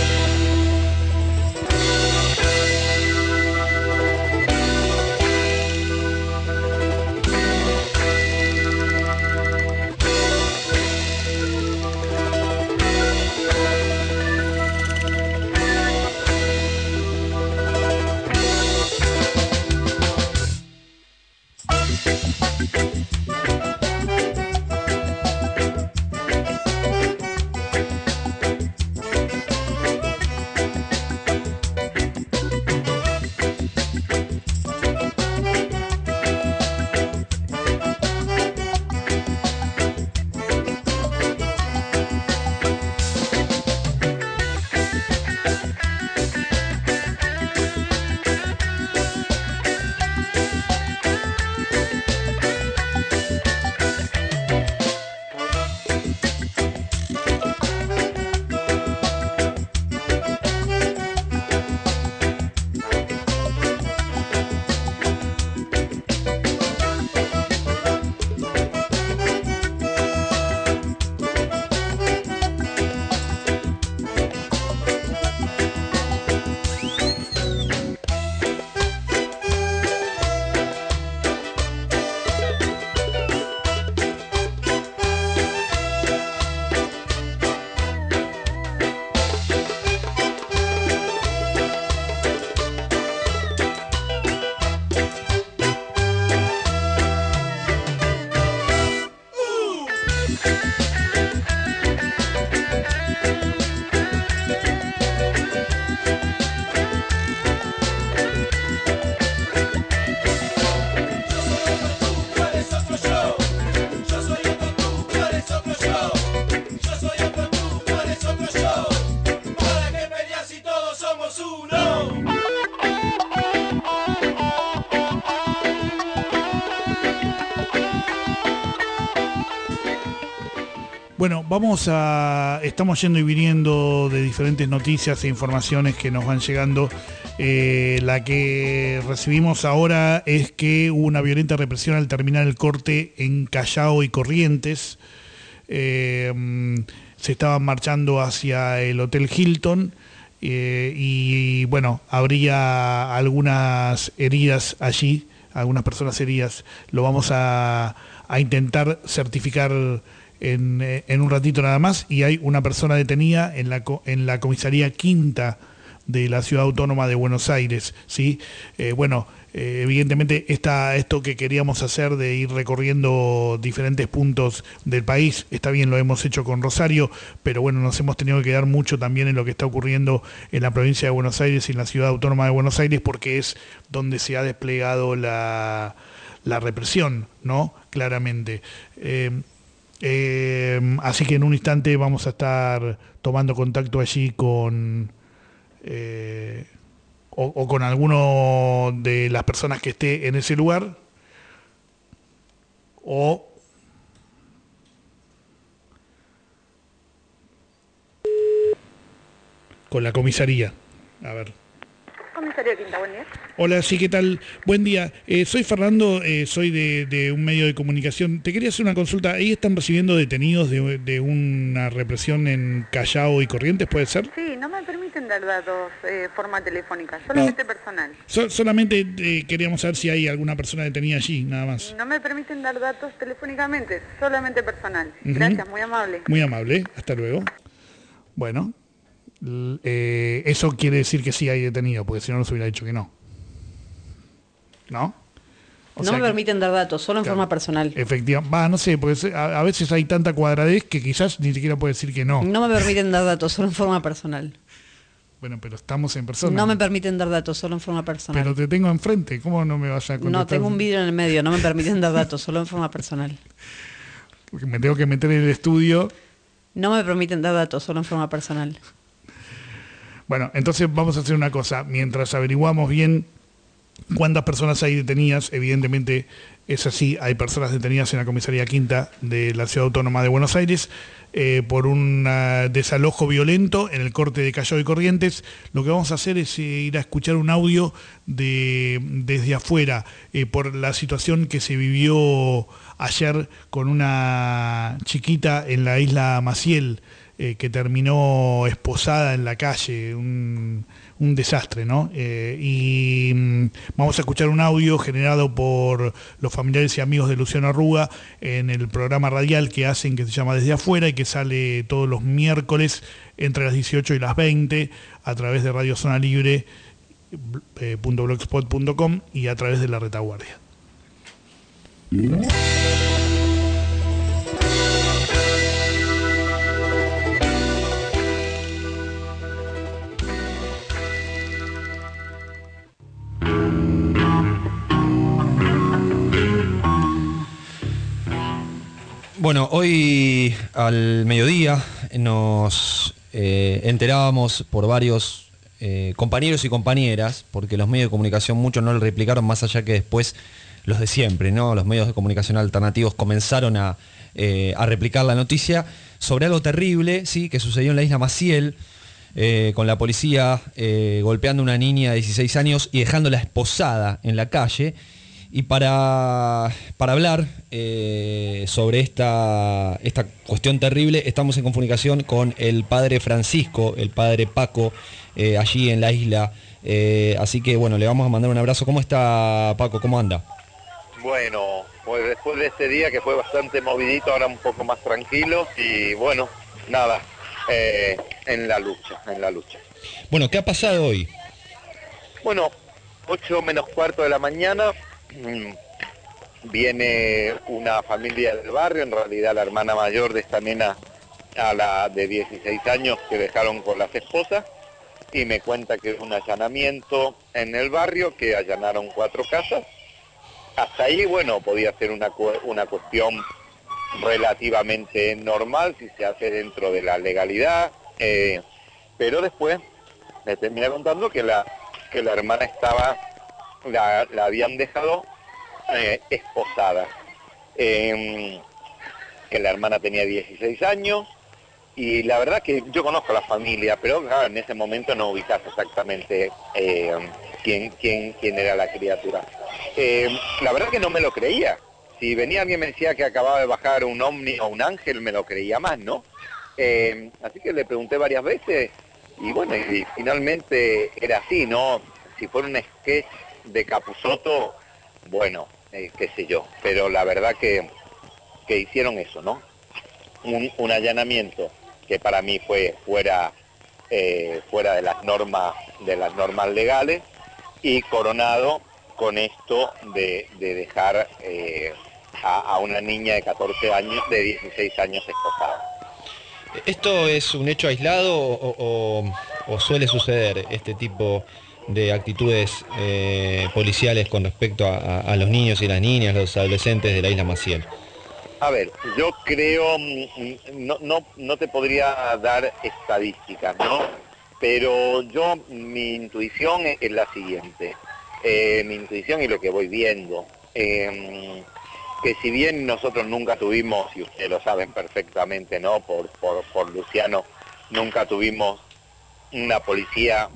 [SPEAKER 3] Bueno, estamos yendo y viniendo de diferentes noticias e informaciones que nos van llegando. La que recibimos ahora es que hubo una violenta represión al terminar el corte en Callao y Corrientes. Se estaban marchando hacia el Hotel Hilton y bueno, habría algunas heridas allí, algunas personas heridas. Lo vamos a intentar certificar en un ratito nada más, y hay una persona detenida en la comisaría quinta de la Ciudad Autónoma de Buenos Aires, ¿sí? Evidentemente esto que queríamos hacer de ir recorriendo diferentes puntos del país, está bien, lo hemos hecho con Rosario, pero bueno, nos hemos tenido que quedar mucho también en lo que está ocurriendo en la provincia de Buenos Aires y en la Ciudad Autónoma de Buenos Aires, porque es donde se ha desplegado la represión, ¿no? Claramente. Así que en un instante vamos a estar tomando contacto allí con con alguno de las personas que esté en ese lugar, o con la comisaría. A ver.
[SPEAKER 15] Comisaría Quinta, buen día.
[SPEAKER 3] Hola, sí, ¿qué tal? Buen día. Soy Fernando, soy de un medio de comunicación. Te quería hacer una consulta. ¿Ahí están recibiendo detenidos de una represión en Callao y Corrientes, puede ser?
[SPEAKER 15] Sí, no me permiten dar datos forma telefónica, solamente personal.
[SPEAKER 3] Solamente queríamos saber si hay alguna persona detenida allí, nada más.
[SPEAKER 15] No me permiten dar datos telefónicamente, solamente personal. Gracias, muy amable.
[SPEAKER 3] Muy amable, hasta luego. Bueno, eso quiere decir que sí hay detenido, porque si no nos hubiera dicho que no. ¿No?
[SPEAKER 4] No me permiten dar datos, solo en forma personal.
[SPEAKER 3] Efectivamente, no sé, porque a veces hay tanta cuadradez que quizás ni siquiera puede decir que no.
[SPEAKER 4] No me permiten dar datos, solo en forma personal.
[SPEAKER 3] Bueno, pero estamos en persona.
[SPEAKER 4] No me permiten dar datos, solo en forma personal.
[SPEAKER 3] Pero te tengo enfrente, ¿cómo no me vas a contestar?
[SPEAKER 4] No, tengo un vidrio en el medio, no me permiten dar datos, solo en forma personal.
[SPEAKER 3] Porque me tengo que meter en el estudio.
[SPEAKER 4] No me permiten dar datos, solo en forma personal.
[SPEAKER 3] Bueno, entonces vamos a hacer una cosa. Mientras averiguamos bien cuántas personas hay detenidas, evidentemente es así, hay personas detenidas en la comisaría quinta de la Ciudad Autónoma de Buenos Aires por un desalojo violento en el corte de Callao y Corrientes. Lo que vamos a hacer es ir a escuchar un audio desde afuera por la situación que se vivió ayer con una chiquita en la isla Maciel, que terminó esposada en la calle, un desastre, ¿no? Y vamos a escuchar un audio generado por los familiares y amigos de Luciano Arruga en el programa radial que hacen, que se llama Desde Afuera, y que sale todos los miércoles entre las 18 y las 20 a través de Radio Zona Libre .blogspot.com y a través de La Retaguardia.
[SPEAKER 12] Bueno, hoy al mediodía nos enterábamos por varios compañeros y compañeras, porque los medios de comunicación muchos no lo replicaron, más allá que después los de siempre, ¿no? Los medios de comunicación alternativos comenzaron a replicar la noticia sobre algo terrible, ¿sí?, que sucedió en la isla Maciel, con la policía golpeando a una niña de 16 años y dejándola esposada en la calle. Y para hablar sobre esta cuestión terrible, estamos en comunicación con el padre Francisco, el padre Paco, allí en la isla. Así que bueno, le vamos a mandar un abrazo. ¿Cómo está, Paco? ¿Cómo anda?
[SPEAKER 13] Bueno, pues después de este día que fue bastante movidito, ahora un poco más tranquilo y bueno, nada, en la lucha.
[SPEAKER 12] Bueno, ¿qué ha pasado hoy?
[SPEAKER 13] Bueno, 8 menos cuarto de la mañana, viene una familia del barrio, en realidad la hermana mayor de esta nena, a la de 16 años, que dejaron con las esposas, y me cuenta que es un allanamiento en el barrio, que allanaron 4 casas. Hasta ahí, bueno, podía ser una cuestión relativamente normal, si se hace dentro de la legalidad, pero después me termina contando que la hermana estaba, la habían dejado esposada, que la hermana tenía 16 años, y la verdad que yo conozco a la familia, pero claro, en ese momento no ubicas exactamente quién era la criatura. La verdad que no me lo creía. Si venía alguien y me decía que acababa de bajar un ovni o un ángel, me lo creía más, ¿no? Así que le pregunté varias veces, y bueno, y finalmente era así, ¿no? Si fuera un sketch de Capusotto, bueno, qué sé yo, pero la verdad que hicieron eso, ¿no? Un allanamiento que para mí fue fuera de las normas legales, y coronado con esto de dejar a una niña de 14 años, de 16 años esposada.
[SPEAKER 12] ¿Esto es un hecho aislado o suele suceder este tipo de actitudes policiales con respecto a los niños y las niñas, los adolescentes de la isla Maciel?
[SPEAKER 13] A ver, yo creo, no te podría dar estadísticas, ¿no? Pero mi intuición es la siguiente, mi intuición y lo que voy viendo, que si bien nosotros nunca tuvimos, y ustedes lo saben perfectamente, ¿no? Por Luciano, nunca tuvimos una policía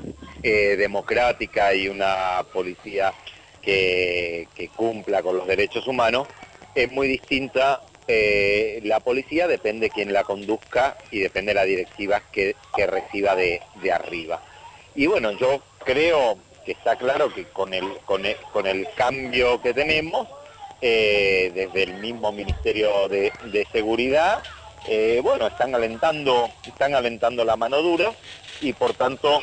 [SPEAKER 13] democrática y una policía que cumpla con los derechos humanos. Es muy distinta la policía, depende quién la conduzca y depende de las directivas que reciba de arriba. Y bueno, yo creo que está claro que con el cambio que tenemos, desde el mismo Ministerio de Seguridad, bueno, están alentando la mano dura, y por tanto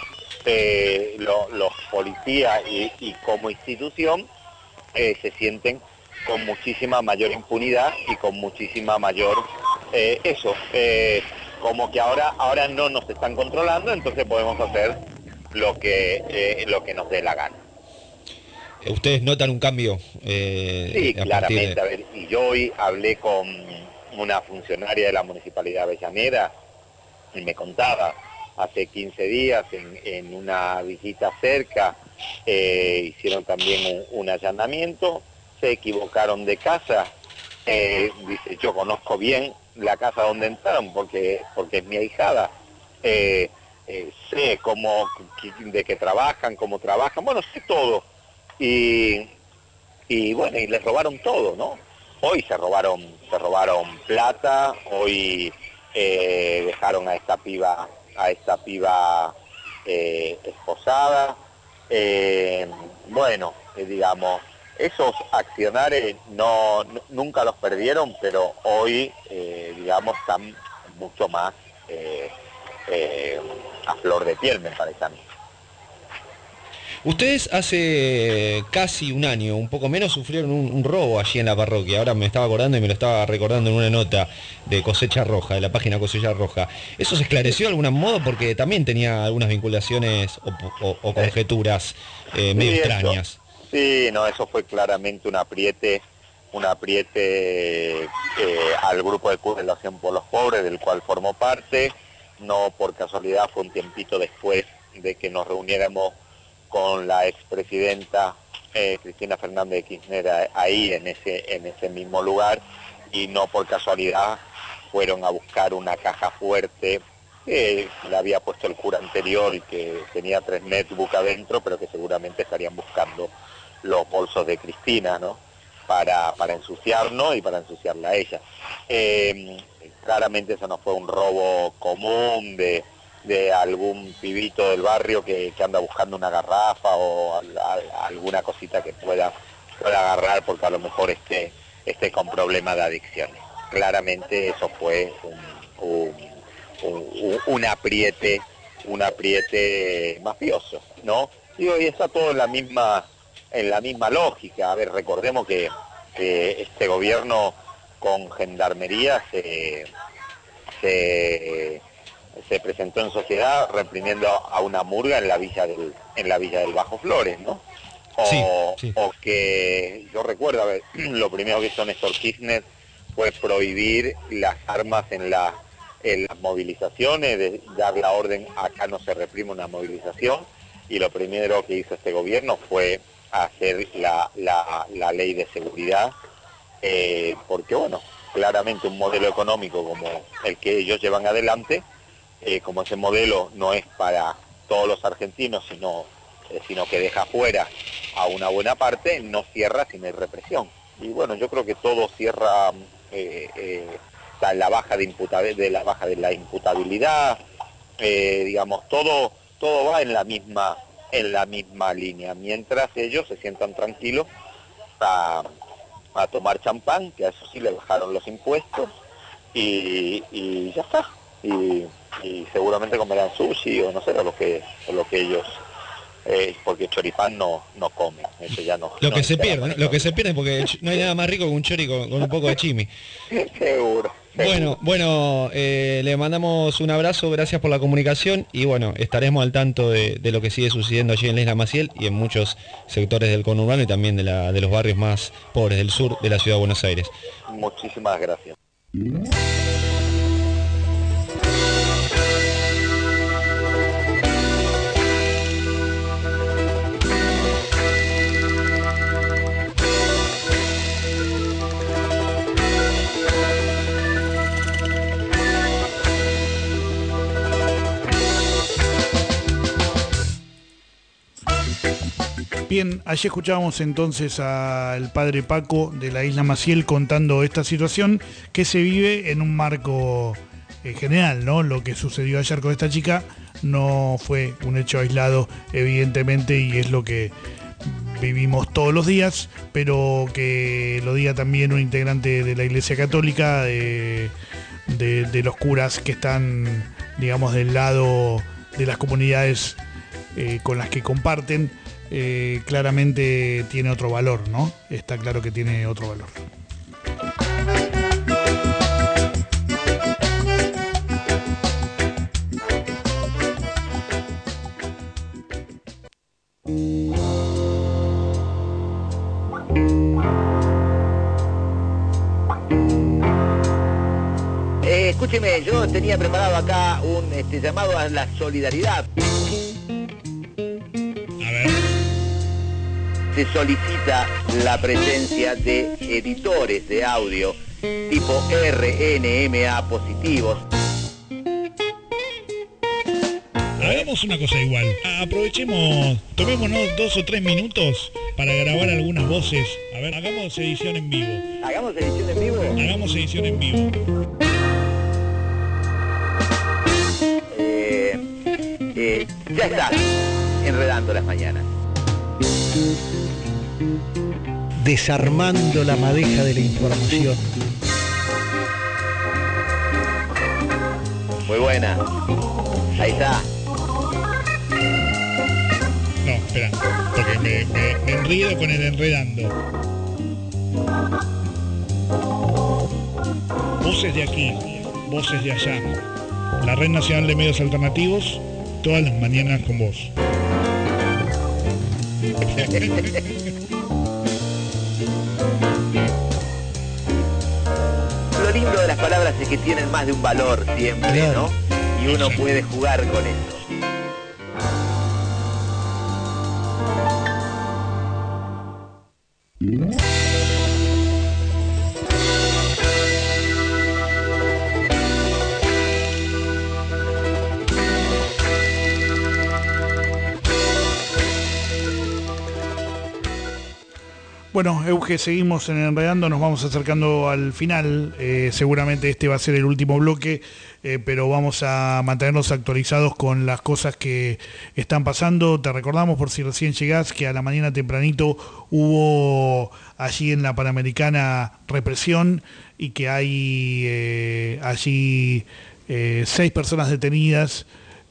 [SPEAKER 13] los policías y como institución se sienten con muchísima mayor impunidad y con muchísima mayor como que ahora no nos están controlando, entonces podemos hacer lo que nos dé la gana.
[SPEAKER 12] ¿Ustedes notan un cambio?
[SPEAKER 13] Sí, claramente. A ver, y yo hoy hablé con una funcionaria de la Municipalidad de Avellaneda y me contaba, hace 15 días en una visita cerca, hicieron también un allanamiento, se equivocaron de casa, dice, yo conozco bien la casa donde entraron porque es mi ahijada, sé de qué trabajan, cómo trabajan, bueno, sé todo. Y bueno, y les robaron todo, ¿no? Hoy se robaron plata, hoy dejaron a esta piba esposada. Bueno, digamos, esos accionares nunca los perdieron, pero hoy, digamos, están mucho más a flor de piel, me parece a mí.
[SPEAKER 12] Ustedes hace casi un año, un poco menos, sufrieron un robo allí en la parroquia. Ahora me estaba acordando y me lo estaba recordando en una nota de Cosecha Roja, de la página Cosecha Roja. ¿Eso se esclareció de algún modo? Porque también tenía algunas vinculaciones o conjeturas medio extrañas.
[SPEAKER 13] Sí, no, eso fue claramente un apriete al grupo de Curación por los Pobres, del cual formó parte. No por casualidad, fue un tiempito después de que nos reuniéramos con la expresidenta Cristina Fernández de Kirchner ahí en ese mismo lugar, y no por casualidad fueron a buscar una caja fuerte que le había puesto el cura anterior y que tenía 3 netbook adentro, pero que seguramente estarían buscando los bolsos de Cristina, ¿no? Para ensuciarnos y para ensuciarla a ella. Claramente eso no fue un robo común de algún pibito del barrio que anda buscando una garrafa o alguna cosita que pueda agarrar porque a lo mejor esté con problemas de adicciones. Claramente eso fue un apriete mafioso, ¿no? Digo, y está todo en la misma lógica. A ver, recordemos que este gobierno con Gendarmería se presentó en sociedad reprimiendo a una murga en la villa del Bajo Flores, ¿no? O que yo recuerdo, a ver, lo primero que hizo Néstor Kirchner fue prohibir las armas en las movilizaciones, dar la orden, acá no se reprime una movilización, y lo primero que hizo este gobierno fue hacer la ley de seguridad, porque bueno, claramente un modelo económico como el que ellos llevan adelante, como ese modelo no es para todos los argentinos, sino que deja fuera a una buena parte, no cierra si no hay represión. Y bueno, yo creo que todo cierra la baja de la imputabilidad, digamos, todo va en la misma línea, mientras ellos se sientan tranquilos a tomar champán, que a eso sí le bajaron los impuestos, y ya está. Y seguramente comerán sushi o no sé, lo que ellos, porque choripán no comen, eso ya no.
[SPEAKER 12] Lo que se pierde, porque no hay nada más rico que un chori con un poco de chimi.
[SPEAKER 13] Seguro.
[SPEAKER 12] Bueno, le mandamos un abrazo, gracias por la comunicación, y bueno, estaremos al tanto de lo que sigue sucediendo allí en la Isla Maciel y en muchos sectores del conurbano y también de los barrios más pobres del sur de la ciudad de Buenos Aires.
[SPEAKER 13] Muchísimas gracias.
[SPEAKER 3] Bien, allí escuchábamos entonces al padre Paco de la Isla Maciel contando esta situación que se vive en un marco general, ¿no? Lo que sucedió ayer con esta chica no fue un hecho aislado, evidentemente, y es lo que vivimos todos los días, pero que lo diga también un integrante de la Iglesia Católica, de los curas que están, digamos, del lado de las comunidades con las que comparten. Claramente tiene otro valor, ¿no? Está claro que tiene otro valor.
[SPEAKER 1] Escúcheme, yo tenía preparado acá un llamado a la solidaridad.
[SPEAKER 3] A ver.
[SPEAKER 1] Se solicita la presencia de editores de audio tipo RNMA positivos.
[SPEAKER 3] Hagamos una cosa igual. Aprovechemos, tomémonos 2 o 3 minutos para grabar algunas voces. A ver, hagamos edición en vivo.
[SPEAKER 1] ¿Hagamos edición en vivo?
[SPEAKER 3] Hagamos edición en vivo.
[SPEAKER 1] Ya está, enredando las mañanas.
[SPEAKER 2] Desarmando la madeja de la información.
[SPEAKER 1] Muy buena. Ahí está.
[SPEAKER 3] No, espera, porque me enredo con el enredando. Voces de aquí, voces de allá. La Red Nacional de Medios Alternativos, todas las mañanas con vos.
[SPEAKER 1] Lo lindo de las palabras es que tienen más de un valor siempre,
[SPEAKER 2] claro,
[SPEAKER 1] ¿no? Y uno puede jugar con eso.
[SPEAKER 3] Bueno, Euge, seguimos en Enredando, nos vamos acercando al final. Seguramente este va a ser el último bloque, pero vamos a mantenernos actualizados con las cosas que están pasando. Te recordamos, por si recién llegás, que a la mañana tempranito hubo allí en la Panamericana represión y que hay allí 6 personas detenidas.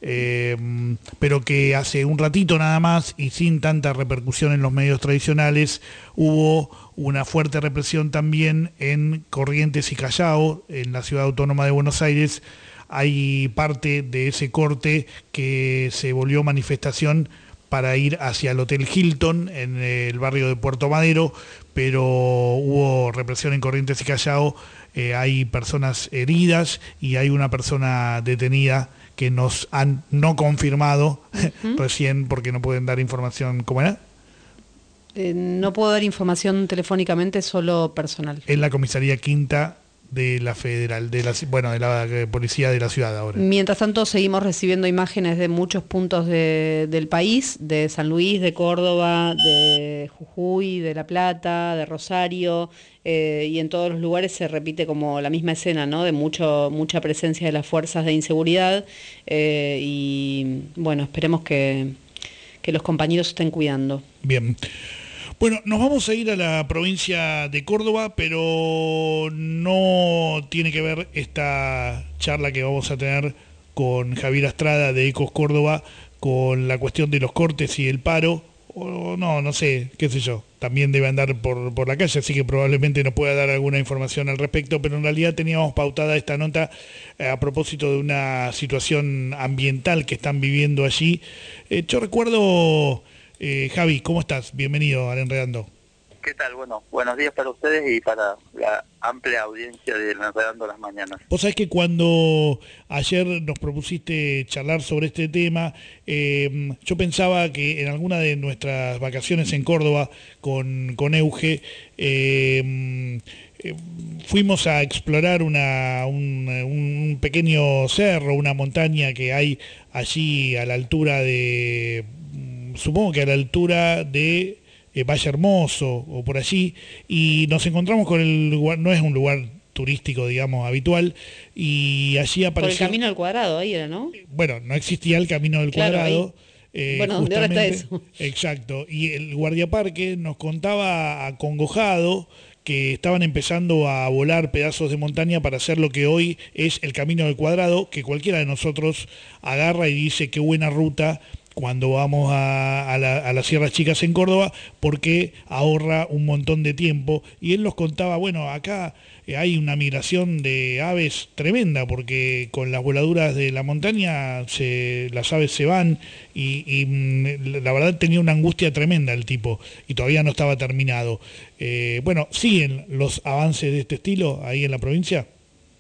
[SPEAKER 3] Pero que hace un ratito nada más y sin tanta repercusión en los medios tradicionales hubo una fuerte represión también en Corrientes y Callao, en la ciudad autónoma de Buenos Aires. Hay parte de ese corte que se volvió manifestación para ir hacia el Hotel Hilton en el barrio de Puerto Madero, pero hubo represión en Corrientes y Callao. Hay personas heridas y hay una persona detenida que nos han no confirmado recién porque no pueden dar información. ¿Cómo era?
[SPEAKER 4] No puedo dar información telefónicamente, solo personal.
[SPEAKER 3] En la comisaría quinta de la Federal, de la policía de la ciudad ahora.
[SPEAKER 4] Mientras tanto seguimos recibiendo imágenes de muchos puntos del país, de San Luis, de Córdoba, de Jujuy, de La Plata, de Rosario, y en todos los lugares se repite como la misma escena, ¿no? De mucha presencia de las fuerzas de inseguridad, y bueno, esperemos que los compañeros estén cuidando.
[SPEAKER 3] Bien. Bueno, nos vamos a ir a la provincia de Córdoba, pero no tiene que ver esta charla que vamos a tener con Javier Astrada de Ecos Córdoba con la cuestión de los cortes y el paro, o no sé, qué sé yo, también debe andar por la calle, así que probablemente nos pueda dar alguna información al respecto, pero en realidad teníamos pautada esta nota a propósito de una situación ambiental que están viviendo allí. Yo recuerdo... Javi, ¿cómo estás? Bienvenido al Enredando.
[SPEAKER 17] ¿Qué tal? Bueno, buenos días para ustedes y para la amplia audiencia de Enredando las Mañanas.
[SPEAKER 3] Vos sabés que cuando ayer nos propusiste charlar sobre este tema, yo pensaba que en alguna de nuestras vacaciones en Córdoba con Euge, fuimos a explorar un pequeño cerro, una montaña que hay allí a la altura de... supongo que a la altura de Valle Hermoso o por allí, y nos encontramos con el lugar, no es un lugar turístico, digamos, habitual, y allí apareció...
[SPEAKER 4] Por el Camino al Cuadrado, ahí era, ¿no?
[SPEAKER 3] Bueno, no existía el Camino del Cuadrado.
[SPEAKER 4] Bueno, ¿dónde ahora está eso?
[SPEAKER 3] Exacto, y el guardiaparque nos contaba acongojado que estaban empezando a volar pedazos de montaña para hacer lo que hoy es el Camino del Cuadrado, que cualquiera de nosotros agarra y dice qué buena ruta cuando vamos a las Sierras Chicas en Córdoba, porque ahorra un montón de tiempo. Y él nos contaba, bueno, acá hay una migración de aves tremenda, porque con las voladuras de la montaña las aves se van, y la verdad tenía una angustia tremenda el tipo, y todavía no estaba terminado. Bueno, ¿siguen los avances de este estilo ahí en la provincia?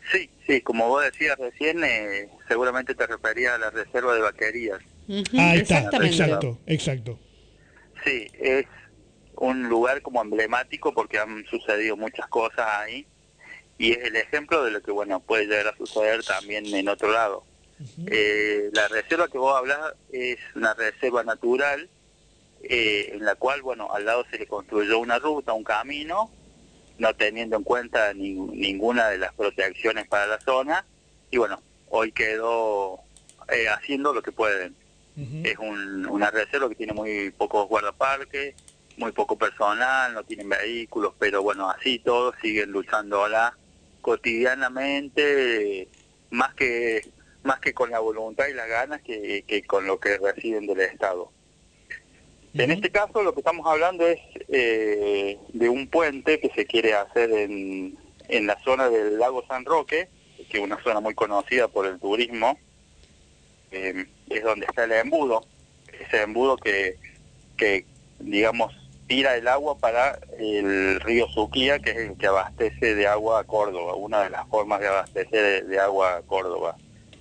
[SPEAKER 17] Sí, como vos decías recién, seguramente te referías a la reserva de vaquerías.
[SPEAKER 3] Ahí está, exacto.
[SPEAKER 17] Sí, es un lugar como emblemático porque han sucedido muchas cosas ahí y es el ejemplo de lo que, bueno, puede llegar a suceder también en otro lado. La reserva que vos hablás es una reserva natural en la cual, bueno, al lado se le construyó una ruta, un camino, no teniendo en cuenta ninguna de las protecciones para la zona, y bueno, hoy quedó haciendo lo que pueden. Es una reserva que tiene muy pocos guardaparques, muy poco personal, no tienen vehículos, pero bueno, así todos siguen luchándola cotidianamente, más que con la voluntad y las ganas que con lo que reciben del Estado. En este caso lo que estamos hablando es de un puente que se quiere hacer en la zona del lago San Roque, que es una zona muy conocida por el turismo, es donde está el embudo, ese embudo que digamos tira el agua para el río Suquía, que es el que abastece de agua a Córdoba, una de las formas de abastecer de agua a Córdoba.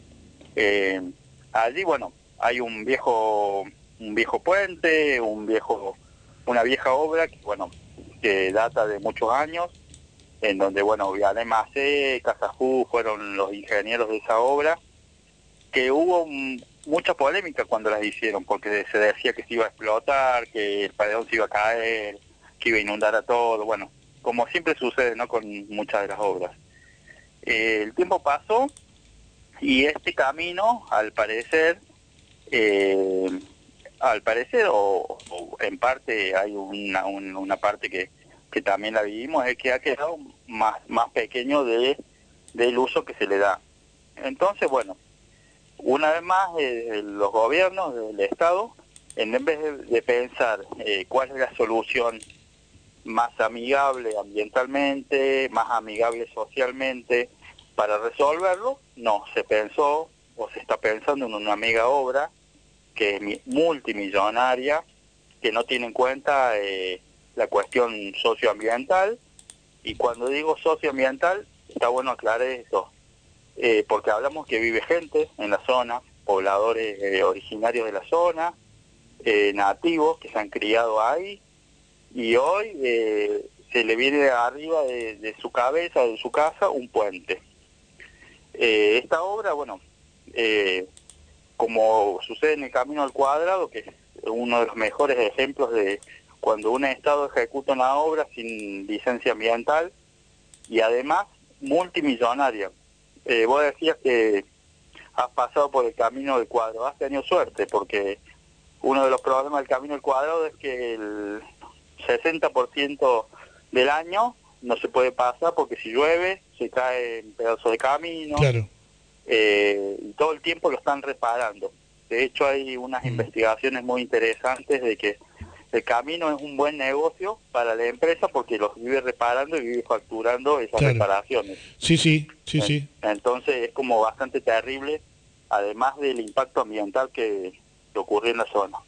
[SPEAKER 17] Allí, bueno, hay un viejo puente, una vieja obra que, bueno, que data de muchos años, en donde, bueno, Vialé Macé, Casafú fueron los ingenieros de esa obra, que hubo mucha polémica cuando las hicieron, porque se decía que se iba a explotar, que el paredón se iba a caer, que iba a inundar a todo, bueno, como siempre sucede, ¿no?, con muchas de las obras. El tiempo pasó y este camino, al parecer, o en parte hay una parte que también la vivimos, es que ha quedado más pequeño del uso que se le da. Entonces, bueno, una vez más los gobiernos del Estado, en vez de pensar cuál es la solución más amigable ambientalmente, más amigable socialmente para resolverlo, no, se pensó o se está pensando en una mega obra que es multimillonaria, que no tiene en cuenta la cuestión socioambiental, y cuando digo socioambiental, está bueno aclarar esto, porque hablamos que vive gente en la zona, pobladores originarios de la zona, nativos que se han criado ahí, y hoy se le viene arriba de su cabeza, de su casa, un puente. Esta obra, bueno, como sucede en el Camino al Cuadrado, que es uno de los mejores ejemplos de cuando un Estado ejecuta una obra sin licencia ambiental y además multimillonaria. Vos decías que has pasado por el Camino del Cuadrado, has tenido suerte, porque uno de los problemas del Camino del Cuadrado es que el 60% del año no se puede pasar porque si llueve se cae en pedazos de camino.
[SPEAKER 3] Claro.
[SPEAKER 17] Y todo el tiempo lo están reparando. De hecho hay unas investigaciones muy interesantes de que el camino es un buen negocio para la empresa porque los vive reparando y vive facturando esas reparaciones.
[SPEAKER 3] Sí.
[SPEAKER 17] Entonces es como bastante terrible, además del impacto ambiental que ocurre en la zona.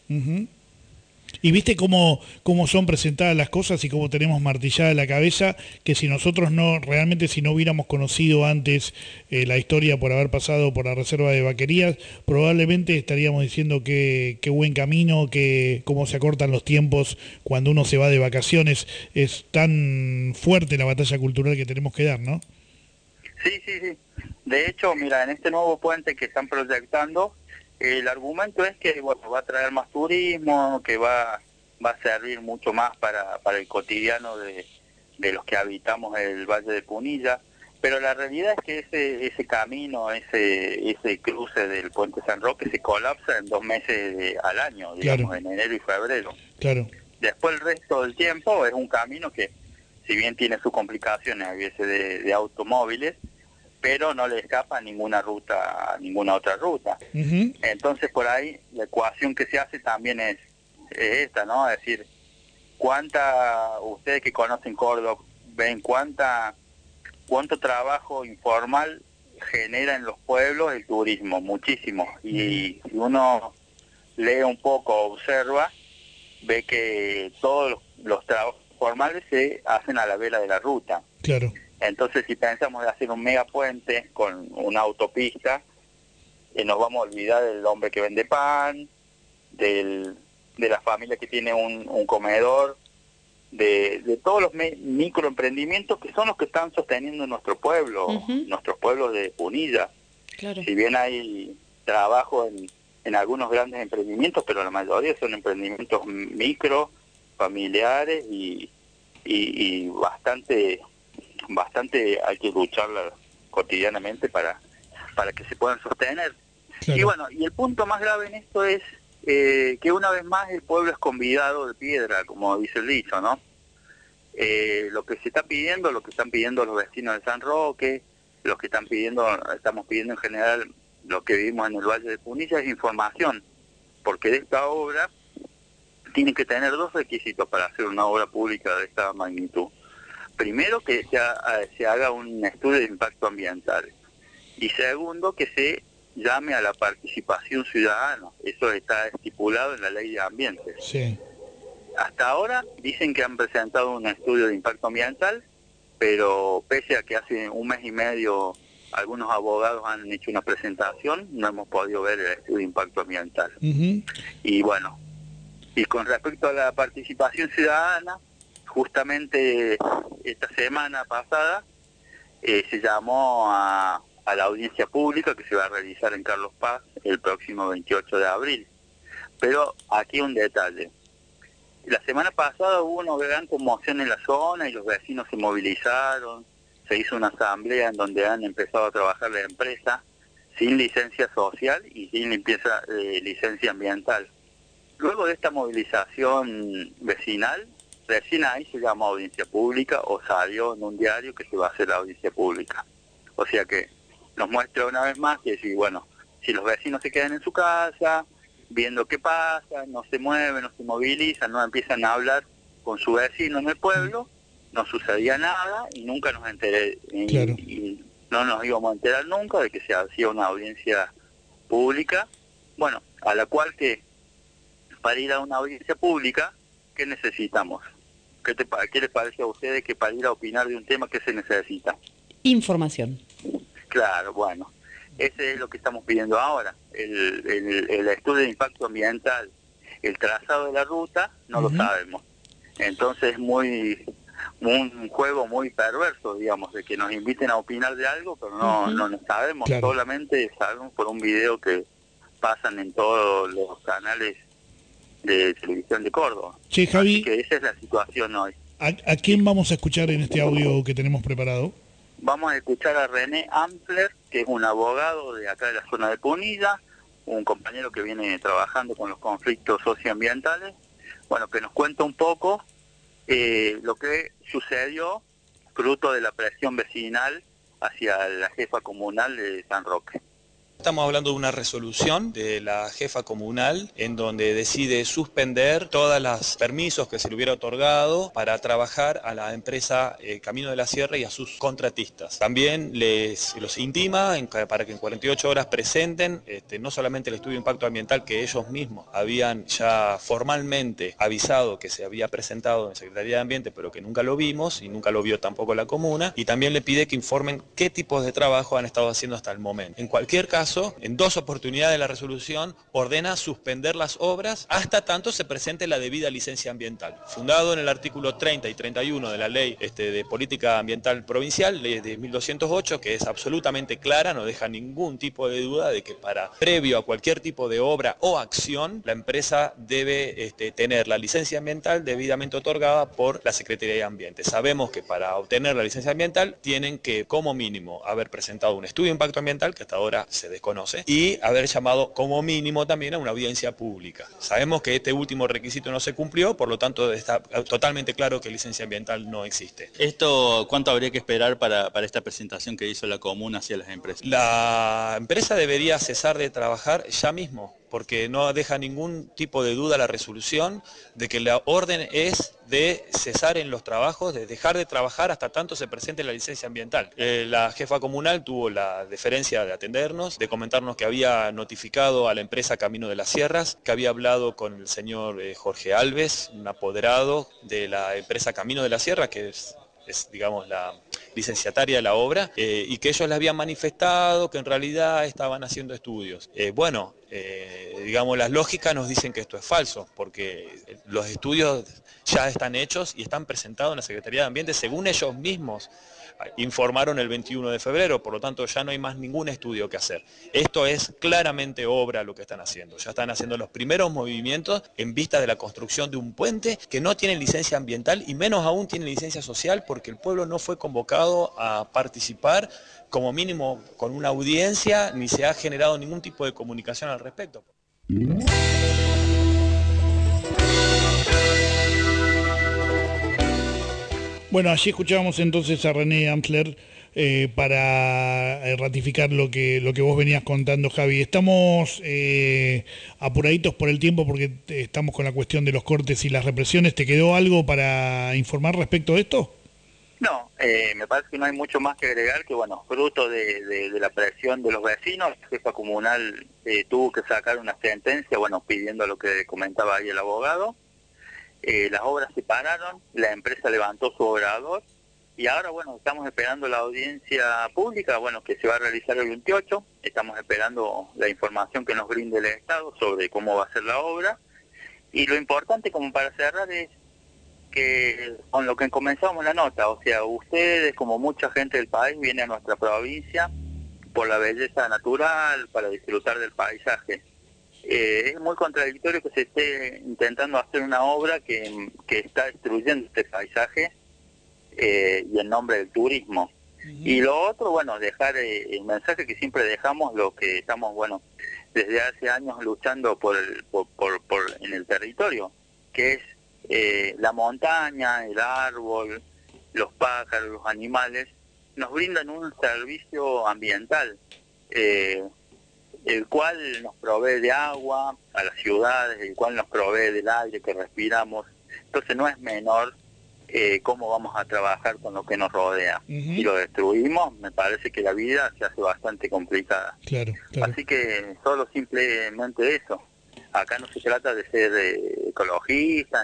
[SPEAKER 3] Y viste cómo son presentadas las cosas y cómo tenemos martillada la cabeza, que si nosotros si no hubiéramos conocido antes la historia por haber pasado por la reserva de vaquerías, probablemente estaríamos diciendo que buen camino, que cómo se acortan los tiempos cuando uno se va de vacaciones. Es tan fuerte la batalla cultural que tenemos que dar, ¿no?
[SPEAKER 17] Sí. De hecho, mira, en este nuevo puente que están proyectando, el argumento es que, bueno, va a traer más turismo, que va a servir mucho más para el cotidiano de los que habitamos el Valle de Punilla, pero la realidad es que ese camino, ese cruce del Puente San Roque se colapsa en 2 meses al año, digamos, en enero y febrero.
[SPEAKER 3] Claro.
[SPEAKER 17] Después el resto del tiempo es un camino que, si bien tiene sus complicaciones a veces de automóviles, pero no le escapa ninguna otra ruta. Entonces por ahí la ecuación que se hace también es esta, ¿no? Es decir, ustedes que conocen Córdoba, ven cuánto trabajo informal genera en los pueblos el turismo, muchísimo. Y si uno lee un poco, observa, ve que todos los trabajos formales se hacen a la vera de la ruta.
[SPEAKER 3] Claro.
[SPEAKER 17] Entonces, si pensamos de hacer un megapuente con una autopista, nos vamos a olvidar del hombre que vende pan, de la familia que tiene un comedor, de todos los microemprendimientos que son los que están sosteniendo nuestro pueblo, nuestros pueblos de Punilla.
[SPEAKER 4] Claro.
[SPEAKER 17] Si bien hay trabajo en algunos grandes emprendimientos, pero la mayoría son emprendimientos micro, familiares y bastante hay que lucharla cotidianamente para que se puedan sostener. Claro. Y bueno, y el punto más grave en esto es que una vez más el pueblo es convidado de piedra, como dice el dicho, ¿no? Lo que se está pidiendo, lo que están pidiendo los vecinos de San Roque, estamos pidiendo en general los que vivimos en el Valle de Punilla es información, porque de esta obra tiene que tener dos requisitos para hacer una obra pública de esta magnitud. Primero, que se haga un estudio de impacto ambiental, y segundo, que se llame a la participación ciudadana. Eso está estipulado en la Ley de Ambiente.
[SPEAKER 3] Sí.
[SPEAKER 17] Hasta ahora dicen que han presentado un estudio de impacto ambiental, pero pese a que hace un mes y medio algunos abogados han hecho una presentación, no hemos podido ver el estudio de impacto ambiental. Y bueno, y con respecto a la participación ciudadana, justamente esta semana pasada se llamó a la audiencia pública que se va a realizar en Carlos Paz el próximo 28 de abril. Pero aquí un detalle. La semana pasada hubo una gran conmoción en la zona y los vecinos se movilizaron, se hizo una asamblea en donde han empezado a trabajar la empresa sin licencia social y sin licencia ambiental. Luego de esta movilización vecinal, recién ahí se llamó audiencia pública o salió en un diario que se va a hacer la audiencia pública. O sea que nos muestra una vez más que si los vecinos se quedan en su casa, viendo qué pasa, no se mueven, no se movilizan, no empiezan a hablar con su vecino en el pueblo, no sucedía nada y nunca nos enteré,
[SPEAKER 3] Claro.
[SPEAKER 17] y no nos íbamos a enterar nunca de que se hacía una audiencia pública, bueno, a la cual que para ir a una audiencia pública, ¿qué necesitamos? ¿Qué les parece a ustedes que para ir a opinar de un tema, qué se necesita?
[SPEAKER 4] Información.
[SPEAKER 17] Claro, bueno, ese es lo que estamos pidiendo ahora, el estudio de impacto ambiental, el trazado de la ruta, no lo sabemos. Entonces es un juego muy perverso, digamos, de que nos inviten a opinar de algo, pero no sabemos, claro. Solamente sabemos por un video que pasan en todos los canales de televisión de Córdoba.
[SPEAKER 3] Che, Javi,
[SPEAKER 17] así que esa es la situación hoy.
[SPEAKER 3] ¿A quién vamos a escuchar en este audio que tenemos preparado?
[SPEAKER 17] Vamos a escuchar a René Ampler, que es un abogado de acá de la zona de Punilla, un compañero que viene trabajando con los conflictos socioambientales, bueno, que nos cuenta un poco lo que sucedió fruto de la presión vecinal hacia la jefa comunal de San Roque.
[SPEAKER 5] Estamos hablando de una resolución de la jefa comunal en donde decide suspender todos los permisos que se le hubiera otorgado para trabajar a la empresa Camino de la Sierra y a sus contratistas. También los intima para que en 48 horas presenten no solamente el estudio de impacto ambiental que ellos mismos habían ya formalmente avisado que se había presentado en Secretaría de Ambiente, pero que nunca lo vimos y nunca lo vio tampoco la comuna, y también le pide que informen qué tipos de trabajo han estado haciendo hasta el momento. En cualquier caso, en 2 oportunidades de la resolución, ordena suspender las obras hasta tanto se presente la debida licencia ambiental. Fundado en el artículo 30 y 31 de la Ley de Política Ambiental Provincial, Ley de 1208, que es absolutamente clara, no deja ningún tipo de duda de que previo a cualquier tipo de obra o acción, la empresa debe tener la licencia ambiental debidamente otorgada por la Secretaría de Ambiente. Sabemos que para obtener la licencia ambiental tienen que, como mínimo, haber presentado un estudio de impacto ambiental, que hasta ahora se desconoce, y haber llamado como mínimo también a una audiencia pública. Sabemos que este último requisito no se cumplió, por lo tanto está totalmente claro que licencia ambiental no existe.
[SPEAKER 18] ¿Esto cuánto habría que esperar para esta presentación que hizo la comuna hacia las empresas?
[SPEAKER 5] La empresa debería cesar de trabajar ya mismo, porque no deja ningún tipo de duda la resolución de que la orden es de cesar en los trabajos, de dejar de trabajar hasta tanto se presente la licencia ambiental. La jefa comunal tuvo la deferencia de atendernos, de comentarnos que había notificado a la empresa Camino de las Sierras, que había hablado con el señor Jorge Alves, un apoderado de la empresa Camino de la Sierra, que es es digamos la licenciataria de la obra, y que ellos le habían manifestado que en realidad estaban haciendo estudios. Digamos, las lógicas nos dicen que esto es falso, porque los estudios ya están hechos y están presentados en la Secretaría de Ambiente según ellos mismos informaron el 21 de febrero, por lo tanto ya no hay más ningún estudio que hacer. Esto es claramente obra lo que están haciendo, ya están haciendo los primeros movimientos en vista de la construcción de un puente que no tiene licencia ambiental y menos aún tiene licencia social, porque el pueblo no fue convocado a participar, como mínimo con una audiencia, ni se ha generado ningún tipo de comunicación al respecto.
[SPEAKER 3] Bueno, allí escuchábamos entonces a René Amsler para ratificar lo que vos venías contando, Javi. Estamos apuraditos por el tiempo porque estamos con la cuestión de los cortes y las represiones. ¿Te quedó algo para informar respecto a esto?
[SPEAKER 17] No, me parece que no hay mucho más que agregar, que bueno, fruto de la presión de los vecinos, la jefa comunal tuvo que sacar una sentencia, bueno, pidiendo lo que comentaba ahí el abogado. Las obras se pararon, la empresa levantó su obrador y ahora, bueno, estamos esperando la audiencia pública, bueno, que se va a realizar el 28, estamos esperando la información que nos brinde el Estado sobre cómo va a ser la obra, y lo importante como para cerrar es que con lo que comenzamos la nota, o sea, ustedes como mucha gente del país viene a nuestra provincia por la belleza natural, para disfrutar del paisaje. Es muy contradictorio que se esté intentando hacer una obra que está destruyendo este paisaje y en nombre del turismo. Y lo otro, bueno, dejar el mensaje que siempre dejamos, lo que estamos, bueno, desde hace años luchando por en el territorio, que es la montaña, el árbol, los pájaros, los animales, nos brindan un servicio ambiental, el cual nos provee de agua a las ciudades, el cual nos provee del aire que respiramos. Entonces no es menor cómo vamos a trabajar con lo que nos rodea. Si lo destruimos, me parece que la vida se hace bastante complicada.
[SPEAKER 3] Claro.
[SPEAKER 17] Así que solo simplemente eso. Acá no se trata de ser ecologista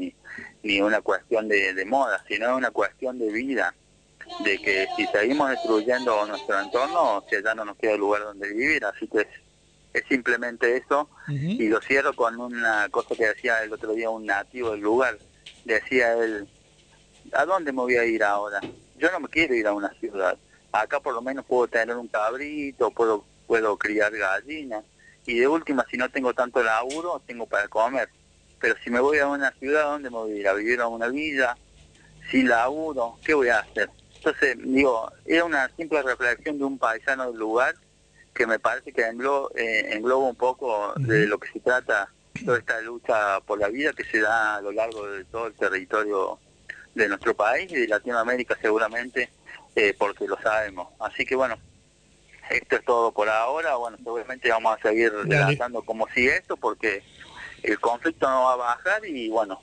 [SPEAKER 17] ni una cuestión de moda, sino es una cuestión de vida. De que si seguimos destruyendo nuestro entorno, o sea, ya no nos queda lugar donde vivir, así que es simplemente eso. Y lo cierro con una cosa que decía el otro día un nativo del lugar. Decía él, ¿a dónde me voy a ir ahora? Yo no me quiero ir a una ciudad. Acá por lo menos puedo tener un cabrito, puedo criar gallinas, y de última, si no tengo tanto laburo, tengo para comer. Pero si me voy a una ciudad, ¿a dónde me voy a ir? ¿A vivir a una villa? Sin laburo, ¿qué voy a hacer? Entonces, digo, era una simple reflexión de un paisano del lugar que me parece que engloba un poco de lo que se trata toda esta lucha por la vida que se da a lo largo de todo el territorio de nuestro país y de Latinoamérica seguramente, porque lo sabemos. Así que bueno, esto es todo por ahora. Bueno, seguramente vamos a seguir relatando cómo sigue esto, porque el conflicto no va a bajar y bueno,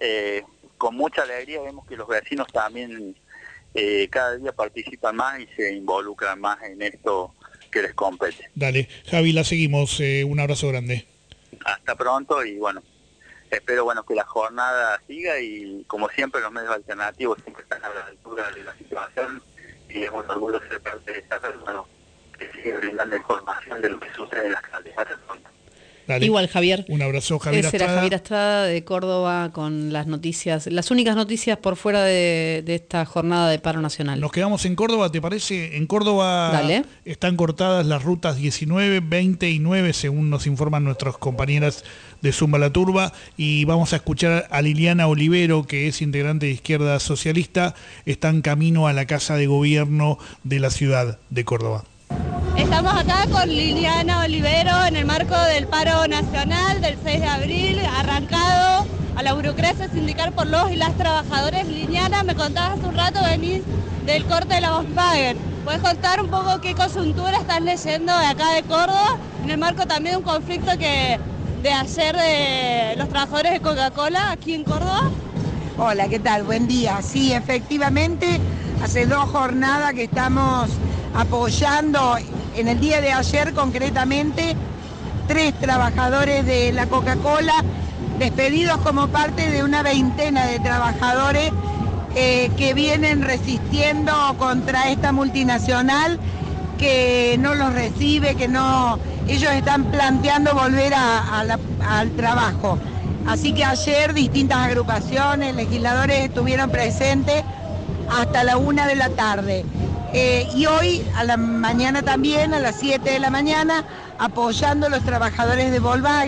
[SPEAKER 17] con mucha alegría vemos que los vecinos también cada día participan más y se involucran más en esto que les compete.
[SPEAKER 3] Dale, Javi, la seguimos. Un abrazo grande.
[SPEAKER 17] Hasta pronto y bueno, espero que la jornada siga y como siempre los medios alternativos siempre están a la altura de la situación y es un orgullo ser parte de esta red, que sigue brindando información de lo que sucede en las calles. Hasta pronto.
[SPEAKER 3] Dale.
[SPEAKER 4] Igual, Javier.
[SPEAKER 3] Un abrazo, Javier
[SPEAKER 4] Ese
[SPEAKER 3] Astrada.
[SPEAKER 4] era Javier Astrada de Córdoba con las noticias, las únicas noticias por fuera de esta jornada de paro nacional.
[SPEAKER 3] Nos quedamos en Córdoba, ¿te parece? En Córdoba
[SPEAKER 4] Dale.
[SPEAKER 3] Están cortadas las rutas 19, 20 y 9, según nos informan nuestras compañeras de Zumba la Turba, y vamos a escuchar a Liliana Olivero, que es integrante de Izquierda Socialista. Está en camino a la Casa de Gobierno de la ciudad de Córdoba.
[SPEAKER 7] Estamos acá con Liliana Olivero en el marco del paro nacional del 6 de abril, arrancado a la burocracia sindical por los y las trabajadores. Liliana, me contabas hace un rato, venís del corte de la Volkswagen. ¿Puedes contar un poco qué coyuntura estás leyendo de acá de Córdoba, en el marco también de un conflicto de ayer de los trabajadores de Coca-Cola aquí en Córdoba?
[SPEAKER 20] Hola, ¿qué tal? Buen día. Sí, efectivamente, hace 2 jornadas que estamos apoyando, en el día de ayer concretamente, 3 trabajadores de la Coca-Cola despedidos como parte de una veintena de trabajadores que vienen resistiendo contra esta multinacional que no los recibe, que no, ellos están planteando volver al trabajo. Así que ayer distintas agrupaciones, legisladores estuvieron presentes hasta la 1 de la tarde. Y hoy a la mañana también, a las 7 de la mañana, apoyando a los trabajadores de Volkswagen.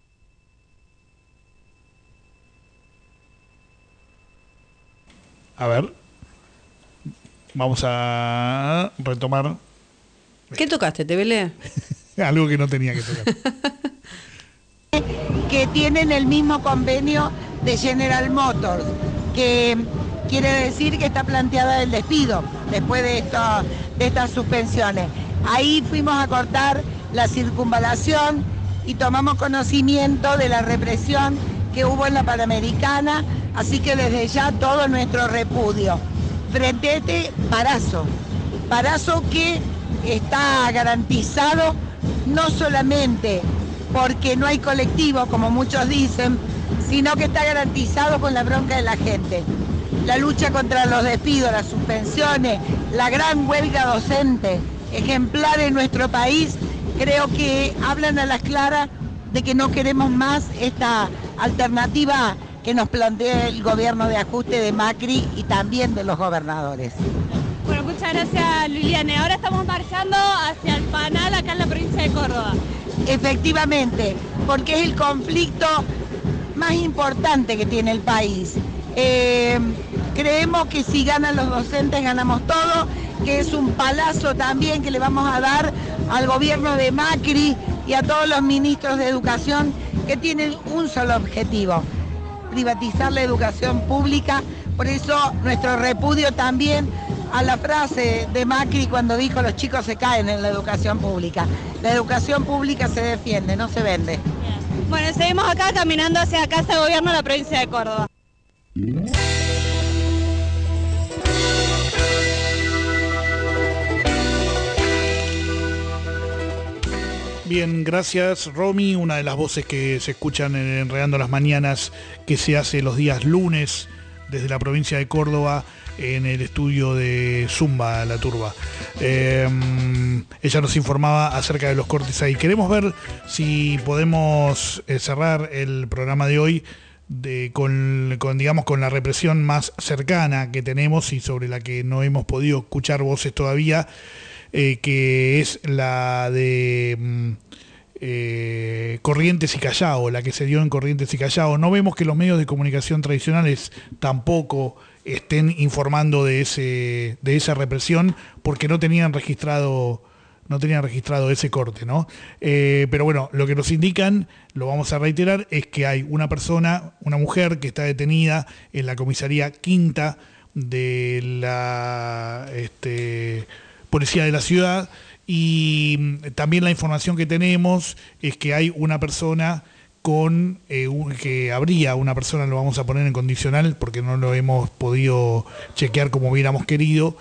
[SPEAKER 3] A ver, vamos a retomar.
[SPEAKER 4] ¿Qué tocaste, Tevele?
[SPEAKER 3] Algo que no tenía que tocar.
[SPEAKER 20] Que tienen el mismo convenio de General Motors, que quiere decir que está planteada el despido después de estas suspensiones. Ahí fuimos a cortar la circunvalación y tomamos conocimiento de la represión que hubo en la Panamericana, así que desde ya todo nuestro repudio. Frente a este parazo que está garantizado no solamente porque no hay colectivo, como muchos dicen, sino que está garantizado con la bronca de la gente. La lucha contra los despidos, las suspensiones, la gran huelga docente ejemplar en nuestro país, creo que hablan a las claras de que no queremos más esta alternativa que nos plantea el gobierno de ajuste de Macri y también de los gobernadores.
[SPEAKER 7] Bueno, muchas gracias, Liliana. Ahora estamos marchando hacia el Panal, acá en la provincia de Córdoba.
[SPEAKER 20] Efectivamente, porque es el conflicto más importante que tiene el país. Creemos que si ganan los docentes ganamos todo, que es un palazo también que le vamos a dar al gobierno de Macri y a todos los ministros de educación que tienen un solo objetivo: privatizar la educación pública. Por eso nuestro repudio también a la frase de Macri cuando dijo los chicos se caen en la educación pública. La educación pública se defiende, no se vende.
[SPEAKER 7] Bueno, seguimos acá caminando hacia Casa de Gobierno de la provincia de Córdoba.
[SPEAKER 3] Bien, gracias Romy, una de las voces que se escuchan en Enredando las Mañanas, que se hace los días lunes desde la provincia de Córdoba en el estudio de Zumba, La Turba. Ella nos informaba acerca de los cortes ahí. Queremos ver si podemos cerrar el programa de hoy con la represión más cercana que tenemos y sobre la que no hemos podido escuchar voces todavía, que es la de Corrientes y Callao, la que se dio en Corrientes y Callao. No vemos que los medios de comunicación tradicionales tampoco estén informando de esa represión porque no tenían registrado ese corte, ¿no? Pero bueno, lo que nos indican, lo vamos a reiterar, es que hay una mujer que está detenida en la comisaría quinta de la policía de la ciudad, y también la información que tenemos es que hay una persona que habría una persona, lo vamos a poner en condicional porque no lo hemos podido chequear como hubiéramos querido,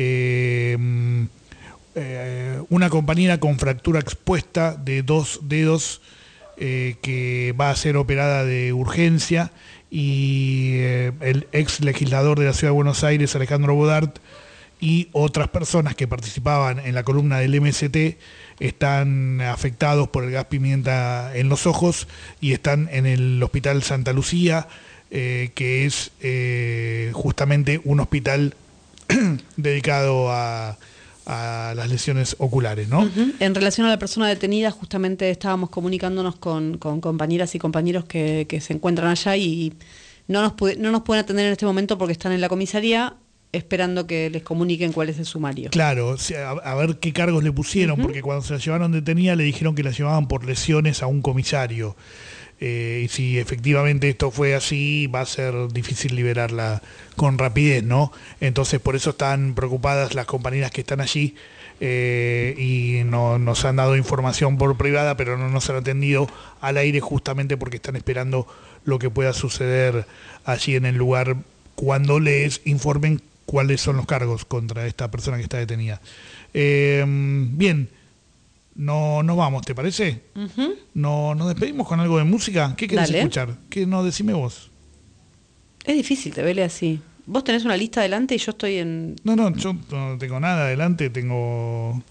[SPEAKER 3] una compañera con fractura expuesta de 2 dedos que va a ser operada de urgencia, y el ex legislador de la Ciudad de Buenos Aires, Alejandro Bodart, y otras personas que participaban en la columna del MST están afectados por el gas pimienta en los ojos y están en el Hospital Santa Lucía, que es justamente un hospital dedicado a las lesiones oculares, ¿no?
[SPEAKER 4] Uh-huh. En relación a la persona detenida, justamente estábamos comunicándonos con compañeras y compañeros que se encuentran allá y no nos pueden atender en este momento porque están en la comisaría esperando que les comuniquen cuál es el sumario.
[SPEAKER 3] Claro, a ver qué cargos le pusieron, porque cuando se la llevaron detenida le dijeron que la llevaban por lesiones a un comisario. Y si efectivamente esto fue así, va a ser difícil liberarla con rapidez, ¿no? Entonces por eso están preocupadas las compañeras que están allí, y nos han dado información por privada, pero no nos han atendido al aire justamente porque están esperando lo que pueda suceder allí en el lugar cuando les informen cuáles son los cargos contra esta persona que está detenida. Bien, nos vamos, ¿te parece? Uh-huh. ¿Nos despedimos con algo de música? ¿Qué querés escuchar? ¿Qué no? Decime vos.
[SPEAKER 4] Es difícil, te vele así. Vos tenés una lista adelante y yo estoy en...
[SPEAKER 3] No, yo no tengo nada adelante, tengo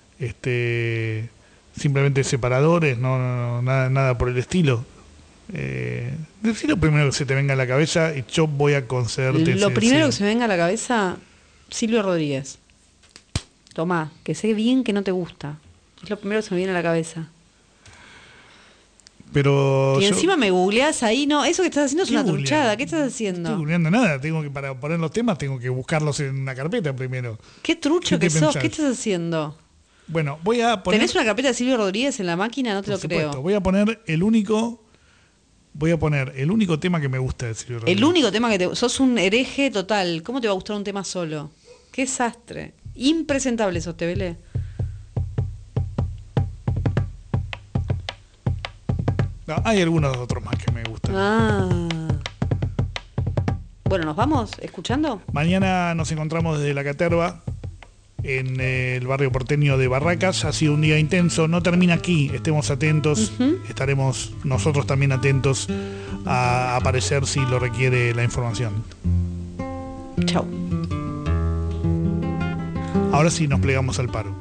[SPEAKER 3] simplemente separadores, nada por el estilo. Decí lo primero que se te venga a la cabeza y yo voy a concederte
[SPEAKER 4] Lo primero que se me venga a la cabeza, Silvio Rodríguez. Tomá, que sé bien que no te gusta. Es lo primero que se me viene a la cabeza.
[SPEAKER 3] Pero
[SPEAKER 4] y encima me googleás ahí, no, eso que estás haciendo es una truchada, ¿qué estás haciendo?
[SPEAKER 3] No estoy googleando nada, para poner los temas tengo que buscarlos en una carpeta primero.
[SPEAKER 4] Qué trucho que sos, ¿qué estás haciendo?
[SPEAKER 3] Bueno, voy a poner...
[SPEAKER 4] ¿Tenés una carpeta de Silvio Rodríguez en la máquina? No te lo creo.
[SPEAKER 3] Voy a poner el único tema que me gusta de Silvio Rodríguez.
[SPEAKER 4] El único tema que sos un hereje total. ¿Cómo te va a gustar un tema solo? Qué desastre. Impresentable sos, te velé.
[SPEAKER 3] No, hay algunos otros más que me gustan.
[SPEAKER 4] Bueno, ¿nos vamos escuchando?
[SPEAKER 3] Mañana nos encontramos desde La Caterva, en el barrio porteño de Barracas. Ha sido un día intenso, no termina aquí, estemos atentos, estaremos nosotros también atentos a aparecer si lo requiere la información.
[SPEAKER 4] Chau.
[SPEAKER 3] Ahora sí nos plegamos al paro.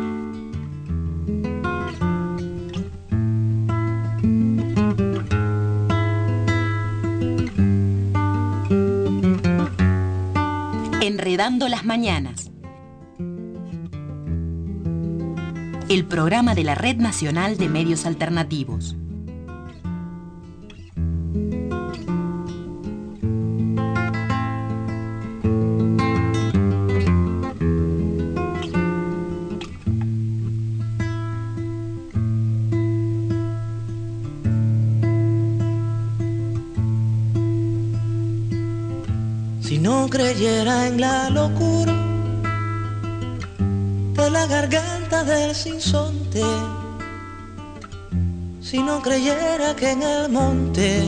[SPEAKER 11] Enredando las mañanas. El programa de la Red Nacional de Medios Alternativos.
[SPEAKER 21] Si no creyera en la locura de la garganta del sinsonte, si no creyera que en el monte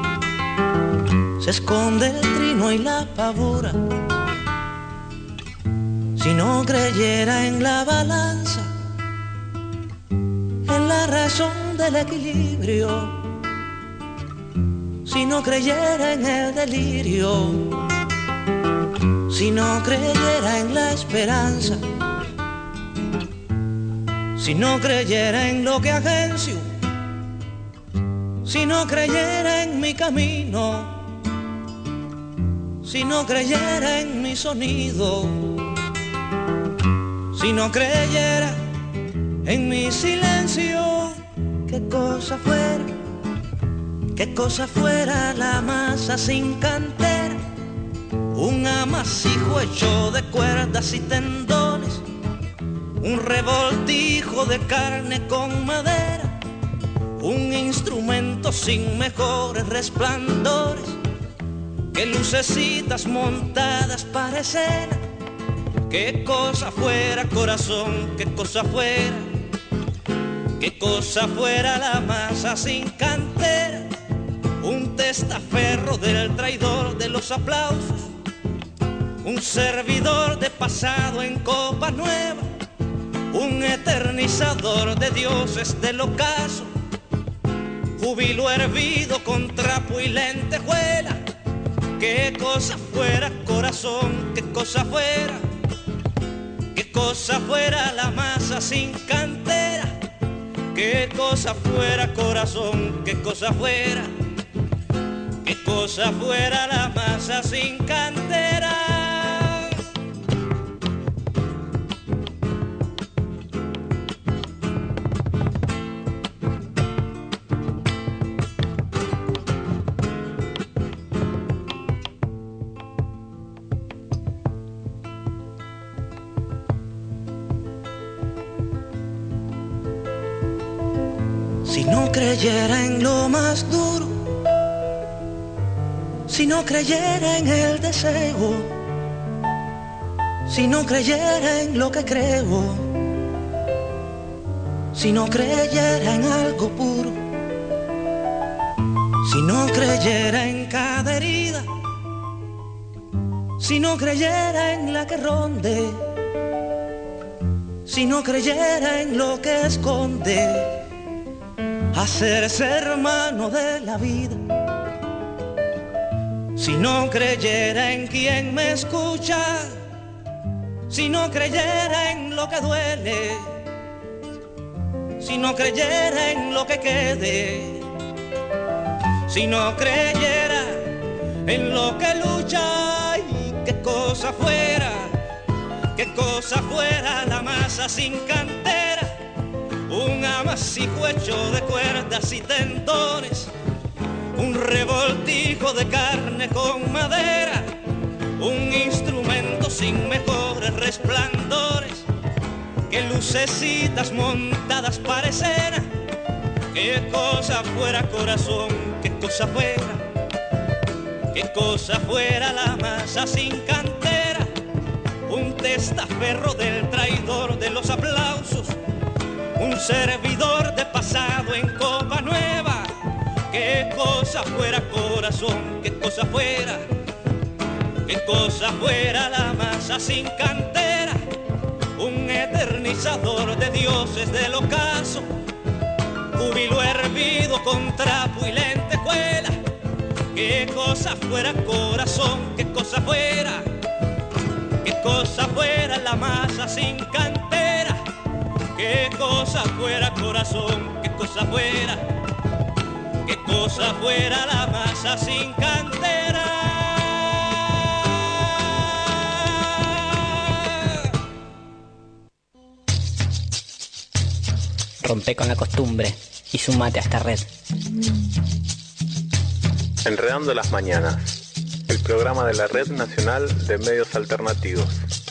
[SPEAKER 21] se esconde el trino y la pavora, si no creyera en la balanza, en la razón del equilibrio, si no creyera en el delirio, si no creyera en la esperanza, si no creyera en lo que agencio, si no creyera en mi camino, si no creyera en mi sonido, si no creyera en mi silencio, qué cosa fuera la masa sin cantera, un amasijo hecho de cuerdas y tendones, un revoltijo de carne con madera, un instrumento sin mejores resplandores que lucecitas montadas para escena. Qué cosa fuera, corazón, qué cosa fuera la masa sin cantera, un testaferro del traidor de los aplausos, un servidor de pasado en copa nueva, un eternizador de dioses del ocaso, júbilo hervido con trapo y lentejuela. Qué cosa fuera, corazón, qué cosa fuera la masa sin cantera, qué cosa fuera, corazón, qué cosa fuera la masa sin cantera. Si no creyera en lo más duro, si no creyera en el deseo, si no creyera en lo que creo, si no creyera en algo puro, si no creyera en cada herida, si no creyera en la que ronde, si no creyera en lo que esconde, hacerse hermano de la vida, Si no creyera en quien me escucha, si no creyera en lo que duele, si no creyera en lo que quede, si no creyera en lo que lucha, y qué cosa fuera la masa sin cantera, un amasijo hecho de cuerdas y tendones, un revoltijo de carne con madera, un instrumento sin mejores resplandores, que lucecitas montadas para escena. Qué cosa fuera, corazón, qué cosa fuera la masa sin cantera, un testaferro del traidor de los aplausos, un servidor de pasado en copa nueva. Qué cosa fuera, corazón, qué cosa fuera la masa sin cantera, un eternizador de dioses del ocaso, júbilo hervido con trapo y lentejuela. Qué cosa fuera, corazón, qué cosa fuera la masa sin cantera, qué cosa fuera, corazón, qué cosa fuera la masa sin cantera.
[SPEAKER 9] Rompe con la costumbre y sumate a esta red.
[SPEAKER 22] Enredando las mañanas, el programa de la Red Nacional de Medios Alternativos.